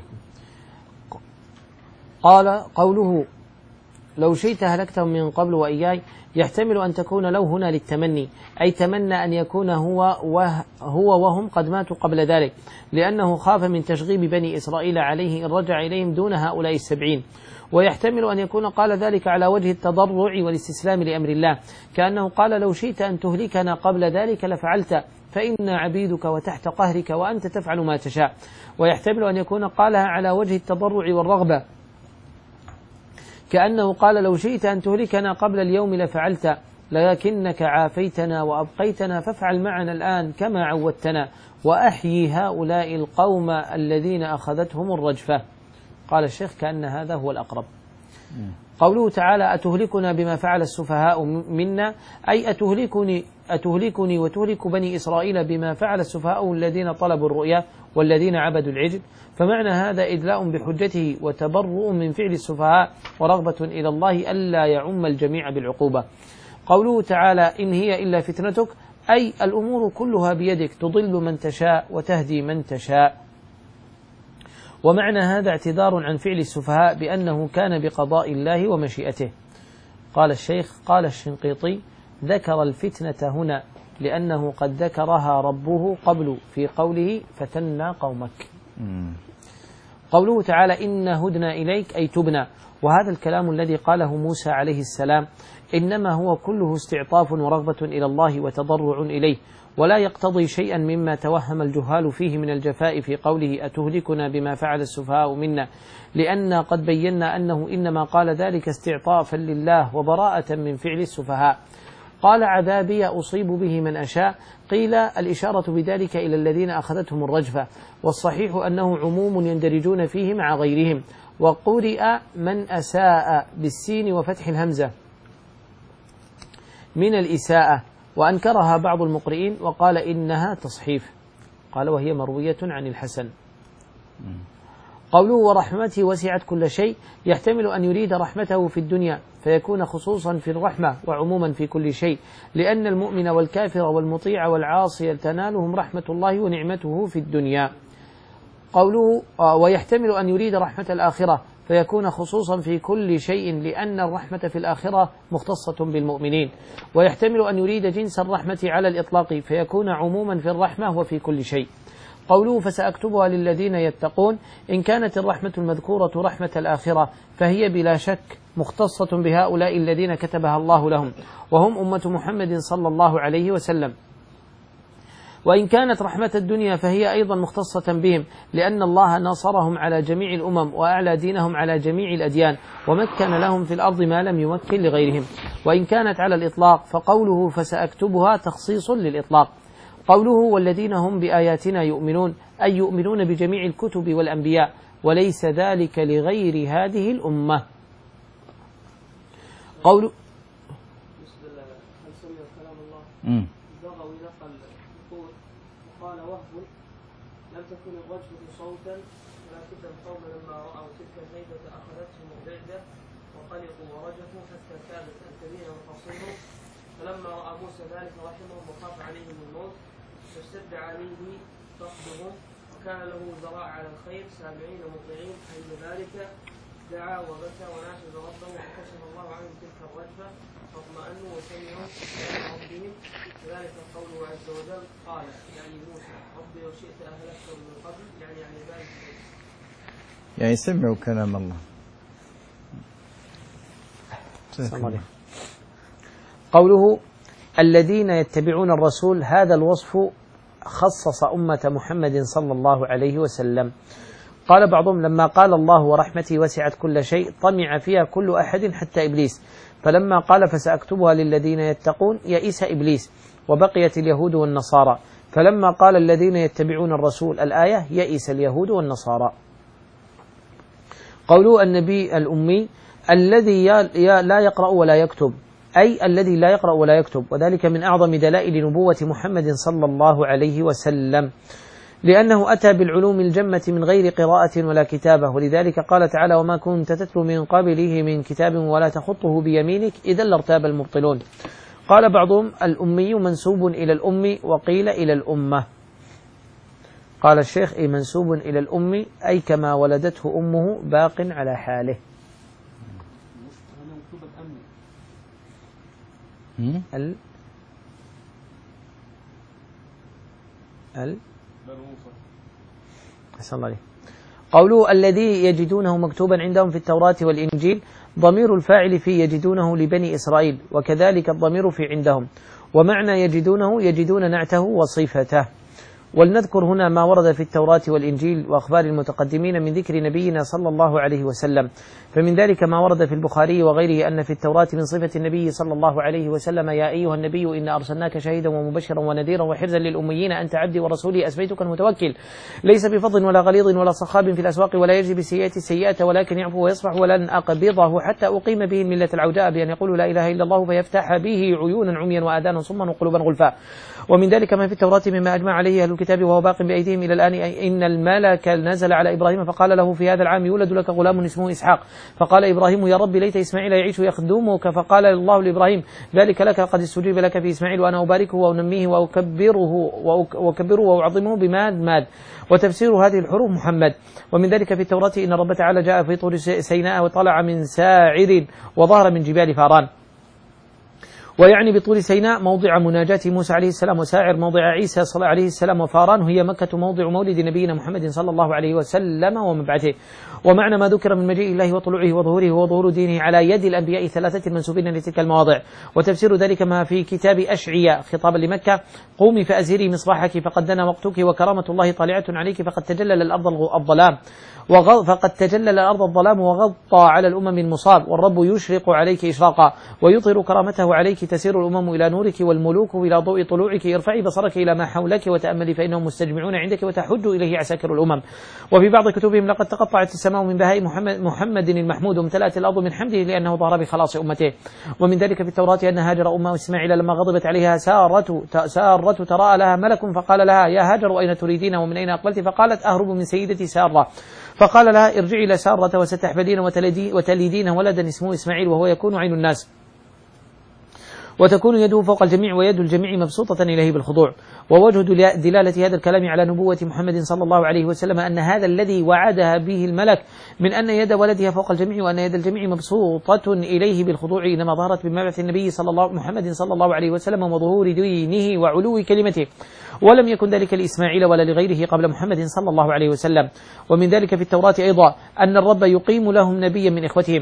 قال قوله لو شئت هلكتهم من قبل وإياي يحتمل أن تكون لو هنا للتمني، أي تمنى أن يكون هو وهو وهم قد ماتوا قبل ذلك، لأنه خاف من تشغيب بني إسرائيل عليه إن رجع إليهم دون هؤلاء السبعين. ويحتمل أن يكون قال ذلك على وجه التضرع والاستسلام لأمر الله، كأنه قال لو شئت أن تهلكنا قبل ذلك لفعلت فإنا عبيدك وتحت قهرك وأنت تفعل ما تشاء. ويحتمل أن يكون قالها على وجه التضرع والرغبة، كأنه قال لو شئت أن تهلكنا قبل اليوم لفعلت لكنك عافيتنا وأبقيتنا فافعل معنا الآن كما عودتنا وأحيي هؤلاء القوم الذين أخذتهم الرجفة. قال الشيخ كأن هذا هو الأقرب. قوله تعالى أتهلكنا بما فعل السفهاء منا، أي أتهلكني, أتهلكني وتهلك بني إسرائيل بما فعل السفهاء الذين طلبوا الرؤيا والذين عبدوا العجل. فمعنى هذا إدلاء بحجته وتبرؤ من فعل السفهاء ورغبة إلى الله ألا يعم الجميع بالعقوبة. قوله تعالى إن هي إلا فتنتك، أي الأمور كلها بيدك تضل من تشاء وتهدي من تشاء. ومعنى هذا اعتذار عن فعل السفهاء بأنه كان بقضاء الله ومشيئته. قال الشيخ قال الشنقيطي ذكر الفتنة هنا لأنه قد ذكرها ربه قبل في قوله فتنا قومك. قوله تعالى إن هدنا إليك أي تبنا، وهذا الكلام الذي قاله موسى عليه السلام إنما هو كله استعطاف ورغبة إلى الله وتضرع إليه، ولا يقتضي شيئا مما توهم الجهال فيه من الجفاء في قوله أتهلكنا بما فعل السفهاء منا، لأن قد بينا أنه إنما قال ذلك استعطافا لله وبراءة من فعل السفهاء. قال عذابي أصيب به من أشاء، قيل الإشارة بذلك إلى الذين أخذتهم الرجفة، والصحيح أنه عموم يندرجون فيه مع غيرهم. وقرئ من أساء بالسين وفتح الهمزة من الإساءة، وأنكرها بعض المقرئين وقال إنها تصحيف، قال وهي مروية عن الحسن. قوله ورحمته وسعت كل شيء يحتمل أن يريد رحمته في الدنيا فيكون خصوصا في الرحمة وعموما في كل شيء، لأن المؤمن والكافر والمطيع والعاصي تنالهم رحمة الله ونعمته في الدنيا. قوله ويحتمل أن يريد رحمة الآخرة فيكون خصوصا في كل شيء، لأن الرحمة في الآخرة مختصة بالمؤمنين. ويحتمل أن يريد جنس الرحمة على الإطلاق فيكون عموما في الرحمة وفي كل شيء. قوله فسأكتبها للذين يتقون، إن كانت الرحمة المذكورة رحمة الآخرة فهي بلا شك مختصة بهؤلاء الذين كتبها الله لهم، وهم أمة محمد صلى الله عليه وسلم. وإن كانت رحمة الدنيا فهي أيضا مختصة بهم، لأن الله ناصرهم على جميع الأمم وأعلى دينهم على جميع الأديان، ومكن لهم في الأرض ما لم يمكن لغيرهم. وإن كانت على الإطلاق فقوله فسأكتبها تخصيص للإطلاق. قوله والذين هم بآياتنا يؤمنون، أي يؤمنون بجميع الكتب والأنبياء، وليس ذلك لغير هذه الأمة. قول هل سمع كلام الله بغوا نقل الطور وقال وهب لم تكن الرجفة صوتا ولكن القوم لما رأوا تلك الهيبة أخذتهم الرعدة وقلقوا ورجفوا حتى كادت أن تبين مفاصلهم. فلما رأى موسى ذلك رحمهم وخاف عليهم الموت فاشتد عليه فقدهم، وكان له ذراع على الخير سامعين مطيعين. عند ذلك دعا وبكى وناشد ربه وكشف الله عنهم تلك الرجفة فاطمأنوا وسمعوا كلام ربهم. كذلك قوله عز وجل قال يعني موسى ربي لو شئت أهلكتهم من قبل يعني يعني ذلك يعني سمعوا كلام الله. قوله الذين يتبعون الرسول، هذا الوصف خصص أمة محمد صلى الله عليه وسلم. قال بعضهم لما قال الله ورحمتي وسعت كل شيء طمع فيها كل أحد حتى إبليس، فلما قال فسأكتبها للذين يتقون يئس إبليس وبقيت اليهود والنصارى، فلما قال الذين يتبعون الرسول الآية يئس اليهود والنصارى. قوله النبي الأمي الذي لا يقرأ ولا يكتب، أي الذي لا يقرأ ولا يكتب، وذلك من أعظم دلائل نبوة محمد صلى الله عليه وسلم، لأنه أتى بالعلوم الجمة من غير قراءة ولا كتابة، ولذلك قال تعالى وما كنت تتلو من قبله من كتاب ولا تخطه بيمينك إذا لارتاب المبطلون. قال بعضهم الأمي منسوب إلى الأم وقيل إلى الأمة. قال الشيخ أي منسوب إلى الأم أي كما ولدته أمه باق على حاله. ال ال أحسن الله عليه. قوله الذي يجدونه مكتوبا عندهم في التوراة والإنجيل، ضمير الفاعل في يجدونه لبني إسرائيل، وكذلك الضمير في عندهم، ومعنى يجدونه يجدون نعته وصفته. ولنذكر هنا ما ورد في التوراة والإنجيل وأخبار المتقدمين من ذكر نبينا صلى الله عليه وسلم. فمن ذلك ما ورد في البخاري وغيره أن في التوراة من صفة النبي صلى الله عليه وسلم يا أيها النبي إنا أرسلناك شهيدا ومبشرا ونذيرا وحرزا للأميين أنت عبدي ورسولي أسميتك المتوكل ليس بفظ ولا غليظ ولا صخاب في الأسواق ولا يجزي بالسيئة السيئة ولكن يعفو ويصفح ولن أقبضه حتى أقيم به الملة العوجاء بأن يقولوا لا إله إلا الله فيفتح به عيونا عميا وآذانا صما وقلوبا غلفا. ومن ذلك ما في التوراة مما أجمع عليه أهل الكتاب وهو باق بأيديهم إلى الآن إن الملك نزل على إبراهيم فقال له في هذا العام يولد لك غلام اسمه إسحاق، فقال إبراهيم يا رب ليت إسماعيل يعيش يخدمك، فقال الله لإبراهيم ذلك لك قد استجيب لك في إسماعيل وأنا أباركه وأنميه وأكبره وأكبره وأعظمه بماد ماد. وتفسير هذه الحروف محمد. ومن ذلك في التوراة إن رب تعالى جاء في طور سيناء وطلع من ساعر وظهر من جبال فاران، ويعني بطول سيناء موضع مناجاة موسى عليه السلام، وساعر موضع عيسى صلى الله عليه السلام، وفاران هي مكة موضع مولد نبينا محمد صلى الله عليه وسلم ومبعثه. ومعنى ما ذكر من مجيء الله وطلوعه وظهوره وظهور دينه على يد الأنبياء ثلاثة المنسوبين لتلك المواضع. وتفسير ذلك ما في كتاب أشعياء خطابا لمكة قومي فأزهري مصباحك فقد دنا وقتك وكرامة الله طالعة عليك فقد تجلل الأرض الظلام فقد تجلل الأرض الظلام وغطى على الأمم المصاب، والرب يشرق عليك إشراقا ويطر كرامته عليك تسير الأمم إلى نورك والملوك إلى ضوء طلوعك، ارفعي بصرك إلى ما حولك وتأملي فإنهم مستجمعون عندك وتحج إليه عساكر الأمم. وفي بعض كتبهم لقد تقطعت السماء من بهاء محمد, محمد المحمود وامتلأت الأرض من حمده لأنه ظهر بخلاص أمته. ومن ذلك في التوراة أن هاجر أم إسماعيل لما غضبت عليها سارة سارة تراءى لها ملك فقال لها يا هاجر أين تريدين ومن أين أقبلت؟ فقالت أهرب من سيدتي سارة، فقال لها ارجعي إلى سارة وستحفدين وتلدين ولدا اسمه إسماعيل وهو يكون عين الناس وتكون يده فوق الجميع ويد الجميع مبسوطة إليه بالخضوع. ووجه دلالة هذا الكلام على نبوة محمد صلى الله عليه وسلم أن هذا الذي وعدها به الملك من أن يد ولدها فوق الجميع وأن يد الجميع مبسوطة إليه بالخضوع إنما ظهرت بمبعث النبي صلى الله محمد صلى الله عليه وسلم وظهور دينه وعلو كلمته، ولم يكن ذلك لإسماعيل ولا لغيره قبل محمد صلى الله عليه وسلم. ومن ذلك في التوراة أيضا أن الرب يقيم لهم نبيا من إخوتهم،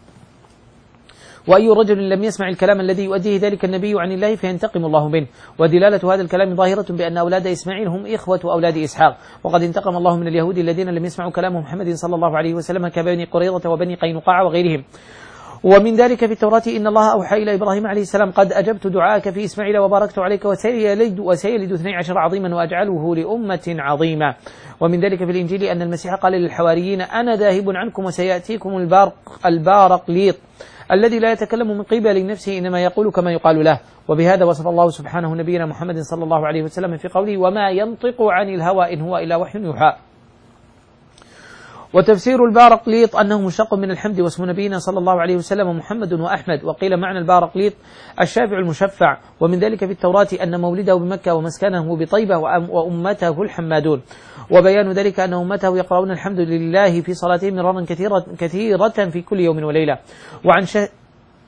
وأي رجل لم يسمع الكلام الذي يؤديه ذلك النبي عن الله فينتقم الله منه. ودلالة هذا الكلام ظاهرة بأن أولاد إسماعيل هم إخوة أولاد إسحاق، وقد انتقم الله من اليهود الذين لم يسمعوا كلام محمد صلى الله عليه وسلم كبني قريظة وبني قينقاع وغيرهم. ومن ذلك في التوراة إن الله أوحى إلى إبراهيم عليه السلام قد أجبت دعاءك في إسماعيل وباركت عليك وسيلد, وسيلد اثني عشر عظيما وأجعله لأمة عظيمة. ومن ذلك في الإنجيل أن المسيح قال للحواريين أنا ذاهب عنكم وسيأتيكم البارق البارقليط الذي لا يتكلم من قبل نفسه إنما يقول كما يقال له. وبهذا وصف الله سبحانه نبينا محمد صلى الله عليه وسلم في قوله وما ينطق عن الهوى إن هو إلا وحي يوحى. وتفسير البارقليط أنه مشتق من الحمد واسم نبينا صلى الله عليه وسلم محمد وأحمد. وقيل معنى البارقليط الشافع المشفع. ومن ذلك في التوراة أن مولده بمكة ومسكنه بطيبة وأمته الحمادون. وبيان ذلك أن أمته يقرؤون الحمد لله في صلاتهم مرارا كثيرة, كثيرة في كل يوم وليلة. وعن شه... أحد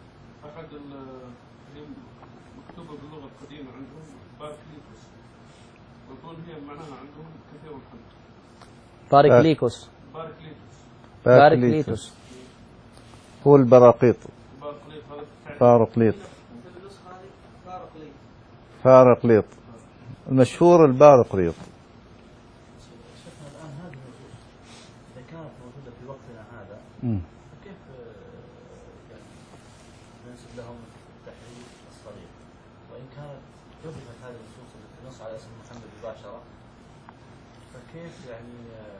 المكتوبة باللغة القديمة عندهم باركليتوس، ويقول هي معناها عندهم كثير الحمد. باركليكوس باركليتوس هو البراقيط. بارقليط بارقليط المشهور البارقليط. شفنا الآن هذه النصوص إذا كانت موجودة في وقتنا هذا كيف يعني ننسب لهم التحريف الصريح؟ وإن كانت حذفت هذه النصوص التي تنص على اسم محمد مباشرة، فكيف يعني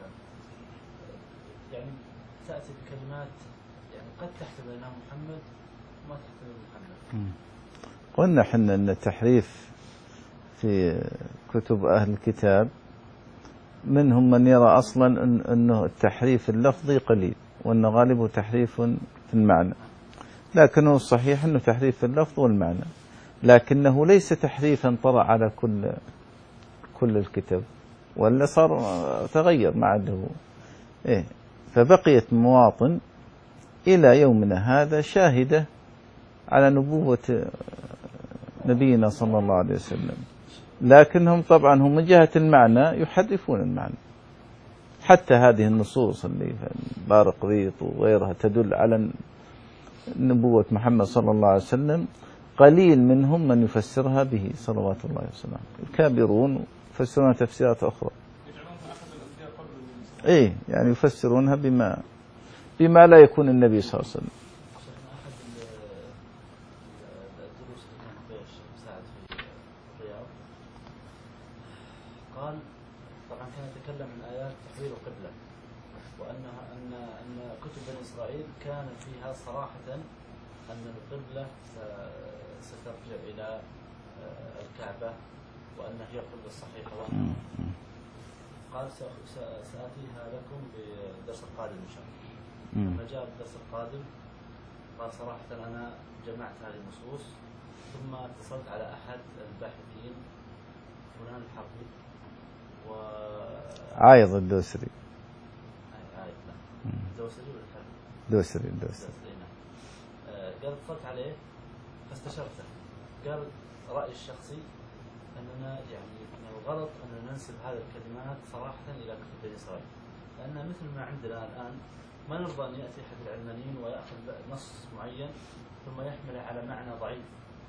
يعني تأتي بكلمات يعني قد تحتمل أنها محمد وما تحتمل محمد. قلنا حنا أن التحريف في كتب أهل الكتاب منهم من يرى أصلا أن أنه التحريف اللفظي قليل وأن غالبه تحريف في المعنى، لكنه الصحيح أنه تحريف في اللفظ والمعنى، لكنه ليس تحريفا طرأ على كل كل الكتاب، ولا صار تغير ما عاد إيه. فبقيت مواطن إلى يومنا هذا شاهدة على نبوة نبينا صلى الله عليه وسلم، لكنهم طبعا هم من جهة المعنى يحرفون المعنى. حتى هذه النصوص اللي في بارقليط وغيرها تدل على نبوة محمد صلى الله عليه وسلم قليل منهم من يفسرها به صلوات الله وسلامه. الكابرون يفسرونها تفسيرات أخرى. إيه يعني يفسرونها بما بما لا يكون النبي صلى الله عليه وسلم. قال طبعا كان يتكلم عن آيات تحويل القبلة، وأنها أن أن كتب بني إسرائيل كان فيها صراحة أن القبلة سترجع إلى الكعبة وأن هي القبلة الصحيحة. وأن قال سآتيها لكم بالدرس القادم إن شاء الله. لما جاء الدرس القادم قال صراحة أنا جمعت هذه النصوص ثم اتصلت على أحد الباحثين فلان الحربي و عايض الدوسري. عايض لا الدوسري ولا الحربي؟ دوسري الدوسري. قال اتصلت عليه فاستشرته، قال رأيي الشخصي أننا يعني من الغلط أن ننسب هذه الكلمات صراحة إلى كتب بني إسرائيل، لأن مثل ما عندنا الآن ما نرضى أن يأتي أحد العلمانيين ويأخذ نص معين ثم يحمله على معنى ضعيف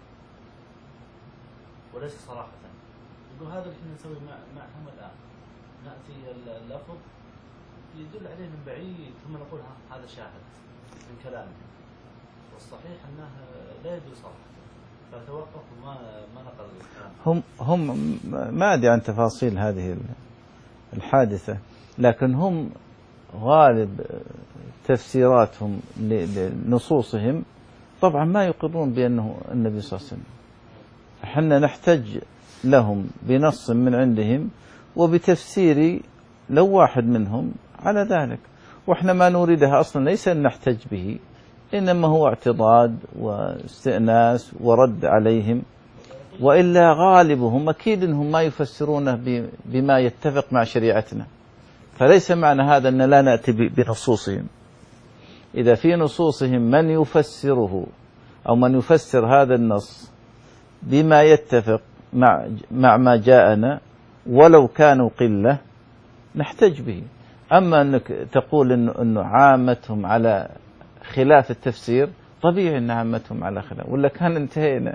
وليس صراحة. يقول هذا اللي احنا نسوي معهم الآن، نأتي اللفظ يدل عليه من بعيد ثم نقول هذا شاهد من كلامه، والصحيح أنه لا يدل صراحة، فتوقف وما ما نقل الكلام. هم هم ما أدري عن تفاصيل هذه الحادثة، لكن هم غالب تفسيراتهم لنصوصهم طبعا ما يقرون بأنه النبي صلى الله عليه وسلم. احنا نحتج لهم بنص من عندهم وبتفسير لو واحد منهم على ذلك، واحنا ما نريدها اصلا ليس ان نحتج به، انما هو اعتضاد واستئناس ورد عليهم، والا غالبهم اكيد انهم ما يفسرونه بما يتفق مع شريعتنا. فليس معنى هذا ان لا ناتي بنصوصهم. اذا في نصوصهم من يفسره او من يفسر هذا النص بما يتفق مع مع ما جاءنا ولو كانوا قلة نحتج به. أما أنك تقول إنه إنه عامتهم على خلاف التفسير، طبيعي إن عامتهم على خلاف، ولا كان انتهينا.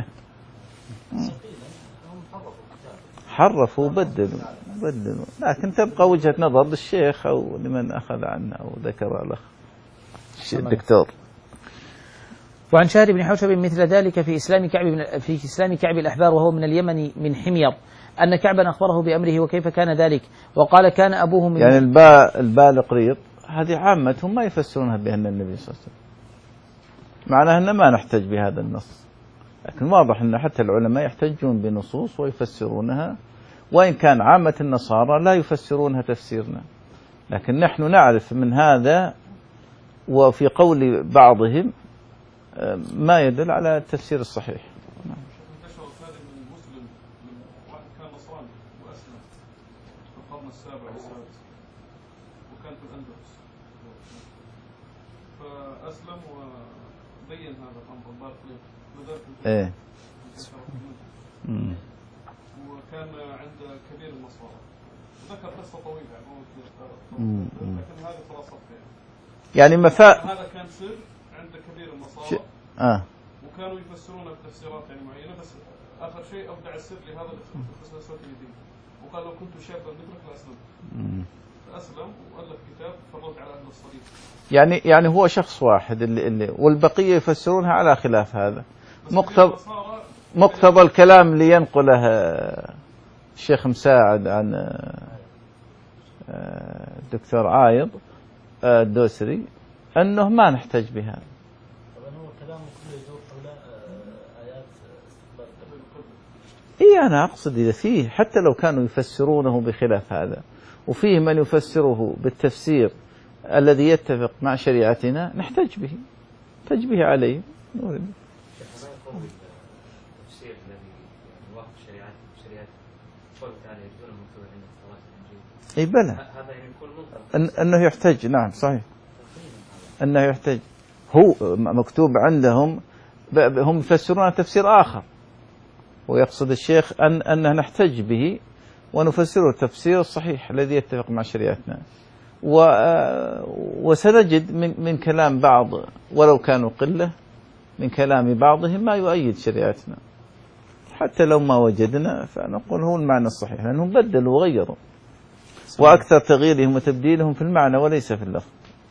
حرفوا وبدلوا بدلوا، لكن تبقى وجهة نظر للشيخ أو لمن أخذ عنه أو ذكر الأخ الدكتور. وعن شهر بن حوشب مثل ذلك في إسلام كعب في إسلام كعب الأحبار وهو من اليمن من حمير أن كعبا أخبره بأمره وكيف كان ذلك، وقال كان أبوه من يعني الباء البالقريط هذه عامتهم ما يفسرونها بأن النبي صلى الله عليه وسلم، معناها أن ما نحتج بهذا النص، لكن واضح أن حتى العلماء يحتجون بنصوص ويفسرونها، وإن كان عامة النصارى لا يفسرونها تفسيرنا، لكن نحن نعرف من هذا وفي قول بعضهم ما يدل على التفسير الصحيح. انتشرت هذه من مسلم، من واحد كان نصراني وأسلم في القرن السابع والسادس وكان في الأندلس، فأسلم وبين هذا الأمر بارك له. إيه. وكان عند كبير النصارى وذكر قصة طويلة يعني لكن هذه خلاصتها يعني. يعني مفا هذا كان سر عند كبير النصارى آه. وكانوا يفسرونه بتفسيرات يعني معينة، بس آخر شيء أبدع السر لهذا الاختصاصات الدين وقال لو كنت شابا مثلك لأسلم. فأسلم وألف كتاب فرد على أهل الصليب. يعني يعني هو شخص واحد اللي, اللي والبقية يفسرونها على خلاف هذا. مقتضى مقتضى الكلام اللي ينقله الشيخ مساعد عن الدكتور عايض الدوسري أنه ما نحتاج بهذا. طبعا هو كلامه كله يدور حول آيات استقبال القبلة. إيه أنا أقصد إذا فيه حتى لو كانوا يفسرونه بخلاف هذا وفيه من يفسره بالتفسير الذي يتفق مع شريعتنا نحتاج به نحتاج به عليه. اي بلى أن انه يحتاج. نعم صحيح انه يحتاج. هو مكتوب عندهم هم يفسرون تفسير اخر ويقصد الشيخ ان انه نحتاج به ونفسره التفسير الصحيح الذي يتفق مع شريعتنا. و وسنجد من من كلام بعض ولو كانوا قله من كلام بعضهم ما يؤيد شريعتنا، حتى لو ما وجدنا فنقول هو المعنى الصحيح لانهم بدلوا وغيروا وأكثر تغييرهم وتبديلهم في المعنى وليس في اللفظ.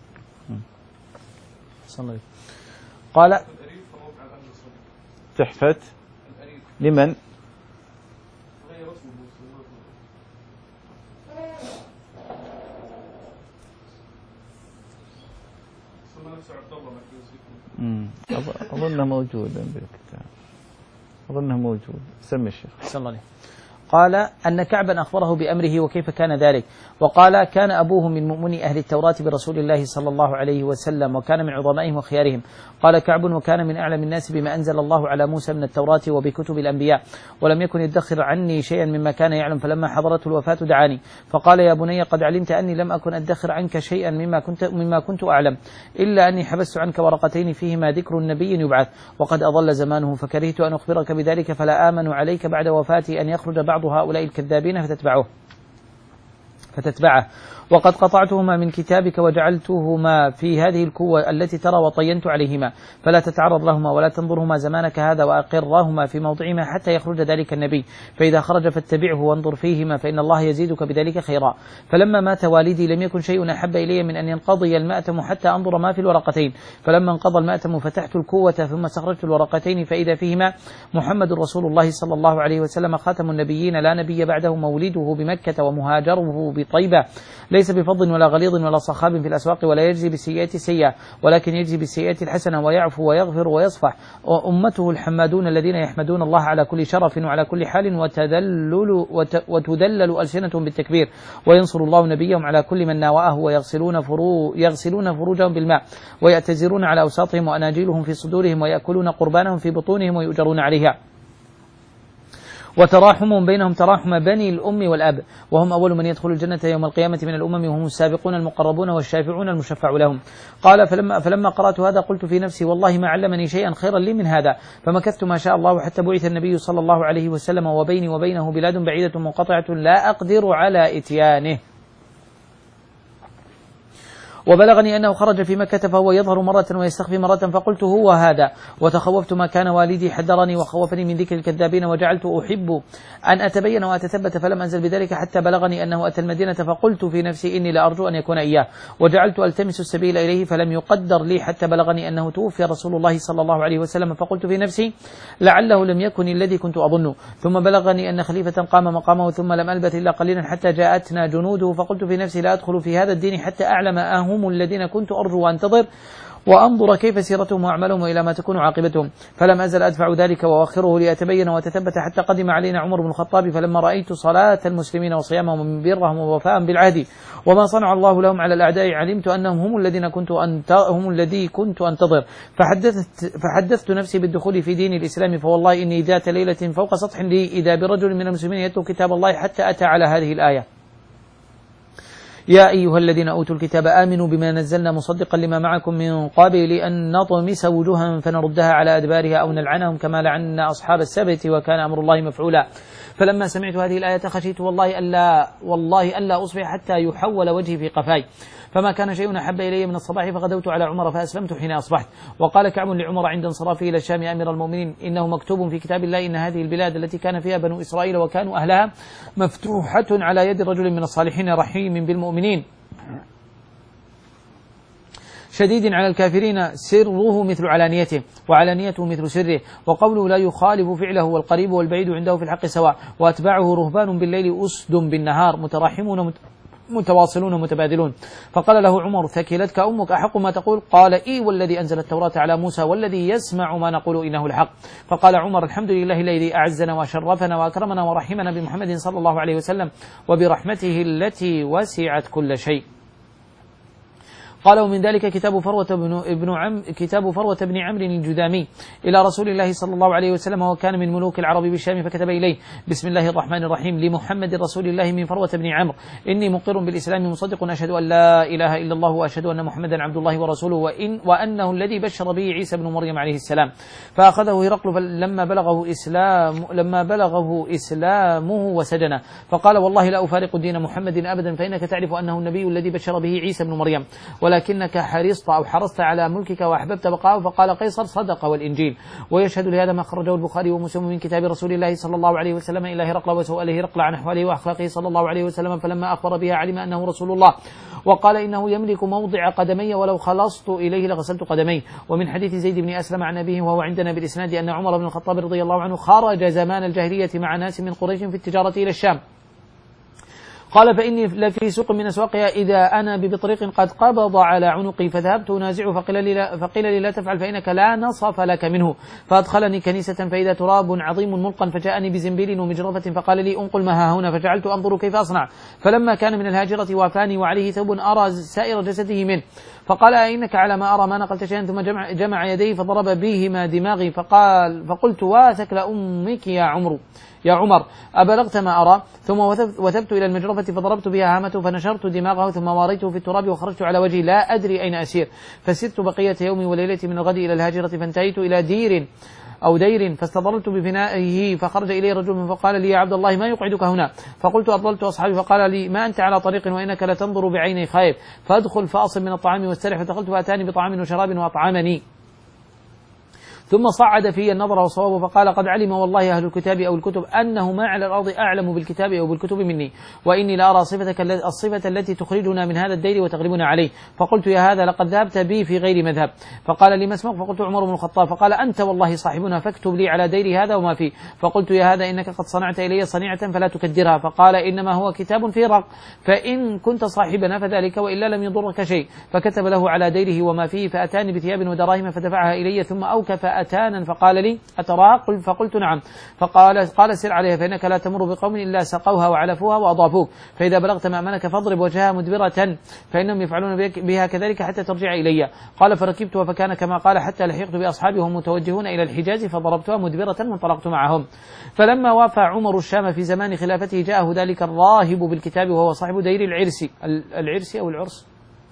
قال تحفة لمن؟ أظنه موجود بالكتاب، أظنه موجود. سمي الشيخ. صلى الله عليه. قال أن كعبا أخبره بأمره وكيف كان ذلك، وقال كان أبوه من مؤمني أهل التوراة برسول الله صلى الله عليه وسلم وكان من عظمائهم وخيارهم. قال كعب وكان من أعلم الناس بما أنزل الله على موسى من التوراة وبكتب الأنبياء، ولم يكن يدخر عني شيئا مما كان يعلم، فلما حضرته الوفاة دعاني فقال يا بني قد علمت أني لم أكن أدخر عنك شيئا مما كنت, مما كنت أعلم إلا أني حبست عنك ورقتين فيهما ذكر النبي يبعث وقد أضل زمانه، فكرهت أن أخبرك بذلك فلا آمن عليك بعد وفاتي أن يخرج بعض هؤلاء الكذابين فتتبعه فتتبعه وقد قطعتهما من كتابك وجعلتهما في هذه الكوة التي ترى وطينت عليهما، فلا تتعرض لهما ولا تنظرهما زمانك هذا وأقرهما في موضعهما حتى يخرج ذلك النبي، فإذا خرج فاتبعه وانظر فيهما فإن الله يزيدك بذلك خيرا. فلما مات والدي لم يكن شيء أحب إلي من أن ينقضي المأتم حتى أنظر ما في الورقتين، فلما انقضى المأتم فتحت الكوة ثم استخرجت الورقتين فإذا فيهما محمد رسول الله صلى الله عليه وسلم خاتم النبيين لا نبي بعده، مولده بمكة ومهاجره بطيبة، ليس بفض ولا غليظ ولا صخاب في الأسواق، ولا يجزي بالسيئات السيئة ولكن يجزي بالسيئات الحسنة ويعفو ويغفر ويصفح، وأمته الحمادون الذين يحمدون الله على كل شرف وعلى كل حال وتذلل وتدلل ألسنتهم بالتكبير، وينصر الله نبيهم على كل من ناواه، ويغسلون فرو يغسلون فروجهم بالماء ويأتزرون على أوساطهم وأناجيلهم في صدورهم ويأكلون قربانهم في بطونهم ويؤجرون عليها، وتراحمهم بينهم تراحم بني الأم والأب، وهم أول من يدخل الجنة يوم القيامة من الأمم وهم السابقون المقربون والشافعون المشفع لهم. قال فلما, فلما قرأت هذا قلت في نفسي والله ما علمني شيئا خيرا لي من هذا، فمكثت ما شاء الله حتى بعث النبي صلى الله عليه وسلم وبيني وبينه بلاد بعيدة منقطعة لا أقدر على إتيانه. وبلغني أنه خرج في مكة فهو يظهر مرة ويستخفي مرة، فقلت هو هذا، وتخوفت ما كان والدي حذرني وخوفني من ذكر الكذابين، وجعلت أحب أن أتبين وأتثبت، فلم أنزل بذلك حتى بلغني أنه أتى المدينة، فقلت في نفسي إني لأرجو أن يكون إياه، وجعلت ألتمس السبيل إليه فلم يقدر لي حتى بلغني أنه توفي رسول الله صلى الله عليه وسلم، فقلت في نفسي لعله لم يكن الذي كنت أظنه، ثم بلغني أن خليفة قام مقامه، ثم لم ألبث إلا قليلا حتى جاءتنا جنوده، فقلت في نفسي لا أدخل في هذا الدين حتى أعلم أهم الذين كنت أرجو وأنتظر، وأنظر كيف سيرتهم وأعمالهم وإلى ما تكون عاقبتهم. فلم أزل أدفع ذلك وأوخره لأتبين وتثبت حتى قدم علينا عمر بن الخطاب، فلما رأيت صلاة المسلمين وصيامهم ومن برهم ووفاء بالعهد وما صنع الله لهم على الأعداء علمت أنهم هم الذين كنت أنت هم الذي كنت أنتظر، فحدثت فحدثت نفسي بالدخول في دين الإسلام. فوالله إني ذات ليلة فوق سطح لي إذا برجل من المسلمين يتلو كتاب الله حتى أتى على هذه الآية: يا أيها الذين أوتوا الكتاب آمنوا بما نزلنا مصدقا لما معكم من قبل أن نطمس وجوها فنردها على أدبارها أو نلعنهم كما لعنا أصحاب السبت وكان أمر الله مفعولا. فلما سمعت هذه الآية خشيت والله ألا والله ألا أصبح حتى يحول وجهي في قفاي، فما كان شيء أحب إلي من الصباح فغدوت على عمر فأسلمت حين أصبحت. وقال كعب لعمر عند انصرافه إلى الشام: أمير المؤمنين، إنه مكتوب في كتاب الله إن هذه البلاد التي كان فيها بنو إسرائيل وكانوا أهلها مفتوحة على يد رجل من الصالحين رحيم بالمؤمنين شديد على الكافرين، سره مثل علانيته وعلانيته مثل سره، وقوله لا يخالف فعله والقريب والبعيد عنده في الحق سواء، وأتباعه رهبان بالليل أسد بالنهار متراحمون متواصلون متبادلون. فقال له عمر: ثكلتك أمك، أحق ما تقول؟ قال: إي والذي أنزل التوراة على موسى والذي يسمع ما نقول إنه الحق. فقال عمر: الحمد لله الذي أعزنا وشرفنا وأكرمنا ورحمنا بمحمد صلى الله عليه وسلم وبرحمته التي وسعت كل شيء. قال: ومن ذلك كتاب فروة بن ابن عم كتاب فروة بن عمرو الجذامي إلى رسول الله صلى الله عليه وسلم، وكان من ملوك العرب بالشام، فكتب إليه: بسم الله الرحمن الرحيم، لمحمد رسول الله من فروة بن عمرو، إني مقر بالإسلام مصدق أشهد أن لا إله إلا الله وأشهد أن محمدا عبد الله ورسوله، وإن وأنه الذي بشر به عيسى بن مريم عليه السلام. فأخذه هرقل لما بلغه إسلام لما بلغه إسلامه وسجنه، فقال: والله لا أفارق دين محمد أبدا، فإنك تعرف أنه النبي الذي بشر به عيسى بن مريم، ولكنك حرصت أو حرصت على ملكك وأحببت بقاءه. فقال قيصر: صدق والإنجيل. ويشهد لهذا ما خرجه البخاري ومسلم من كتاب رسول الله صلى الله عليه وسلم إلى هرقل، وسؤاله هرقل عن أحواله وأخلاقه صلى الله عليه وسلم، فلما أخبر بها علم أنه رسول الله، وقال: إنه يملك موضع قدمي ولو خلصت إليه لغسلت قدمي. ومن حديث زيد بن أسلم عن أبيه وهو عندنا بالإسناد أن عمر بن الخطاب رضي الله عنه خرج زمان الجاهلية مع ناس من قريش في التجارة إلى الشام، قال: فإني لفي سوق من أسواقها إذا أنا ببطريق قد قبض على عنقي، فذهبت أنازعه فقيل لي لا, فقيل لي لا تفعل فإنك لا نصف لك منه. فأدخلني كنيسة فإذا تراب عظيم ملقا، فجاءني بزنبيل ومجرفة فقال لي: انقل ما ها هنا، فجعلت أنظر كيف أصنع. فلما كان من الهاجرة وافاني وعليه ثوب أرى سائر جسده منه، فقال: أئنك على ما أرى ما نقلت شيئا؟ ثم جمع, جمع يديه فضرب بهما دماغي، فقال فقلت: واثك لأمك يا عمرو يا عمر، أبلغت ما أرى؟ ثم وثبت إلى المجرفة فضربت بها هامته فنشرت دماغه، ثم واريته في التراب وخرجت على وجهي لا أدري أين أسير. فسرت بقية يومي وليلتي من الغد إلى الهاجرة، فانتهيت إلى دير أو دير فاستظلت بفنائه، فخرج إلي رجل فقال لي: يا عبد الله ما يقعدك هنا؟ فقلت: أضللت أصحابي. فقال لي: ما أنت على طريق وإنك لتنظر بعيني خائف، فادخل فأصل من الطعام واسترح. فدخلت فأتاني بطعام وشراب وأطعمني، ثم صعد في النظر وصواب، فقال: قد علم والله أهل الكتاب أو الكتب أنه ما على الأرض أعلم بالكتاب أو بالكتب مني، وإني لأرى صفتك الصفة التي تخرجنا من هذا الدير وتغلبنا عليه. فقلت: يا هذا لقد ذهبت بي في غير مذهب. فقال لي: ما اسمك؟ فقلت: عمر بن الخطاب. فقال: أنت والله صاحبنا، فاكتب لي على ديري هذا وما فيه. فقلت: يا هذا إنك قد صنعت إلي صنيعة فلا تكدرها. فقال: إنما هو كتاب في رق، فإن كنت صاحبنا فذلك، وإلا لم يضرك شيء. فكتب له على ديره وما فيه، فأتاني بثياب ودراهم فدفعها إلي، ثم أوكف أتانا فقال لي: أتراها؟ فقلت: نعم. فقال قال سر عليها، فإنك لا تمر بقوم إلا سقوها وعلفوها وأضافوك، فإذا بلغت مأمنك فاضرب وجهها مدبرة، فإنهم يفعلون بها كذلك حتى ترجع إلي. قال: فركبت فكان كما قال، حتى لحقت بأصحابي وهم متوجهون إلى الحجاز، فضربتها مدبرة وانطلقت معهم. فلما وافى عمر الشام في زمان خلافته جاءه ذلك الراهب بالكتاب، وهو صاحب دير العرس العرس أو العرس،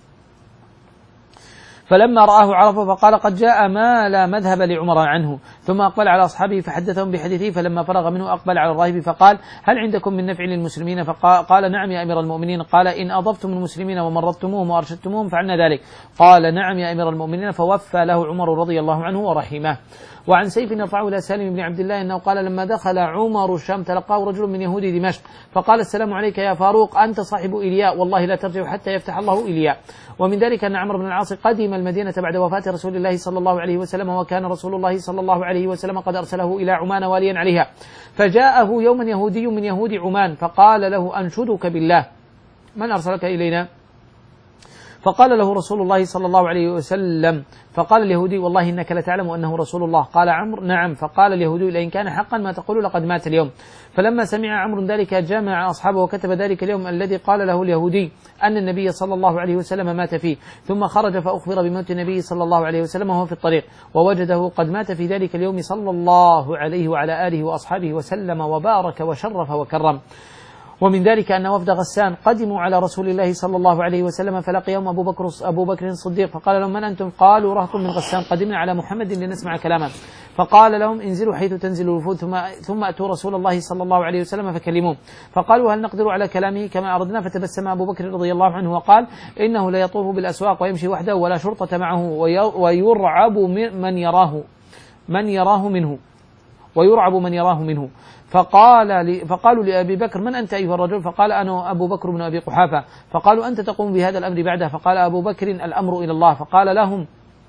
فلما رآه عرفه، فقال: قد جاء ما لا مذهب لعمر عنه. ثم أقبل على أصحابه فحدثهم بحديثه، فلما فرغ منه أقبل على الراهب فقال: هل عندكم من نفع للمسلمين؟ فقال: نعم يا أمير المؤمنين. قال: إن أضفتم المسلمين ومرضتموهم وأرشدتموهم فعلنا ذلك. قال: نعم يا أمير المؤمنين. فوفى له عمر رضي الله عنه ورحمه. وعن سيف يرفعه إلى سالم بن عبد الله أنه قال: لما دخل عمر الشام تلقاه رجل من يهود دمشق، فقال: السلام عليك يا فاروق، أنت صاحب إيلياء، والله لا ترجع حتى يفتح الله إيلياء. ومن ذلك أن عمرو بن العاص قدم المدينة بعد وفاة رسول الله صلى الله عليه وسلم، وكان رسول الله صلى الله عليه وسلم قد أرسله إلى عمان واليا عليها، فجاءه يوما يهودي من يهود عمان فقال له: أنشدك بالله، من أرسلك إلينا؟ فقال له رسول الله صلى الله عليه وسلم فقال اليهودي والله إنك لتعلم أنه رسول الله. قال عمرو نعم. فقال اليهودي لئن كان حقا ما تقول لقد مات اليوم. فلما سمع عمرو ذلك جمع أصحابه وكتب ذلك اليوم الذي قال له اليهودي أن النبي صلى الله عليه وسلم مات فيه، ثم خرج فأخبر بموت النبي صلى الله عليه وسلم وهو في الطريق، ووجده قد مات في ذلك اليوم صلى الله عليه وعلى آله وأصحابه وسلم وبارك وشرف وكرم. ومن ذلك أن وفد غسان قدموا على رسول الله صلى الله عليه وسلم فلقيهم أبو بكر أبو بكر الصديق فقال لهم من أنتم؟ قالوا رهط من غسان قدمنا على محمد لنسمع كلامه. فقال لهم انزلوا حيث تنزل الوفود ثم ثم أتوا رسول الله صلى الله عليه وسلم فكلموه. فقالوا هل نقدر على كلامه كما أردنا؟ فتبسم أبو بكر رضي الله عنه وقال إنه ليطوف بالأسواق ويمشي وحده ولا شرطة معه ويرعب من يراه من يراه منه ويرعب من يراه منه. فقال فقالوا لأبي بكر من أنت أيها الرجل؟ فقال أنا أبو بكر بن أبي قحافة. فقالوا أنت تقوم بهذا الأمر بعده؟ فقال أبو بكر الأمر إلى الله. فقال لهم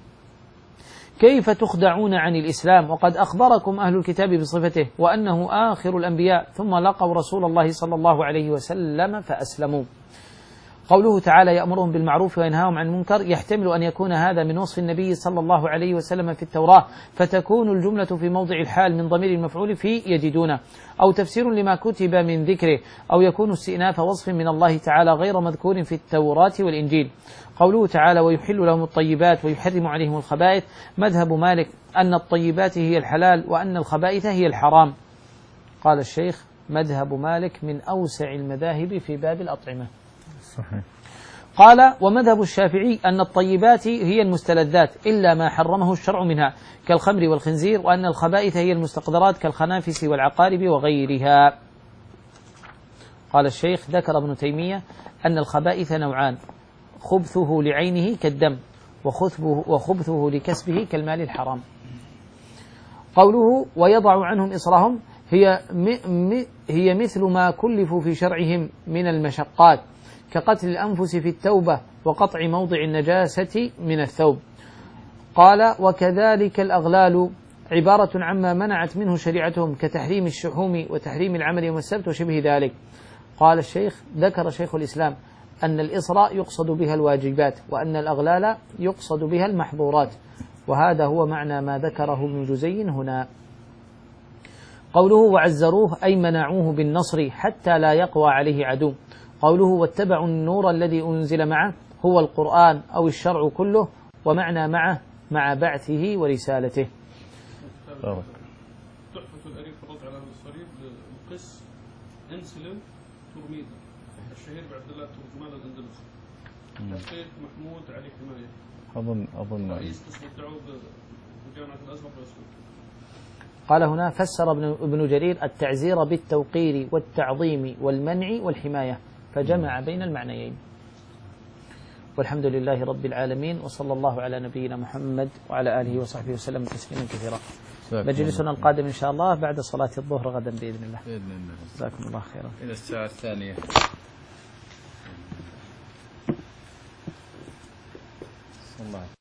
كيف تخدعون عن الإسلام وقد أخبركم أهل الكتاب بصفته وأنه آخر الأنبياء، ثم لقوا رسول الله صلى الله عليه وسلم فأسلموا. قوله تعالى يأمرهم بالمعروف وينهاهم عن المنكر يحتمل أن يكون هذا من وصف النبي صلى الله عليه وسلم في التوراة، فتكون الجملة في موضع الحال من ضمير المفعول في يجدون، أو تفسير لما كتب من ذكره، أو يكون استئناف وصف من الله تعالى غير مذكور في التوراة والإنجيل. قوله تعالى ويحل لهم الطيبات ويحرم عليهم الخبائث، مذهب مالك أن الطيبات هي الحلال وأن الخبائث هي الحرام. قال الشيخ مذهب مالك من أوسع المذاهب في باب الأطعمة. صحيح. قال ومذهب الشافعي أن الطيبات هي المستلذات إلا ما حرمه الشرع منها كالخمر والخنزير، وأن الخبائث هي المستقدرات كالخنافس والعقارب وغيرها. قال الشيخ ذكر ابن تيمية أن الخبائث نوعان، خبثه لعينه كالدم وخبثه لكسبه كالمال الحرام. قوله ويضع عنهم إصرهم هي هي مثل ما كلفوا في شرعهم من المشقات كقتل الأنفس في التوبة وقطع موضع النجاسة من الثوب. قال وكذلك الأغلال عبارة عما منعت منه شريعتهم كتحريم الشحوم وتحريم العمل يوم السبت وشبه ذلك. قال الشيخ ذكر شيخ الإسلام أن الإصراء يقصد بها الواجبات وأن الأغلال يقصد بها المحظورات، وهذا هو معنى ما ذكره ابن جزي هنا. قوله وعزروه أي منعوه بالنصر حتى لا يقوى عليه عدو. قوله واتبعوا النور الذي أنزل معه هو القرآن أو الشرع كله، ومعنى معه مع بعثه ورسالته. تحفة الأريف الرد على الصليب للقس أنسلم ترميدا الشهير بعبد الله ترجمان الأندلسي الشيخ محمود علي حماية أظن أظن رئيس قسم الدعوة بجامعة الأزهر بأسيوط. قال هنا فسر ابن جرير التعزير بالتوقير والتعظيم والمنع والحماية، فجمع بين المعنيين. والحمد لله رب العالمين، وصلى الله على نبينا محمد وعلى آله وصحبه وسلم تسليما كثيرا. مجلسنا القادم إن شاء الله بعد صلاة الظهر غدا بإذن الله. بإذن الله. جزاكم الله خيرا. إلى الساعة الثانية. الله